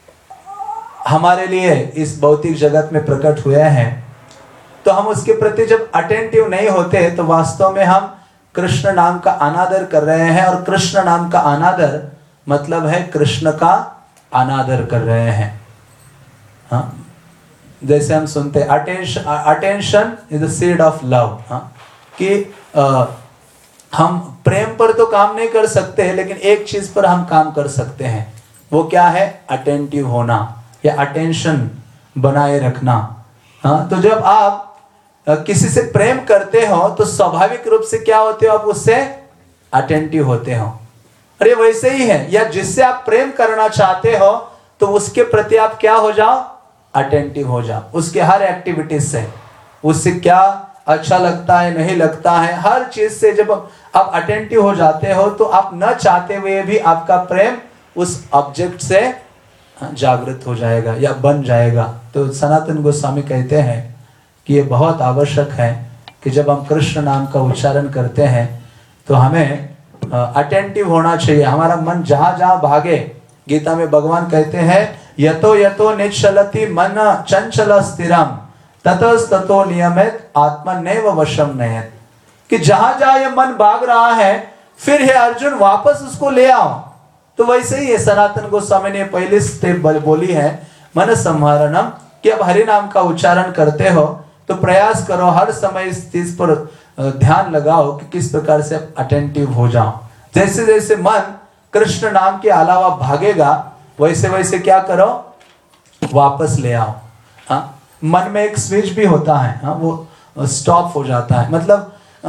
हमारे लिए इस भौतिक जगत में प्रकट हुए हैं। तो हम उसके प्रति जब अटेंटिव नहीं होते तो वास्तव में हम कृष्ण नाम का अनादर कर रहे हैं, और कृष्ण नाम का अनादर मतलब है कृष्ण का अनादर कर रहे हैं। हाँ जैसे हम सुनते attention attention is the seed of love, कि हम प्रेम पर तो काम नहीं कर सकते, लेकिन एक चीज पर हम काम कर सकते हैं। वो क्या है? अटेंटिव होना या अटेंशन बनाए रखना। हाँ, तो जब आप किसी से प्रेम करते हो तो स्वाभाविक रूप से क्या होते हो? आप उससे अटेंटिव होते हो। अरे वैसे ही है, या जिससे आप प्रेम करना चाहते हो तो उसके प्रति आप क्या हो जाओ? अटेंटिव हो जाओ। उसके हर एक्टिविटीज से, उससे क्या अच्छा लगता है, नहीं लगता है, हर चीज से जब आप अटेंटिव हो जाते हो तो आप न चाहते हुए भी आपका प्रेम उस ऑब्जेक्ट से जागृत हो जाएगा या बन जाएगा। तो सनातन गोस्वामी कहते हैं कि ये बहुत आवश्यक है कि जब हम कृष्ण नाम का उच्चारण करते हैं तो हमें अटेंटिव होना चाहिए। हमारा मन जहां जहां भागे, गीता में भगवान कहते हैं यतो यतो निश्चलति मन चंचल स्थिरम ततस्ततो नियमित आत्मनैव वशम नयत, कि जहां जहां ये मन भाग रहा है फिर हे अर्जुन वापस उसको ले आओ। तो वैसे ही है, सनातन गोस्वामी ने पहली स्टेप बोली है मन संहरणम, कि अब हरि नाम का उच्चारण करते हो तो प्रयास करो हर समय इस चीज पर ध्यान लगाओ कि किस प्रकार से अटेंटिव हो जाओ। जैसे जैसे मन कृष्ण नाम के अलावा भागेगा वैसे वैसे क्या करो? वापस ले आओ। हाँ, मन में एक स्विच भी होता है, हाँ, वो स्टॉप हो जाता है। मतलब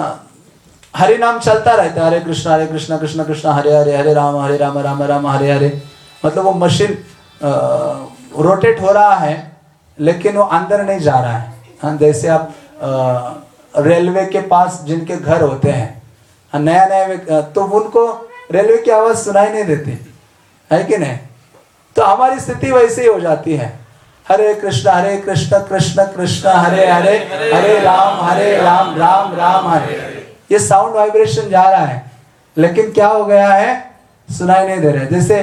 हरि नाम चलता रहता है, हरे कृष्ण हरे कृष्ण कृष्ण कृष्ण हरे हरे हरे राम हरे राम राम राम हरे हरे। मतलब वो मशीन रोटेट हो रहा है लेकिन वो अंदर नहीं जा रहा है। हाँ, जैसे आप आ, रेलवे के पास जिनके घर होते हैं नया नया, तो उनको रेलवे की आवाज सुनाई नहीं देती है कि नहीं? तो हमारी स्थिति वैसे ही हो जाती है। हरे कृष्ण हरे कृष्ण कृष्ण कृष्ण हरे हरे हरे राम हरे राम राम राम हरे। ये साउंड वाइब्रेशन जा रहा है लेकिन क्या हो गया है? सुनाई नहीं दे रहा है। जैसे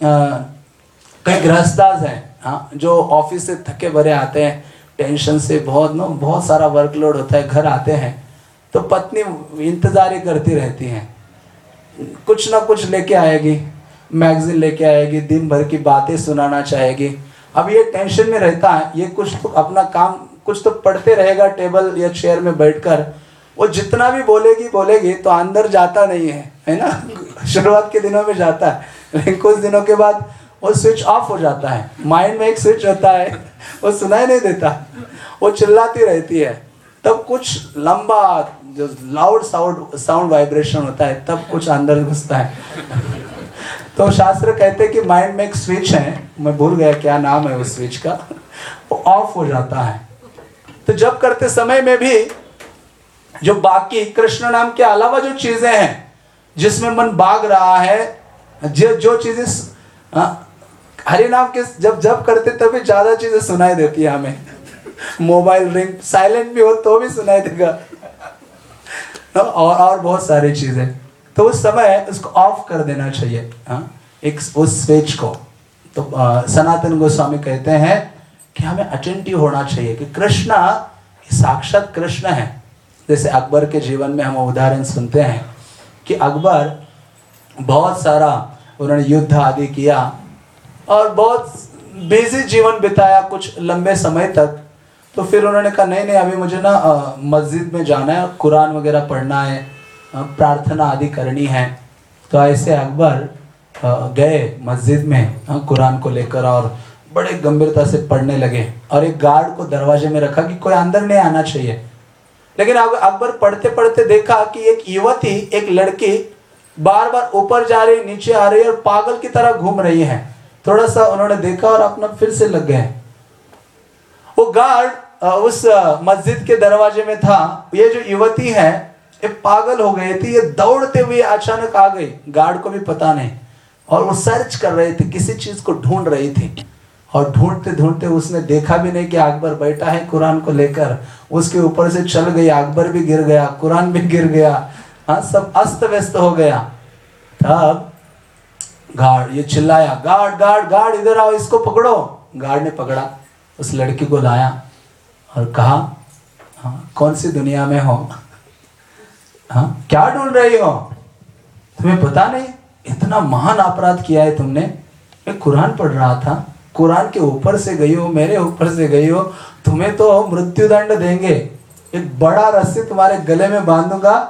कई गृहस्थास हैं, हाँ, जो ऑफिस से थके भरे आते हैं, टेंशन से बहुत नो बहुत सारा वर्कलोड होता है, घर आते हैं तो पत्नी इंतजार ही करती रहती है, कुछ ना कुछ लेके आएगी, मैगजीन लेके आएगी, दिन भर की बातें सुनाना चाहेगी। अब ये टेंशन में रहता है, ये कुछ तो अपना काम कुछ तो पढ़ते रहेगा टेबल या चेयर में बैठकर, वो जितना भी बोलेगी बोलेगी तो अंदर जाता नहीं है, है ना? शुरुआत के दिनों में जाता है लेकिन कुछ दिनों के बाद वो स्विच ऑफ हो जाता है। माइंड में एक स्विच होता है, वो सुनाई नहीं देता, वो चिल्लाती रहती है। तब कुछ लंबा जो लाउड साउंड साउंड वाइब्रेशन होता है तब कुछ अंदर घुसता है। तो शास्त्र कहते हैं कि माइंड में एक स्विच है, मैं भूल गया क्या नाम है उस स्विच का, वो ऑफ हो जाता है। तो जब करते समय में भी जो बाकी कृष्ण नाम के अलावा जो चीजें हैं जिसमें मन भाग रहा है, जो जो चीजें हरि नाम के जब जब करते तभी ज्यादा चीजें सुनाई देती है हमें। मोबाइल रिंग साइलेंट भी हो तो भी सुनाई देगा, और और बहुत सारी चीजें। तो उस समय उसको ऑफ कर देना चाहिए, हाँ, एक उस स्विच को। तो आ, सनातन गोस्वामी कहते हैं कि हमें अटेंटिव होना चाहिए कि कृष्ण साक्षात कृष्ण है। जैसे अकबर के जीवन में हम उदाहरण सुनते हैं कि अकबर बहुत सारा उन्होंने युद्ध आदि किया और बहुत बिजी जीवन बिताया कुछ लंबे समय तक। तो फिर उन्होंने कहा नहीं नहीं अभी मुझे ना मस्जिद में जाना है, कुरान वगैरह पढ़ना है, प्रार्थना आदि करनी है। तो ऐसे अकबर गए मस्जिद में कुरान को लेकर और बड़े गंभीरता से पढ़ने लगे और एक गार्ड को दरवाजे में रखा कि कोई अंदर नहीं आना चाहिए। लेकिन अकबर पढ़ते पढ़ते देखा कि एक युवती, एक लड़की बार बार ऊपर जा रही, नीचे आ रही और पागल की तरह घूम रही है। थोड़ा सा उन्होंने देखा और अपना फिर से लग गए। वो गार्ड उस मस्जिद के दरवाजे में था। ये जो युवती है ये पागल हो गई थी, ये दौड़ते हुए अचानक आ गई, गार्ड को भी पता नहीं, और वो सर्च कर रही थी, किसी चीज को ढूंढ रही थी। और ढूंढते ढूंढते उसने देखा भी नहीं कि अकबर बैठा है कुरान को लेकर, उसके ऊपर से चल गई, अकबर भी गिर गया, कुरान भी गिर गया, हाँ, सब अस्त व्यस्त हो गया। तब गार्ड ये चिल्लाया, गार्ड गार्ड गार्ड इधर आओ, इसको पकड़ो। गार्ड ने पकड़ा, उस लड़की को लाया और कहा, हाँ, कौन सी दुनिया में हो, हाँ, क्या ढूंढ रही हो, तुम्हें पता नहीं इतना महान अपराध किया है तुमने। मैं कुरान पढ़ रहा था, कुरान के ऊपर से गई हो, मेरे ऊपर से गई हो, तुम्हें तो मृत्यु दंड देंगे, एक बड़ा रस्सी तुम्हारे गले में बांधूंगा,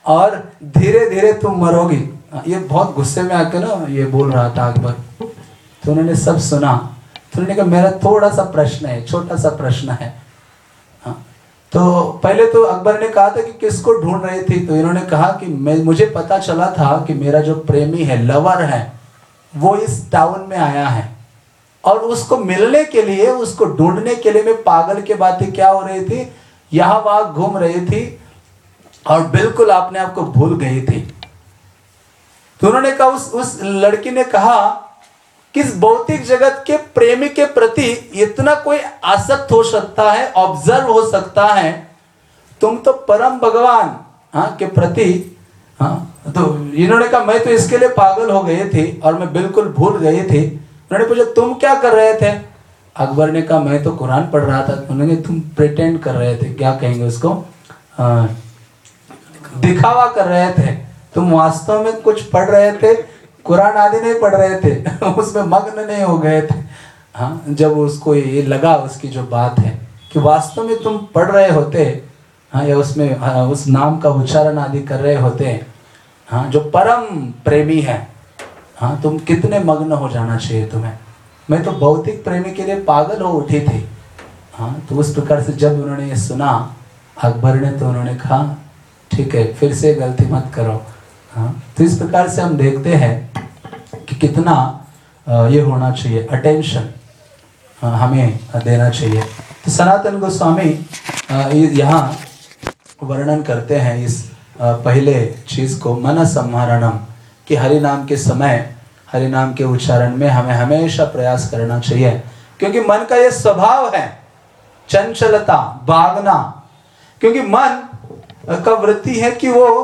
और धीरे धीरे तुम मरोगी। ये बहुत गुस्से में आके ना ये बोल रहा था अकबर। तो उन्होंने सब सुना। तो उन्होंने कहा मेरा थोड़ा सा प्रश्न है, छोटा सा प्रश्न है। हाँ, तो पहले तो अकबर ने कहा था कि किसको ढूंढ रही थी। तो इन्होंने कहा कि मैं मुझे पता चला था कि मेरा जो प्रेमी है, लवर है, वो इस टाउन में आया है और उसको मिलने के लिए, उसको ढूंढने के लिए मैं पागल के बातें क्या हो रही थी, यहाँ वहां घूम रही थी और बिल्कुल अपने आप को भूल गई थी। तो उन्होंने कहा, उस उस लड़की ने कहा किस भौतिक जगत के प्रेमी के प्रति इतना कोई आसक्त हो सकता है, ऑब्जर्व हो सकता है, तुम तो परम भगवान हाँ के प्रति। हाँ, तो इन्होंने कहा मैं तो इसके लिए पागल हो गई थी और मैं बिल्कुल भूल गई थी। उन्होंने पूछा तुम क्या कर रहे थे? अकबर ने कहा मैं तो कुरान पढ़ रहा था। उन्होंने तुम प्रिटेंड कर रहे थे, क्या कहेंगे उसको, आ, दिखावा कर रहे थे। तुम वास्तव में कुछ पढ़ रहे थे, कुरान आदि नहीं पढ़ रहे थे उसमें मग्न नहीं हो गए थे। हाँ, जब उसको ये लगा उसकी जो बात है कि वास्तव में तुम पढ़ रहे होते, हाँ, या उसमें हाँ, उस नाम का उच्चारण आदि कर रहे होते, हाँ, जो परम प्रेमी है, हाँ, तुम कितने मग्न हो जाना चाहिए तुम्हें। मैं तो भौतिक प्रेमी के लिए पागल हो उठी थी। हाँ, तो उस प्रकार से जब उन्होंने ये सुना अकबर ने, तो उन्होंने कहा ठीक है, फिर से गलती मत करो। हाँ, तो इस प्रकार से हम देखते हैं कि कितना ये होना चाहिए, अटेंशन हमें देना चाहिए। तो सनातन गोस्वामी यहाँ वर्णन करते हैं इस पहले चीज को, मन संहरणम, कि हरि नाम के समय, हरि नाम के उच्चारण में हमें हमेशा प्रयास करना चाहिए, क्योंकि मन का ये स्वभाव है चंचलता, भागना। क्योंकि मन का वृत्ति है कि वो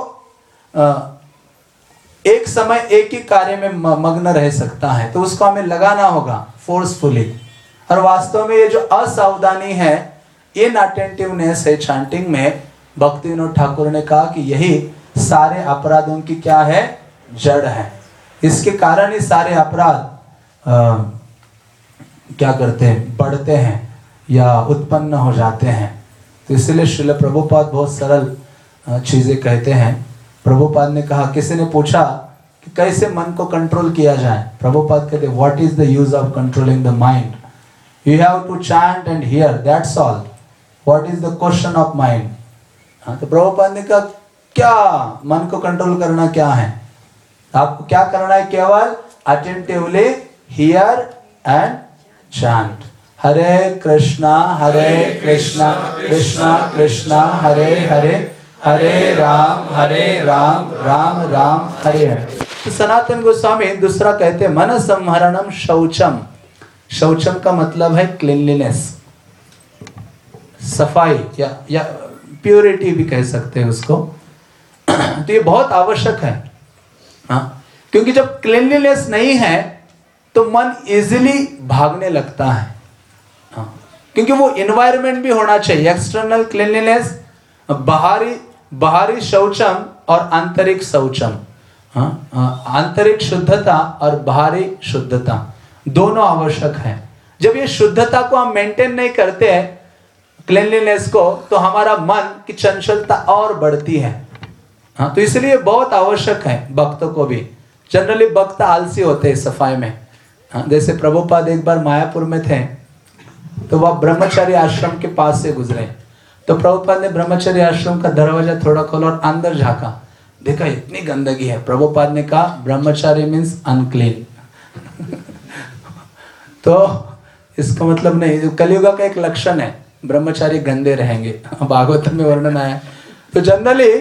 एक समय एक ही कार्य में मग्न रह सकता है, तो उसको हमें लगाना होगा फोर्सफुली। और वास्तव में ये जो असावधानी है, इनअटेंटिवनेस है चैंटिंग में, भक्ति विनोद ठाकुर ने कहा कि यही सारे अपराधों की क्या है, जड़ है। इसके कारण ही सारे अपराध क्या करते हैं, बढ़ते हैं या उत्पन्न हो जाते हैं। तो इसलिए श्रील प्रभुपाद बहुत सरल चीजें कहते हैं। प्रभुपाद ने कहा, किसी ने पूछा कि कैसे मन को कंट्रोल किया जाए, प्रभुपाद कहते what is the use of controlling the mind, you have to chant and hear, that's all, what is the question of mind. हाँ, तो प्रभुपाद ने कहा क्या मन को कंट्रोल करना क्या है, आपको क्या करना है, केवल attentively hear and chant. Hare Krishna Hare Krishna Krishna Krishna Hare Hare, Hare Ram Hare Ram Ram Ram Hare Hare. तो सनातन गोस्वामी दूसरा कहते हैं मन संहरणम शौचम। शौचम का मतलब है क्लीनलीनेस, सफाई या या प्योरिटी भी कह सकते हैं उसको। तो ये बहुत आवश्यक है। हाँ, क्योंकि जब क्लीनलीनेस नहीं है तो मन इजीली भागने लगता है। हाँ, क्योंकि वो एनवायरनमेंट भी होना चाहिए, एक्सटर्नल क्लीनलीनेस, बाहरी बाहरी शौचम और आंतरिक शौचम। हाँ, आंतरिक शुद्धता और बाहरी शुद्धता दोनों आवश्यक है। जब ये शुद्धता को हम मेंटेन नहीं करते हैं, क्लीनलीनेस को, तो हमारा मन की चंचलता और बढ़ती है। हाँ, तो इसलिए बहुत आवश्यक है भक्तों को भी। जनरली भक्त आलसी होते हैं सफाई में। हाँ, जैसे प्रभुपाद एक बार मायापुर में थे, तो वह ब्रह्मचारी आश्रम के पास से गुजरे, तो प्रभुपाद ने ब्रह्मचारी आश्रम का दरवाजा थोड़ा खोला और अंदर झांका, देखा इतनी गंदगी है। प्रभुपाद ने कहा ब्रह्मचारी मीन्स अनक्लीन तो इसका मतलब नहीं, कलयुग का एक लक्षण है, ब्रह्मचारी गंदे रहेंगे, भागवत में वर्णन आया। तो जनरली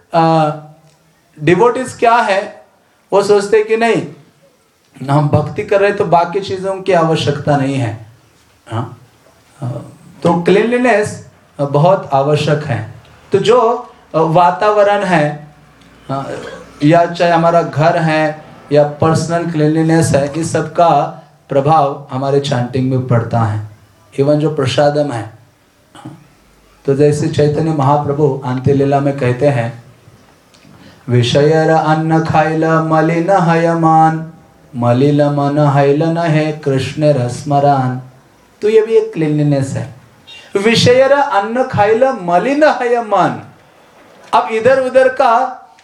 डिवोटीज क्या है, वो सोचते कि नहीं हम भक्ति कर रहे तो बाकी चीजों की आवश्यकता नहीं है। हाँ, तो क्लीनलीनेस बहुत आवश्यक है। तो जो वातावरण है, या चाहे हमारा घर है या पर्सनल क्लीनलीनेस है, इस सब का प्रभाव हमारे चैंटिंग में पड़ता है। इवन जो प्रसादम है, तो जैसे चैतन्य महाप्रभु अंत्य लीला में कहते हैं, विषयर अन्न खाइल मलिन हयमान, मलिन मन हैल न है कृष्ण रसमरान। तो ये भी एक क्लीनलीनेस है। विषयर अन्न खाइल मलिन हयमान। अब इधर उधर का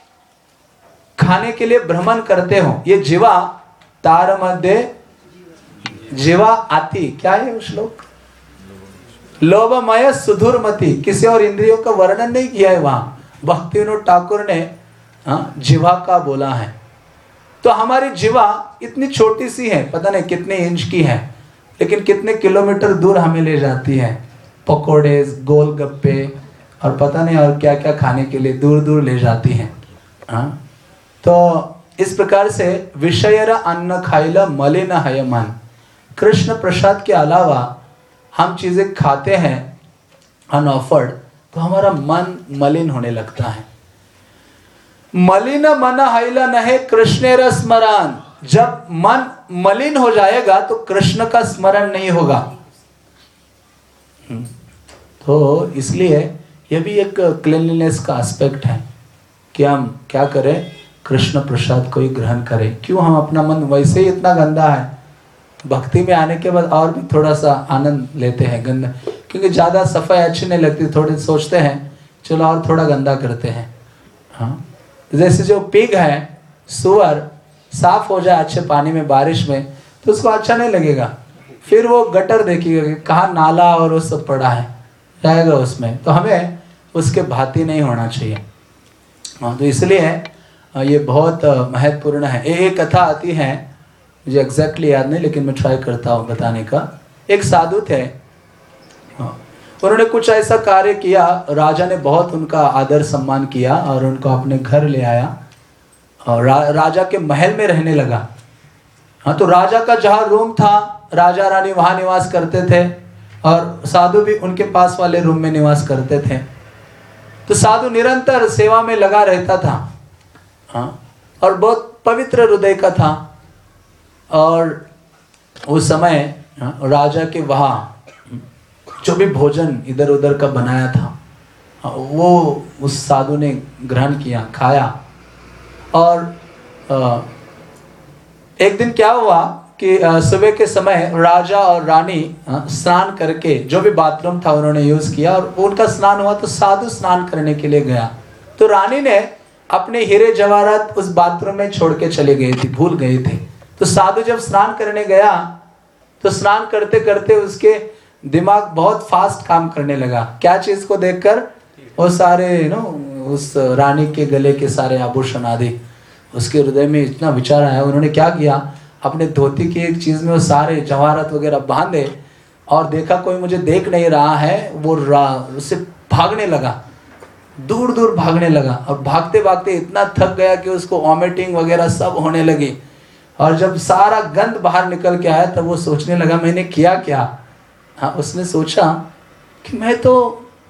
खाने के लिए भ्रमण करते हो, ये जीवा तार मध्य जीवा आती, क्या है वो श्लोक? लोभमय सुधुरमति, किसी और इंद्रियों का वर्णन नहीं किया है वहां, भक्ति विनोद ठाकुर ने हाँ, जीवा का बोला है। तो हमारी जीवा इतनी छोटी सी है, पता नहीं कितने इंच की है, लेकिन कितने किलोमीटर दूर हमें ले जाती है। पकोड़े, गोलगप्पे और पता नहीं और क्या क्या खाने के लिए दूर दूर ले जाती है। हाँ, तो इस प्रकार से विषयर अन्न खाइला मलिन है मन। कृष्ण प्रसाद के अलावा हम चीजें खाते हैं अनऑफर्ड, तो हमारा मन मलिन होने लगता है। मलिन मन हैला नहे कृष्णेर स्मरण। जब मन मलिन हो जाएगा तो कृष्ण का स्मरण नहीं होगा। तो इसलिए यह भी एक क्लीनलीनेस का एस्पेक्ट है कि हम क्या करें, कृष्ण प्रसाद को ही ग्रहण करें। क्यों हम अपना मन वैसे ही इतना गंदा है, भक्ति में आने के बाद और भी थोड़ा सा आनंद लेते हैं गंदा, क्योंकि ज़्यादा सफाई अच्छी नहीं लगती, थोड़े सोचते हैं चलो और थोड़ा गंदा करते हैं। हाँ, जैसे जो पिग है, सुअर साफ हो जाए अच्छे पानी में बारिश में तो उसको अच्छा नहीं लगेगा, फिर वो गटर देखेगा कि कहाँ नाला और वो सब पड़ा है, जाएगा उसमें। तो हमें उसके भांति नहीं होना चाहिए। हाँ, तो इसलिए ये बहुत महत्वपूर्ण है। एक कथा आती है, मुझे एग्जैक्टली याद नहीं, लेकिन मैं ट्राई करता हूँ बताने का। एक साधु थे, हाँ, उन्होंने कुछ ऐसा कार्य किया, राजा ने बहुत उनका आदर सम्मान किया और उनको अपने घर ले आया और रा, राजा के महल में रहने लगा। हाँ, तो राजा का जहाँ रूम था, राजा रानी वहाँ निवास करते थे और साधु भी उनके पास वाले रूम में निवास करते थे। तो साधु निरंतर सेवा में लगा रहता था। हाँ, और बहुत पवित्र हृदय का था। और उस समय हाँ, राजा के वहाँ जो भी भोजन इधर उधर का बनाया था वो उस साधु ने ग्रहण किया, खाया। और आ, एक दिन क्या हुआ कि सुबह के समय राजा और रानी स्नान करके, जो भी बाथरूम था उन्होंने यूज किया और उनका स्नान हुआ, तो साधु स्नान करने के लिए गया। तो रानी ने अपने हीरे जवाहरात उस बाथरूम में छोड़ के चले गए थे, भूल गए थे। तो साधु जब स्नान करने गया तो स्नान करते करते उसके दिमाग बहुत फास्ट काम करने लगा। क्या चीज को देखकर? वो सारे नो उस रानी के गले के सारे आभूषण आदि, उसके हृदय में इतना विचार आया। उन्होंने क्या किया, अपने धोती की एक चीज में वो सारे जवाहरात वगैरह बांधे और देखा कोई मुझे देख नहीं रहा है, वो उससे भागने लगा, दूर दूर भागने लगा। और भागते भागते इतना थक गया कि उसको वॉमिटिंग वगैरह सब होने लगी। और जब सारा गंद बाहर निकल के आया तब वो सोचने लगा मैंने किया क्या। हाँ, उसने सोचा कि मैं तो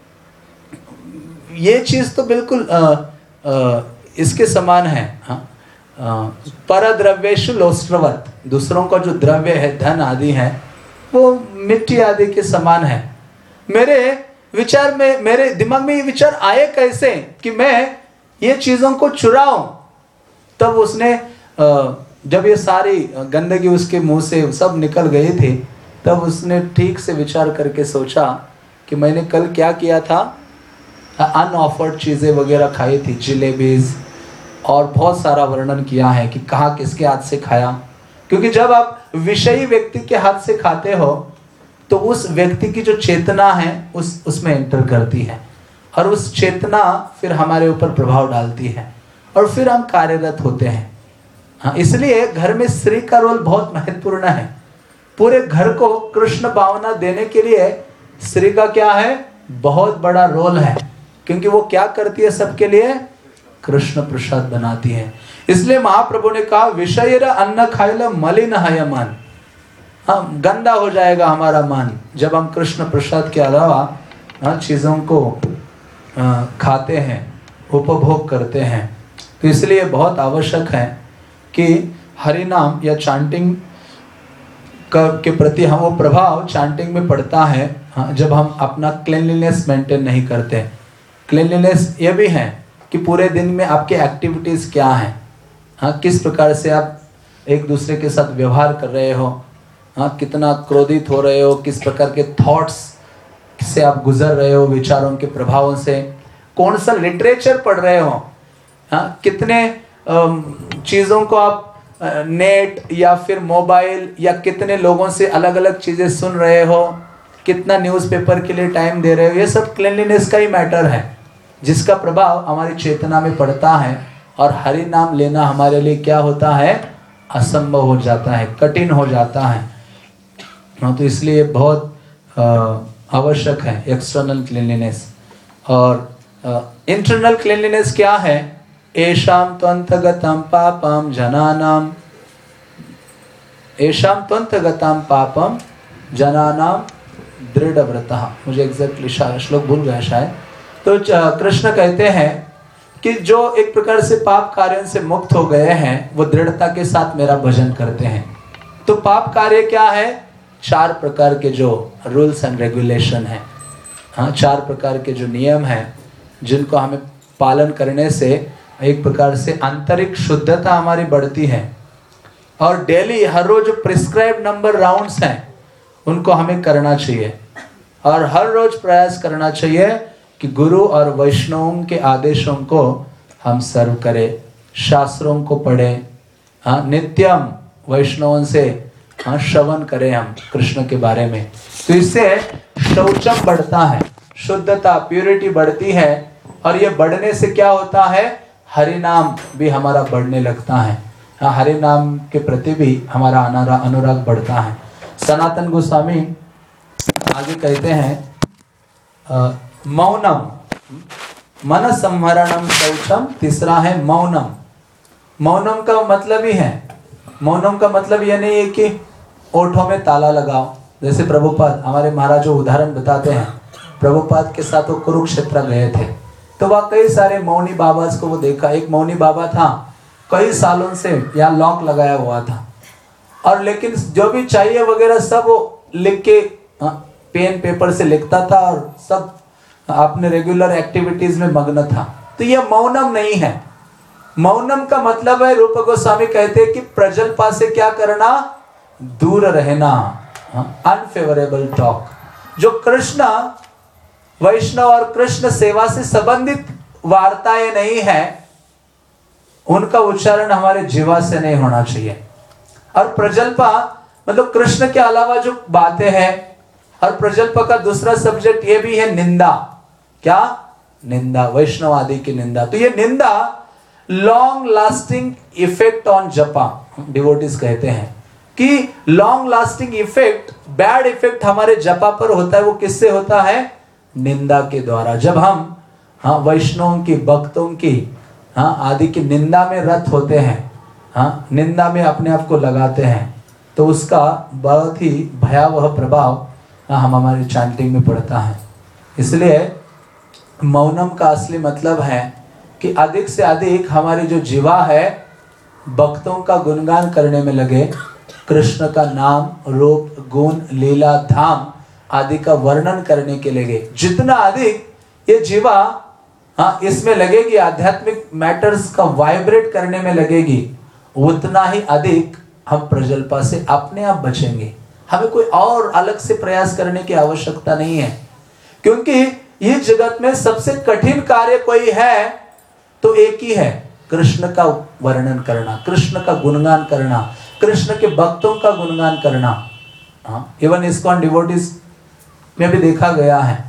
ये चीज तो बिल्कुल आ, आ, इसके समान है। हाँ, पर द्रव्येषु लोस्त्रवत, दूसरों का जो द्रव्य है, धन आदि है, वो मिट्टी आदि के समान है। मेरे विचार में, मेरे दिमाग में ये विचार आए कैसे कि मैं ये चीजों को चुराऊं। तब उसने आ, जब ये सारी गंदगी उसके मुंह से सब निकल गई थी, तब उसने ठीक से विचार करके सोचा कि मैंने कल क्या किया था, अनऑफर्ड चीज़ें वगैरह खाई थी, जिलेबीज, और बहुत सारा वर्णन किया है कि कहाँ किसके हाथ से खाया। क्योंकि जब आप विषयी व्यक्ति के हाथ से खाते हो तो उस व्यक्ति की जो चेतना है उस उसमें एंटर करती है और उस चेतना फिर हमारे ऊपर प्रभाव डालती है और फिर हम कार्यरत होते हैं। हाँ, इसलिए घर में स्त्री का रोल बहुत महत्वपूर्ण है। पूरे घर को कृष्ण भावना देने के लिए स्त्री का क्या है, बहुत बड़ा रोल है। क्योंकि वो क्या करती है, सबके लिए कृष्ण प्रसाद बनाती है। इसलिए महाप्रभु ने कहा विषय अन्न खाइला मलिन है मन। हम गंदा हो जाएगा हमारा मन जब हम कृष्ण प्रसाद के अलावा हाँ, चीज़ों को आ, खाते हैं, उपभोग करते हैं। तो इसलिए बहुत आवश्यक है कि हरि नाम या चैंटिंग के प्रति हम वो प्रभाव चैंटिंग में पड़ता है हाँ, जब हम अपना क्लीनलीनेस मेंटेन नहीं करते। क्लीनलीनेस ये भी है कि पूरे दिन में आपके एक्टिविटीज़ क्या हैं, हाँ, किस प्रकार से आप एक दूसरे के साथ व्यवहार कर रहे हो, हाँ, कितना क्रोधित हो रहे हो, किस प्रकार के थॉट्स से आप गुजर रहे हो, विचारों के प्रभावों से, कौन सा लिटरेचर पढ़ रहे हो, हाँ, कितने चीज़ों को आप नेट या फिर मोबाइल या कितने लोगों से अलग अलग चीज़ें सुन रहे हो, कितना न्यूज़पेपर के लिए टाइम दे रहे हो, ये सब क्लीनलीनेस का ही मैटर है, जिसका प्रभाव हमारी चेतना में पड़ता है और हरि नाम लेना हमारे लिए क्या होता है, असंभव हो जाता है, कठिन हो जाता है। तो इसलिए बहुत आवश्यक है एक्सटर्नल क्लीनलीनेस। और इंटरनल क्लीनलीनेस क्या है? एशाम त्वंतगतम पापम जनानाम, एशाम त्वंतगतम पापम जनानाम दृढ़व्रतः। मुझे एग्जैक्टली श्लोक भूल गया शायद। तो कृष्ण कहते हैं कि जो एक प्रकार से पाप कार्यों से मुक्त हो गए हैं वो दृढ़ता के साथ मेरा भजन करते हैं। तो पाप कार्य क्या है? चार प्रकार के जो रूल्स एंड रेगुलेशन है, हाँ, चार प्रकार के जो नियम हैं जिनको हमें पालन करने से एक प्रकार से आंतरिक शुद्धता हमारी बढ़ती है। और डेली हर रोज जो प्रिस्क्राइब नंबर राउंड्स हैं उनको हमें करना चाहिए और हर रोज प्रयास करना चाहिए कि गुरु और वैष्णवों के आदेशों को हम सर्व करें, शास्त्रों को पढ़ें, हाँ, नित्यम वैष्णवों से हाँ श्रवण करें हम कृष्ण के बारे में। तो इससे शौचम बढ़ता है, शुद्धता प्यूरिटी बढ़ती है और ये बढ़ने से क्या होता है? हरि नाम भी हमारा बढ़ने लगता है, हाँ, हरि नाम के प्रति भी हमारा अनुराग बढ़ता है। सनातन गोस्वामी आगे कहते हैं मौनम मन संहरणम शौचम, तीसरा है मौनम। मौनम का मतलब ही है, मौनम का मतलब यह नहीं है कि ओठों में ताला लगाओ। जैसे प्रभुपाद हमारे महाराज जो उदाहरण बताते हैं, प्रभुपाद के साथ वो कुरुक्षेत्र गए थे तो वह कई सारे मौनी बाबा को वो देखा। एक मौनी बाबा था, कई सालों से यहाँ लॉक लगाया हुआ था और लेकिन जो भी चाहिए वगैरह सब वो लिख के पेन पेपर से लिखता था और सब अपने रेगुलर एक्टिविटीज में मग्न था। तो यह मौनम नहीं है। मौनम का मतलब है, रूप गोस्वामी कहते हैं कि प्रजल्पा से क्या करना? दूर रहना, अनफेवरेबल टॉक। जो कृष्ण वैष्णव और कृष्ण सेवा से संबंधित वार्ताएं नहीं है उनका उच्चारण हमारे जीवा से नहीं होना चाहिए। और प्रजल्पा मतलब कृष्ण के अलावा जो बातें हैं, और प्रजल्पा का दूसरा सब्जेक्ट ये भी है निंदा। क्या? निंदा, वैष्णव आदि की निंदा। तो ये निंदा लॉन्ग लास्टिंग इफेक्ट ऑन जपा, डिवोटीज कहते हैं कि long lasting effect, bad effect हमारे जपा पर होता है। वो किससे होता है? निंदा के द्वारा। जब हम हाँ वैष्णवों की, भक्तों की हाँ आदि की निंदा में रत होते हैं, हाँ निंदा में अपने आप को लगाते हैं, तो उसका बहुत ही भयावह प्रभाव हाँ, हम हमारी चैंटिंग में पड़ता है। इसलिए मौनम का असली मतलब है कि अधिक से अधिक हमारी जो जीवा है भक्तों का गुणगान करने में लगे, कृष्ण का नाम, रूप, गुण, लीला, धाम आदि का वर्णन करने के लगे। जितना अधिक ये जीवा हाँ इसमें लगेगी, आध्यात्मिक मैटर्स का वाइब्रेट करने में लगेगी, उतना ही अधिक हम प्रजल्पा से अपने आप बचेंगे। हमें कोई और अलग से प्रयास करने की आवश्यकता नहीं है, क्योंकि ये जगत में सबसे कठिन कार्य कोई है तो एक ही है, कृष्ण का वर्णन करना, कृष्ण का गुणगान करना, कृष्ण के भक्तों का गुणगान करना। इवन इस्कॉन डिवोटीज में भी देखा गया है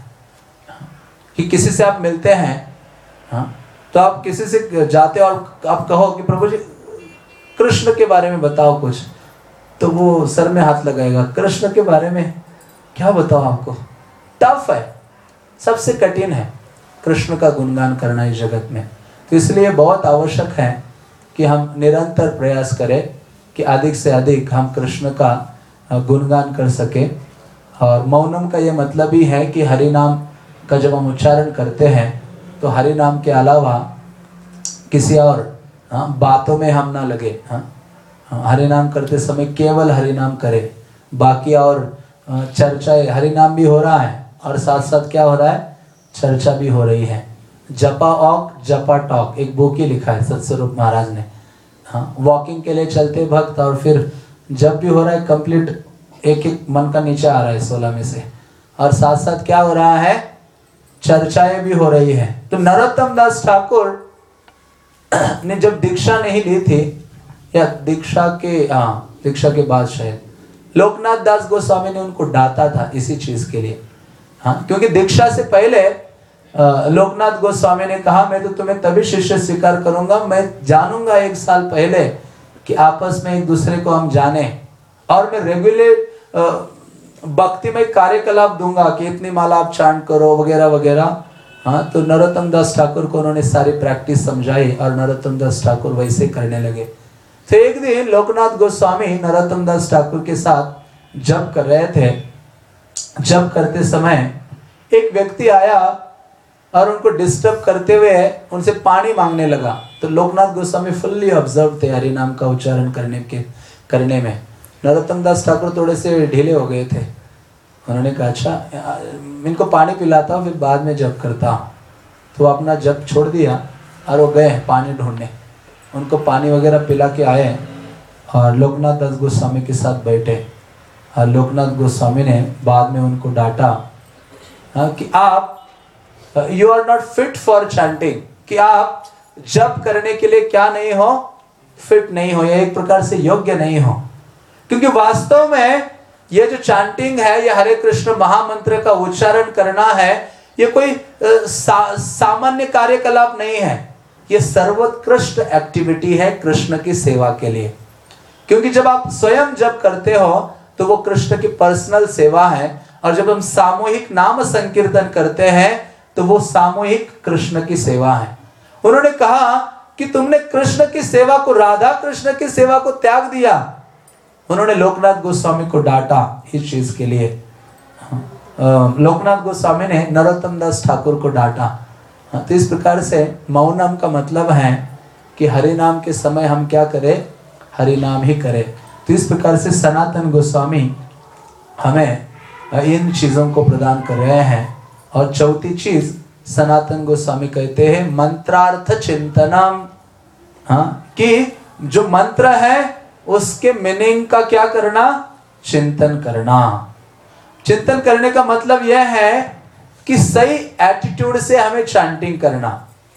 कि किसी से आप मिलते हैं हाँ, तो आप किसी से जाते और आप कहो कि प्रभु जी कृष्ण के बारे में बताओ कुछ, तो वो सर में हाथ लगाएगा। कृष्ण के बारे में क्या बताओ आपको? टफ है, सबसे कठिन है कृष्ण का गुणगान करना इस जगत में। तो इसलिए बहुत आवश्यक है कि हम निरंतर प्रयास करें कि अधिक से अधिक हम कृष्ण का गुणगान कर सके। और मौनम का ये मतलब ही है कि हरि नाम का जब हम उच्चारण करते हैं तो हरि नाम के अलावा किसी और हाँ बातों में हम ना लगे। हाँ हरि नाम करते समय केवल हरि नाम करें, बाकी और चर्चा, हरि नाम भी हो रहा है और साथ साथ क्या हो रहा है? चर्चा भी हो रही है। जपा ऑक जपा टॉक, एक बुक ही लिखा है सत्स्वरूप महाराज ने। हाँ वॉकिंग के लिए चलते भक्त, और फिर जब भी हो रहा है कंप्लीट एक एक मन का नीचे आ रहा है सोलह में से, और साथ साथ क्या हो रहा है? चर्चाएं भी हो रही है। तो नरोत्तम दास ठाकुर ने जब दीक्षा नहीं ली थी, या दीक्षा के हाँ दीक्षा के बाद शायद लोकनाथ दास गोस्वामी ने उनको डांटा था इसी चीज के लिए। हाँ, क्योंकि दीक्षा से पहले लोकनाथ गोस्वामी ने कहा मैं तो तुम्हें तभी शिष्य स्वीकार करूंगा, मैं जानूंगा एक साल पहले कि आपस में एक दूसरे को हम जाने, और मैं रेगुलर भक्तिमय कार्यकलाप दूंगा कि इतनी माला आप चांट करो वगैरह वगैरह। हाँ, तो नरोत्तम दास ठाकुर को उन्होंने सारी प्रैक्टिस समझाई और नरोत्तम दास ठाकुर वैसे करने लगे। तो एक दिन लोकनाथ गोस्वामी नरोत्तम दास ठाकुर के साथ जप कर रहे थे। जप करते समय एक व्यक्ति आया और उनको डिस्टर्ब करते हुए उनसे पानी मांगने लगा। तो लोकनाथ गोस्वामी फुल्ली ऑब्जर्व थे हरि नाम का उच्चारण करने के करने में। नरोत्तम दास ठाकुर थोड़े से ढीले हो गए थे। उन्होंने कहा अच्छा इनको पानी पिलाता हूँ फिर बाद में जप करता हूँ। तो अपना जप छोड़ दिया और वो गए पानी ढूंढने। उनको पानी वगैरह पिला के आए और लोकनाथ दास गोस्वामी के साथ बैठे। और लोकनाथ गोस्वामी ने बाद में उनको डांटा कि आप you are not fit for chanting, कि आप जप करने के लिए क्या नहीं हो, फिट नहीं हो, या एक प्रकार से योग्य नहीं हो। क्योंकि वास्तव में ये जो चैंटिंग है, ये हरे कृष्ण महामंत्र का उच्चारण करना है, ये कोई सा, सामान्य कार्यकलाप नहीं है। ये सर्वोत्कृष्ट एक्टिविटी है कृष्ण की सेवा के लिए। क्योंकि जब आप स्वयं जप करते हो तो वो कृष्ण की पर्सनल सेवा है, और जब हम सामूहिक नाम संकीर्तन करते हैं तो वो सामूहिक कृष्ण की सेवा है। उन्होंने कहा कि तुमने कृष्ण की सेवा को, राधा कृष्ण की सेवा को त्याग दिया। उन्होंने लोकनाथ गोस्वामी को डांटा इस चीज के लिए। लोकनाथ गोस्वामी ने नरोत्तम दास ठाकुर को डांटा। तो इस प्रकार से मौनम का मतलब है कि हरि नाम के समय हम क्या करें, हरि नाम ही करें। तो इस प्रकार से सनातन गोस्वामी हमें इन चीजों को प्रदान कर रहे हैं। और चौथी चीज सनातन गोस्वामी कहते हैं मंत्रार्थ चिंतनम। हाँ, कि जो मंत्र है उसके मीनिंग का क्या करना, चिंतन करना। चिंतन करने का मतलब यह है कि सही एटीट्यूड से हमें चैंटिंग करना।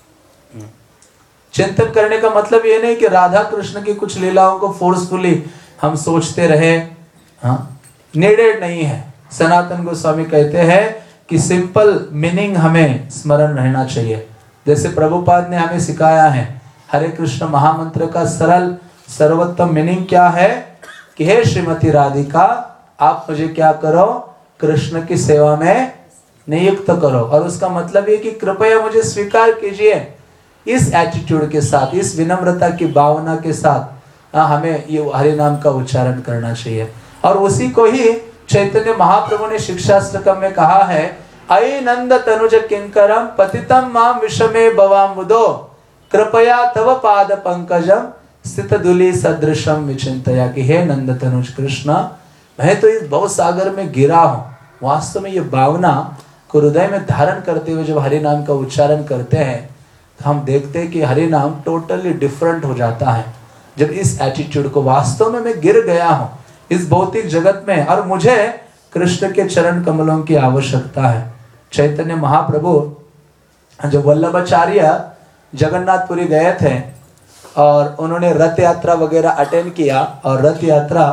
चिंतन करने का मतलब यह नहीं कि राधा कृष्ण की कुछ लीलाओं को फोर्सफुली हम सोचते रहे। हाँ, नीडेड नहीं है। सनातन गोस्वामी कहते हैं कि सिंपल मीनिंग हमें स्मरण रहना चाहिए। जैसे प्रभुपाद ने हमें सिखाया है, हरे कृष्ण महामंत्र का सरल सर्वोत्तम मीनिंग क्या है कि हे श्रीमती राधिका, आप मुझे क्या करो, कृष्ण की सेवा में नियुक्त करो। और उसका मतलब ये कि कृपया मुझे स्वीकार कीजिए। इस एटीट्यूड के साथ, इस विनम्रता की भावना के साथ हमें ये हरि नाम का उच्चारण करना चाहिए। और उसी को ही चैतन्य महाप्रभु ने शिक्षाष्टकम में कहा है, अयि नंद तनुज किंकरम पतितम माम विषमे भवाम्बुदो कृपया तव पाद पंकजम स्थित दुली सदृशम विचिंतया। कि हे नंद तनुज कृष्ण, मैं तो इस भव सागर में गिरा हूँ। वास्तव में ये भावना को हृदय में धारण करते हुए जब हरि नाम का उच्चारण करते हैं तो हम देखते हैं कि हरि नाम टोटली डिफरेंट हो जाता है। जब इस एटीट्यूड को, वास्तव में मैं गिर गया हूँ इस भौतिक जगत में और मुझे कृष्ण के चरण कमलों की आवश्यकता है। चैतन्य महाप्रभु जब वल्लभाचार्य जगन्नाथपुरी गए थे और उन्होंने रथ यात्रा वगैरह अटेंड किया, और रथ यात्रा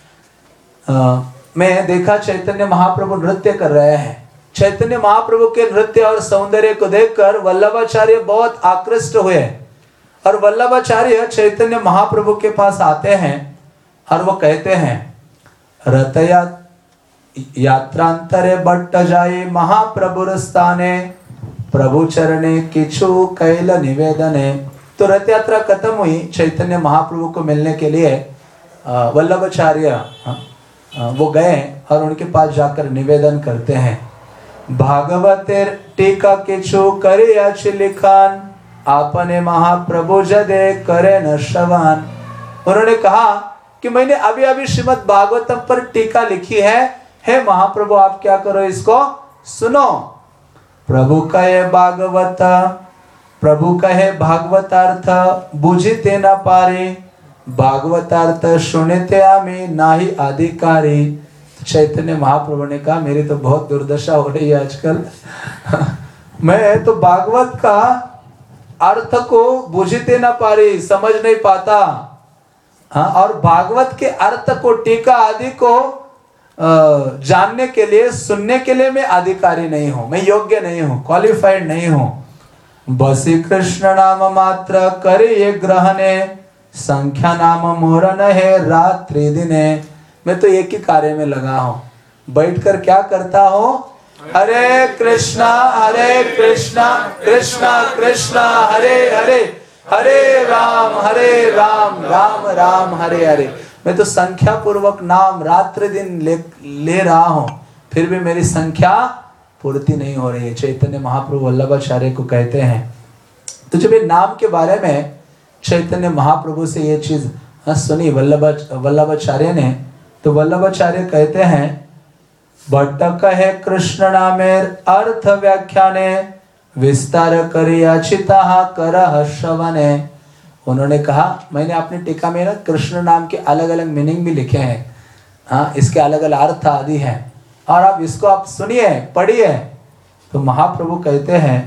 में देखा चैतन्य महाप्रभु नृत्य कर रहे हैं। चैतन्य महाप्रभु के नृत्य और सौंदर्य को देखकर वल्लभाचार्य बहुत आकृष्ट हुए, और वल्लभाचार्य चैतन्य महाप्रभु के पास आते हैं और वो कहते हैं, रथ यात्रांतरे बट्ट जाए महाप्रभुर स्थाने प्रभु चरणे किछु कैल निवेदने। तो रथ यात्रा खत्म हुई, चैतन्य महाप्रभु को मिलने के लिए वल्लभाचार्य वो गए और उनके पास जाकर निवेदन करते हैं, भागवतेर टीका किछु करे अच्छी लिखान आपने महाप्रभु जदे करे न श्रवण। उन्होंने कहा कि मैंने अभी अभी श्रीमद् भागवतम पर टीका लिखी है, हे महाप्रभु आप क्या करो, इसको सुनो। प्रभु कहे भागवत, प्रभु कहे भागवतार्थ बुझिते न पारे, भागवतार्थ सुनते आमी नाही अधिकारी। चैतन्य महाप्रभु ने कहा मेरी तो बहुत दुर्दशा हो रही है आजकल मैं तो भागवत का अर्थ को बुझते न पारी, समझ नहीं पाता। हाँ, और भागवत के अर्थ को, टीका आदि को जानने के लिए, सुनने के लिए मैं अधिकारी नहीं हूं, मैं योग्य नहीं हूं, क्वालिफाइड नहीं हूं। बसी कृष्ण नाम मात्र करे ये ग्रहणे, संख्या नाम मोरन है रात्रि दिने। मैं तो एक ही कार्य में लगा हूं, बैठकर क्या करता हूं? हरे कृष्णा हरे कृष्णा कृष्णा कृष्णा हरे हरे, हरे राम हरे राम राम राम हरे हरे। मैं तो संख्या पूर्वक नाम रात्रि दिन ले, ले रहा हूं, फिर भी मेरी संख्या पूर्ति नहीं हो रही है। चैतन्य महाप्रभु वल्लभाचार्य को कहते हैं। तो जब ये नाम के बारे में चैतन्य महाप्रभु से ये चीज सुनी वल्लभ वल्लभाचार्य ने, तो वल्लभाचार्य कहते हैं, भट्ट कहे कृष्ण नामेर अर्थ व्याख्याने, विस्तार करियाचिता करह श्रवणे। उन्होंने कहा, मैंने अपनी टीका में ना कृष्ण नाम के अलग अलग मीनिंग भी लिखे हैं, हाँ, इसके अलग अलग अर्थ आदि हैं, और आप इसको आप सुनिए, पढ़िए। तो महाप्रभु कहते हैं,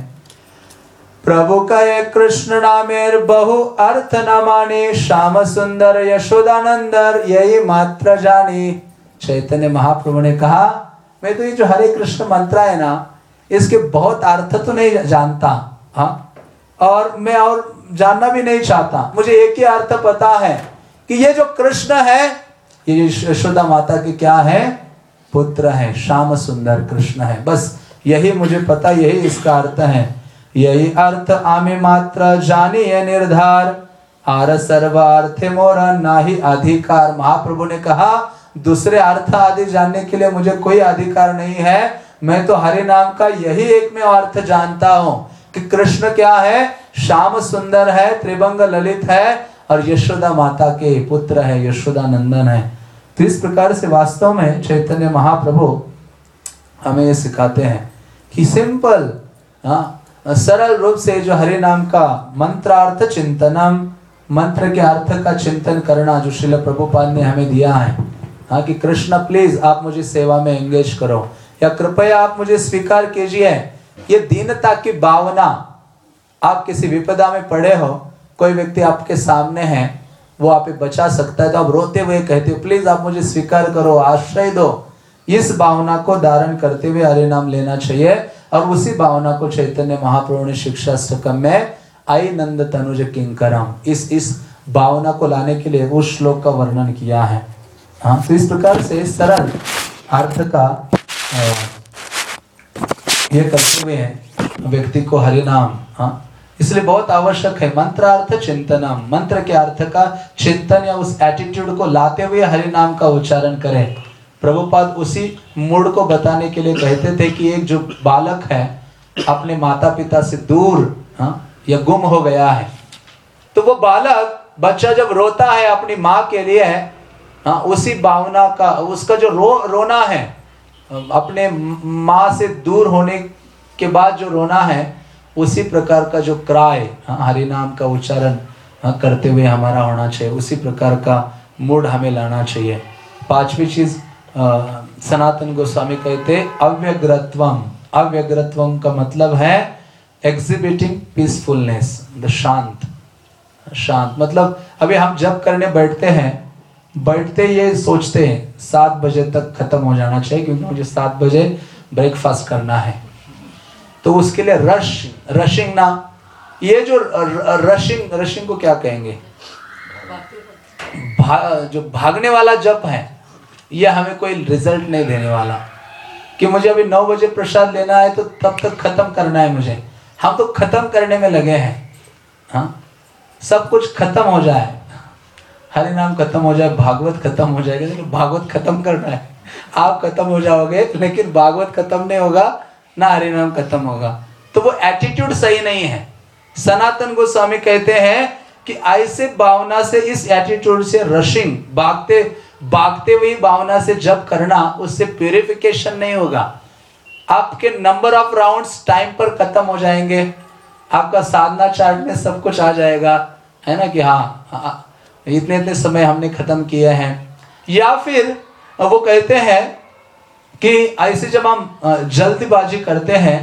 प्रभु कहे कृष्ण नामेर बहु अर्थ न माने, श्याम सुंदर यशोदानंदर यही मात्र जानी। चैतन्य महाप्रभु ने कहा, मैं तो ये जो हरे कृष्ण मंत्र है ना, इसके बहुत अर्थ तो नहीं जानता, हाँ, और मैं और जानना भी नहीं चाहता। मुझे एक ही अर्थ पता है कि ये जो कृष्ण है, ये यशोदा माता के क्या है? पुत्र है, श्याम सुंदर कृष्ण है। बस यही मुझे पता, यही इसका अर्थ है। यही अर्थ आमे मात्र जानिए निर्धार, आर सर्वार्थ मोर नाही अधिकार। महाप्रभु ने कहा, दूसरे अर्थ आदि जानने के लिए मुझे कोई अधिकार नहीं है। मैं तो हरि नाम का यही एक में अर्थ जानता हूं कि कृष्ण क्या है? श्याम सुंदर है, त्रिभंग ललित है, और यशोदा माता के पुत्र है, यशोदा नंदन है। तो इस प्रकार से वास्तव में चैतन्य महाप्रभु हमें ये सिखाते हैं कि सिंपल, हाँ, सरल रूप से जो हरि नाम का मंत्रार्थ चिंतनम, मंत्र के अर्थ का चिंतन करना जो श्रील प्रभुपाद ने हमें दिया है, हाँ, कि कृष्ण प्लीज आप मुझे सेवा में एंगेज करो, या कृपया आप मुझे स्वीकार कीजिए। ये दीनता की भावना, आप किसी विपदा में पड़े हो, कोई व्यक्ति आपके सामने है, वो आप बचा सकता है, तो आप रोते हुए कहते हो, प्लीज आप मुझे स्वीकार करो, आश्रय दो। इस भावना को धारण करते हुए हरि नाम लेना चाहिए, और उसी भावना को चैतन्य महाप्रभु ने शिक्षा अष्टकम में आई नंद तनुज किंकरम, इस इस भावना को लाने के लिए उस श्लोक का वर्णन किया है। हाँ, तो इस प्रकार से सरल अर्थ का ये करते हुए व्यक्ति को हरि नाम, हाँ, इसलिए बहुत आवश्यक है मंत्रार्थ चिंतनम, मंत्र के अर्थ का चिंतन या उस एटीट्यूड को लाते हुए हरि नाम का उच्चारण करें। प्रभुपाद उसी मूड को बताने के लिए कहते थे कि एक जो बालक है अपने माता पिता से दूर, हाँ, या गुम हो गया है, तो वो बालक बच्चा जब रोता है अपनी माँ के लिए, हाँ, उसी भावना का उसका जो रो रोना है, अपने माँ से दूर होने के बाद जो रोना है, उसी प्रकार का जो क्राय, हाँ, हरि नाम का उच्चारण, हाँ, करते हुए हमारा होना चाहिए। उसी प्रकार का मूड हमें लाना चाहिए। पांचवी चीज सनातन गोस्वामी कहते अव्यग्रत्वम। अव्यग्रत्वम का मतलब है एग्जिबिटिंग पीसफुलनेस, द शांत। शांत मतलब अभी हम जब करने बैठते हैं, बैठते ये सोचते हैं सात बजे तक खत्म हो जाना चाहिए, क्योंकि मुझे सात बजे ब्रेकफास्ट करना है। तो उसके लिए रश रशिंग ना, ये जो रशिंग रशिंग को क्या कहेंगे, भा, जो भागने वाला जप है, ये हमें कोई रिजल्ट नहीं देने वाला। कि मुझे अभी नौ बजे प्रसाद लेना है तो तब तक खत्म करना है मुझे, हम तो खत्म करने में लगे हैं। हाँ, सब कुछ खत्म हो जाए, हरि नाम खत्म हो जाए, भागवत खत्म हो जाएगा, लेकिन भागवत खत्म करना है। आप खत्म हो जाओगे लेकिन भागवत खत्म नहीं होगा, ना हरि नाम खत्म होगा। तो वो एटीट्यूड सही नहीं है। सनातन गोस्वामी कहते हैं कि ऐसे भावना से, इस एटीट्यूड से रशिंग, भागते भागते हुई भावना से जब करना, उससे प्यूरिफिकेशन नहीं होगा। आपके नंबर ऑफ राउंड्स टाइम पर खत्म हो जाएंगे, आपका साधना चार्ट में सब कुछ आ जाएगा, है ना, कि हाँ, हाँ इतने इतने समय हमने खत्म किए हैं। या फिर वो कहते हैं कि ऐसे जब हम जल्दबाजी करते हैं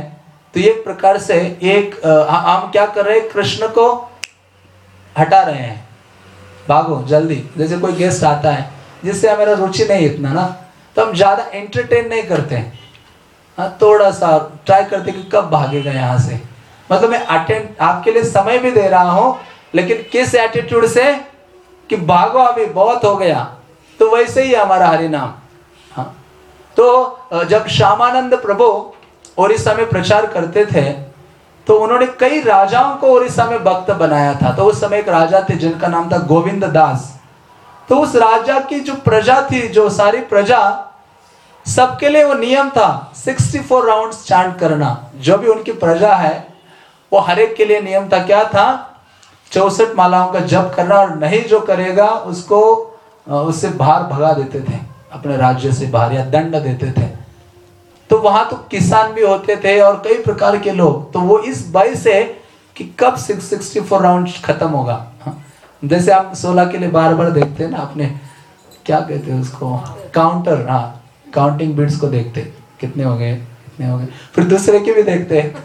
तो एक प्रकार से एक हम क्या कर रहे हैं, कृष्ण को हटा रहे हैं, भागो जल्दी। जैसे कोई गेस्ट आता है जिससे हमारा रुचि नहीं इतना ना, तो हम ज्यादा एंटरटेन नहीं करते हैं, हाँ थोड़ा सा ट्राई करते कि कब भागेगा यहाँ से। मतलब मैं अटेंड आपके लिए समय भी दे रहा हूँ, लेकिन किस एटीट्यूड से कि भागो अभी बहुत हो गया। तो वैसे ही हमारा हरि नाम। हाँ तो जब श्यामानंद प्रभु ओडिशा में प्रचार करते थे तो उन्होंने कई राजाओं को ओडिशा में भक्त बनाया था। तो उस समय एक राजा थे जिनका नाम था गोविंद दास। तो उस राजा की जो प्रजा थी, जो सारी प्रजा, सबके लिए वो नियम था चौंसठ राउंड्स चांट करना। जो भी उनकी प्रजा है वो हर एक के लिए नियम था, क्या था, चौसठ मालाओं का जप करना, और नहीं जो करेगा उसको उससे बाहर भगा देते थे, अपने राज्य से बाहर, या दंड देते थे। तो वहां तो किसान भी होते थे और कई प्रकार के लोग। तो वो इस भय से कि कब चौंसठ राउंड खत्म होगा। हाँ? जैसे आप सोलह के लिए बार बार देखते हैं ना, अपने क्या कहते हैं उसको, काउंटर, हाँ काउंटिंग बीट्स को देखते, कितने हो गए कितने हो गए, फिर दूसरे के भी देखते हैं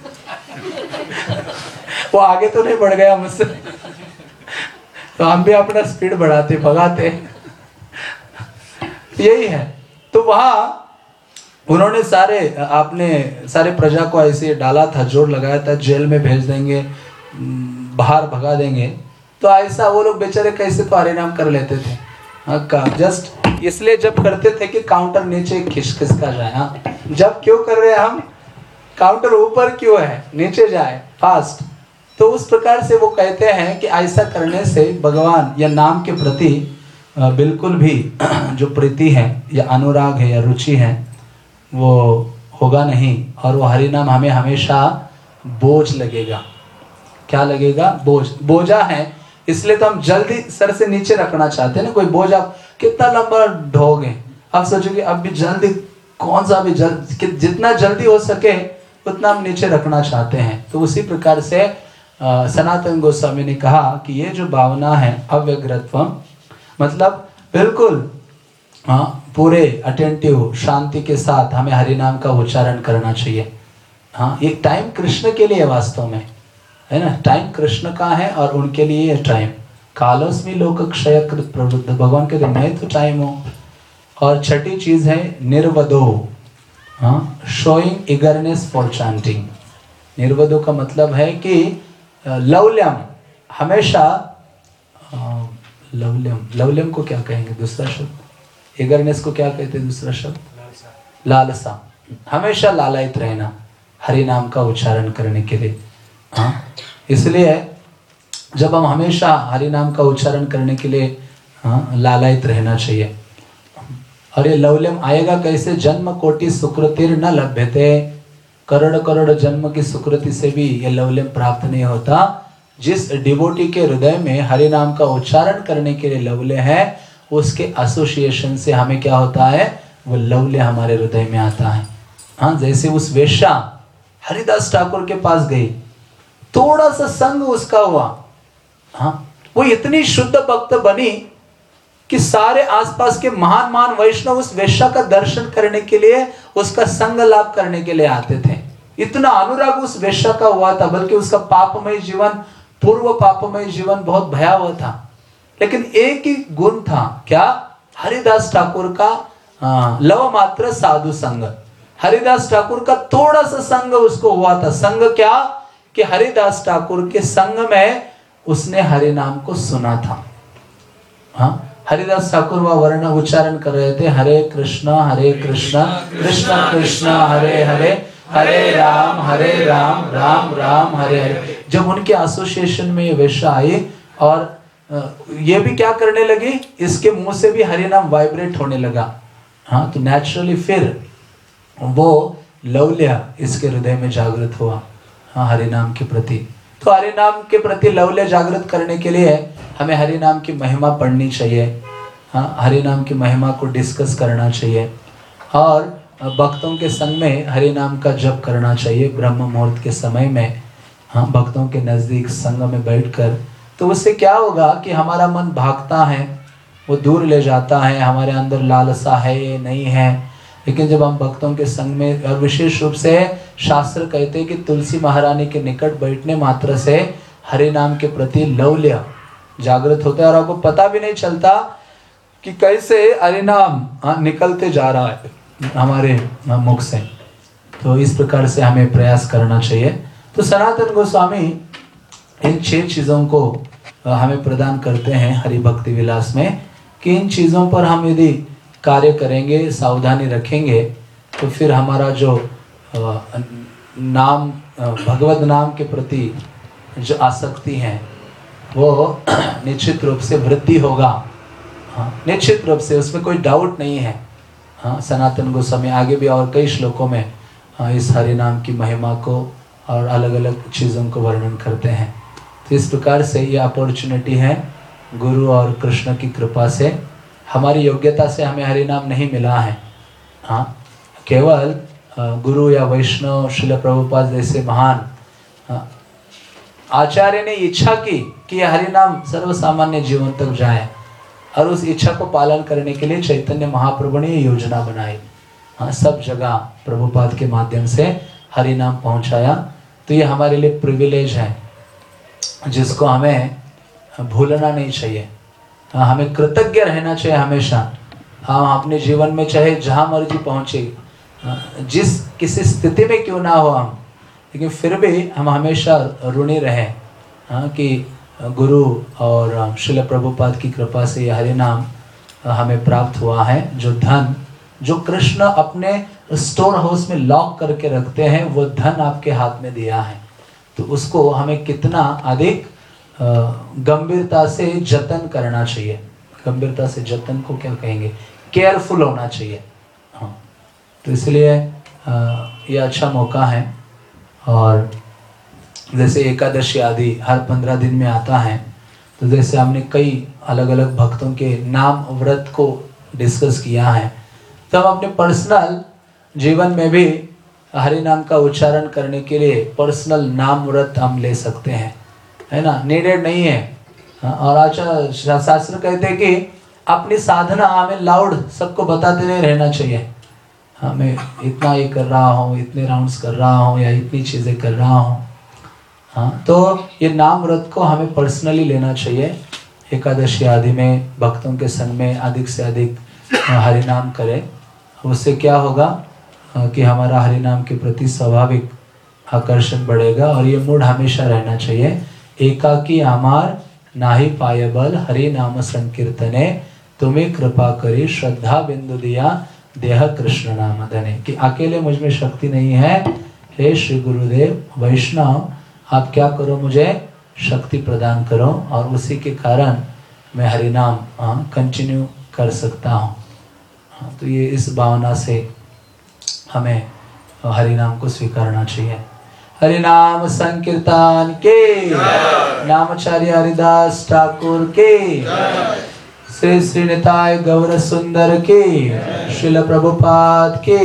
वो आगे तो नहीं बढ़ गया मुझसे, तो हम भी अपना स्पीड बढ़ाते भगाते यही है। तो वहां उन्होंने सारे आपने सारे प्रजा को ऐसे डाला था, जोर लगाया था, जेल में भेज देंगे, बाहर भगा देंगे। तो ऐसा वो लोग बेचारे कैसे तो हरिनाम कर लेते थे, हाँ जस्ट इसलिए जब करते थे कि काउंटर नीचे खिसका जाए। हाँ जब क्यों कर रहे हैं हम, काउंटर ऊपर क्यों है, नीचे जाए फास्ट। तो उस प्रकार से वो कहते हैं कि ऐसा करने से भगवान या नाम के प्रति बिल्कुल भी जो प्रीति है या अनुराग है या रुचि है वो होगा नहीं, और वो हरि नाम हमें हमेशा बोझ लगेगा। क्या लगेगा, बोझ, बोझा है। इसलिए तो हम जल्दी सर से नीचे रखना चाहते हैं ना। कोई बोझ आप कितना लंबा ढोगे, आप सोचोगे अब भी जल्दी, कौन सा भी जल्द, जितना जल्दी हो सके उतना हम नीचे रखना चाहते हैं। तो उसी प्रकार से आ, सनातन गोस्वामी ने कहा कि ये जो भावना है अव्यग्रत्वम, मतलब बिल्कुल हाँ पूरे अटेंटिव शांति के साथ हमें हरि नाम का उच्चारण करना चाहिए। हाँ ये टाइम कृष्ण के लिए वास्तव में है ना, टाइम कृष्ण का है और उनके लिए ये टाइम। कालोस्मी लोक क्षय कृत प्रवृत्त, भगवान कहते मैं तो टाइम हूँ। और छठी चीज है निर्वदो, हाँ शोइंग इगरनेस फॉर चांटिंग। निर्वदो का मतलब है कि लवल्यम, हमेशा लवल्यम, लवल्यम को क्या कहेंगे दूसरा शब्द, इगरनेस को क्या कहते हैं दूसरा शब्द, लालसा। हमेशा लालायित रहना हरि नाम का उच्चारण करने के लिए। हाँ इसलिए जब हम हमेशा हरि नाम का उच्चारण करने के लिए हाँ लालायित रहना चाहिए। और ये लवल्यम आएगा कैसे, जन्म कोटि सुकृतिर न लभ्यते, करोड़ करोड़ जन्म की सुकृति से भी ये लवल्यम प्राप्त नहीं होता। जिस डिवोटी के हृदय में हरि नाम का उच्चारण करने के लिए लवल्य है, उसके एसोसिएशन से हमें क्या होता है, वो लवल्य हमारे हृदय में आता है। हाँ जैसे उस वेश्या हरिदास ठाकुर के पास गई, थोड़ा सा संग उसका हुआ, हाँ वो इतनी शुद्ध भक्त बनी कि सारे आसपास के महान महान वैष्णव उस वेश्या का दर्शन करने के लिए, उसका संग लाभ करने के लिए आते थे। इतना अनुराग उस वेश्या का हुआ था, बल्कि उसका पापमय जीवन, पूर्व पापमय जीवन बहुत भयावह था। लेकिन एक ही गुण था, क्या, हरिदास ठाकुर का आ, लव मात्र साधु संग। हरिदास ठाकुर का थोड़ा सा संग उसको हुआ था। संग क्या, कि हरिदास ठाकुर के संग में उसने हरि नाम को सुना था। हाँ हरिदास ठाकुर वह वर्ण उच्चारण कर रहे थे, हरे कृष्णा हरे कृष्णा कृष्णा कृष्णा हरे हरे, हरे राम हरे राम राम राम हरे हरे। जब उनके एसोसिएशन में ये वेश्या आई और ये भी क्या करने लगी, इसके मुंह से भी हरि नाम वाइब्रेट होने लगा। हाँ तो नेचुरली फिर वो लवल्य इसके हृदय में जागृत हुआ, हाँ हरि नाम के प्रति। तो हरि नाम के प्रति लवल्य जागृत करने के लिए हमें हरि नाम की महिमा पढ़नी चाहिए। हाँ हरि नाम की महिमा को डिस्कस करना चाहिए और भक्तों के संग में हरि नाम का जप करना चाहिए ब्रह्म मुहूर्त के समय में। हाँ भक्तों के नज़दीक संग में बैठकर, तो उससे क्या होगा कि हमारा मन भागता है, वो दूर ले जाता है, हमारे अंदर लालसा है नहीं है। लेकिन जब हम भक्तों के संग में, और विशेष रूप से शास्त्र कहते हैं कि तुलसी महारानी के निकट बैठने मात्र से हरि नाम के प्रति लौल्य जागृत होता है और आपको पता भी नहीं चलता कि कैसे हरि नाम निकलते जा रहा है हमारे मुख से। तो इस प्रकार से हमें प्रयास करना चाहिए। तो सनातन गोस्वामी इन छह चीज़ों को हमें प्रदान करते हैं हरि भक्ति विलास में कि इन चीज़ों पर हम यदि कार्य करेंगे, सावधानी रखेंगे, तो फिर हमारा जो नाम भगवत नाम के प्रति जो आसक्ति है वो निश्चित रूप से वृद्धि होगा। हाँ, निश्चित रूप से, उसमें कोई डाउट नहीं है। हाँ, सनातन गोस्वामी आगे भी और कई श्लोकों में हाँ, इस हरि नाम की महिमा को और अलग अलग चीज़ों को वर्णन करते हैं। तो इस प्रकार से ये अपॉर्चुनिटी है, गुरु और कृष्ण की कृपा से, हमारी योग्यता से हमें हरि नाम नहीं मिला है। हाँ, केवल गुरु या वैष्णव श्रील प्रभुपाद जैसे महान आचार्य ने इच्छा की कि यह हरि नाम सर्वसामान्य जीवन तक जाए और उस इच्छा को पालन करने के लिए चैतन्य महाप्रभु ने योजना बनाई। हाँ, सब जगह प्रभुपाद के माध्यम से हरि नाम पहुंचाया। तो ये हमारे लिए प्रिविलेज है जिसको हमें भूलना नहीं चाहिए। हाँ, हमें कृतज्ञ रहना चाहिए हमेशा। हाँ, अपने जीवन में चाहे जहाँ मर्जी पहुँचे, जिस किसी स्थिति में क्यों ना हो हम, लेकिन फिर भी हम हमेशा ऋणी रहें। हाँ, कि गुरु और श्रील प्रभुपाद की कृपा से यह हरि नाम हमें प्राप्त हुआ है। जो धन जो कृष्ण अपने स्टोर हाउस में लॉक करके रखते हैं, वो धन आपके हाथ में दिया है, तो उसको हमें कितना अधिक गंभीरता से जतन करना चाहिए। गंभीरता से जतन को क्या कहेंगे, केयरफुल होना चाहिए। हाँ, तो इसलिए ये अच्छा मौका है। और जैसे एकादशी आदि हर पंद्रह दिन में आता है, तो जैसे हमने कई अलग अलग भक्तों के नाम व्रत को डिस्कस किया है, तो हम अपने पर्सनल जीवन में भी हरि नाम का उच्चारण करने के लिए पर्सनल नाम व्रत हम ले सकते हैं, है ना। नीडेड नहीं है। और अच्छा शास्त्र कहते हैं कि अपनी साधना हमें लाउड सबको बताते नहीं रहना चाहिए। हाँ, मैं इतना ये कर रहा हूँ, इतने राउंड्स कर रहा हूँ या इतनी चीज़ें कर रहा हूँ। हाँ, तो ये नाम व्रत को हमें पर्सनली लेना चाहिए। एकादशी आदि में भक्तों के संग में अधिक से अधिक हरि नाम करें। उससे क्या होगा कि हमारा हरि नाम के प्रति स्वाभाविक आकर्षण बढ़ेगा और ये मूड हमेशा रहना चाहिए। एकाकी आमार नाही पाय बल, हरि नाम संकीर्तने, तुम्हें कृपा करी श्रद्धा बिंदु दिया, देह कृष्ण नाम धने। कि अकेले मुझ में शक्ति नहीं है, हे श्री गुरुदेव वैष्णव आप क्या करो, मुझे शक्ति प्रदान करो, और उसी के कारण मैं हरि नाम कंटिन्यू कर सकता हूँ। तो ये इस भावना से हमें हरि नाम को स्वीकारना चाहिए। हरि नाम संकीर्तन के, नामाचार्य हरिदास ठाकुर के, श्री श्री निताय गौर सुंदर के, श्रील प्रभुपाद के।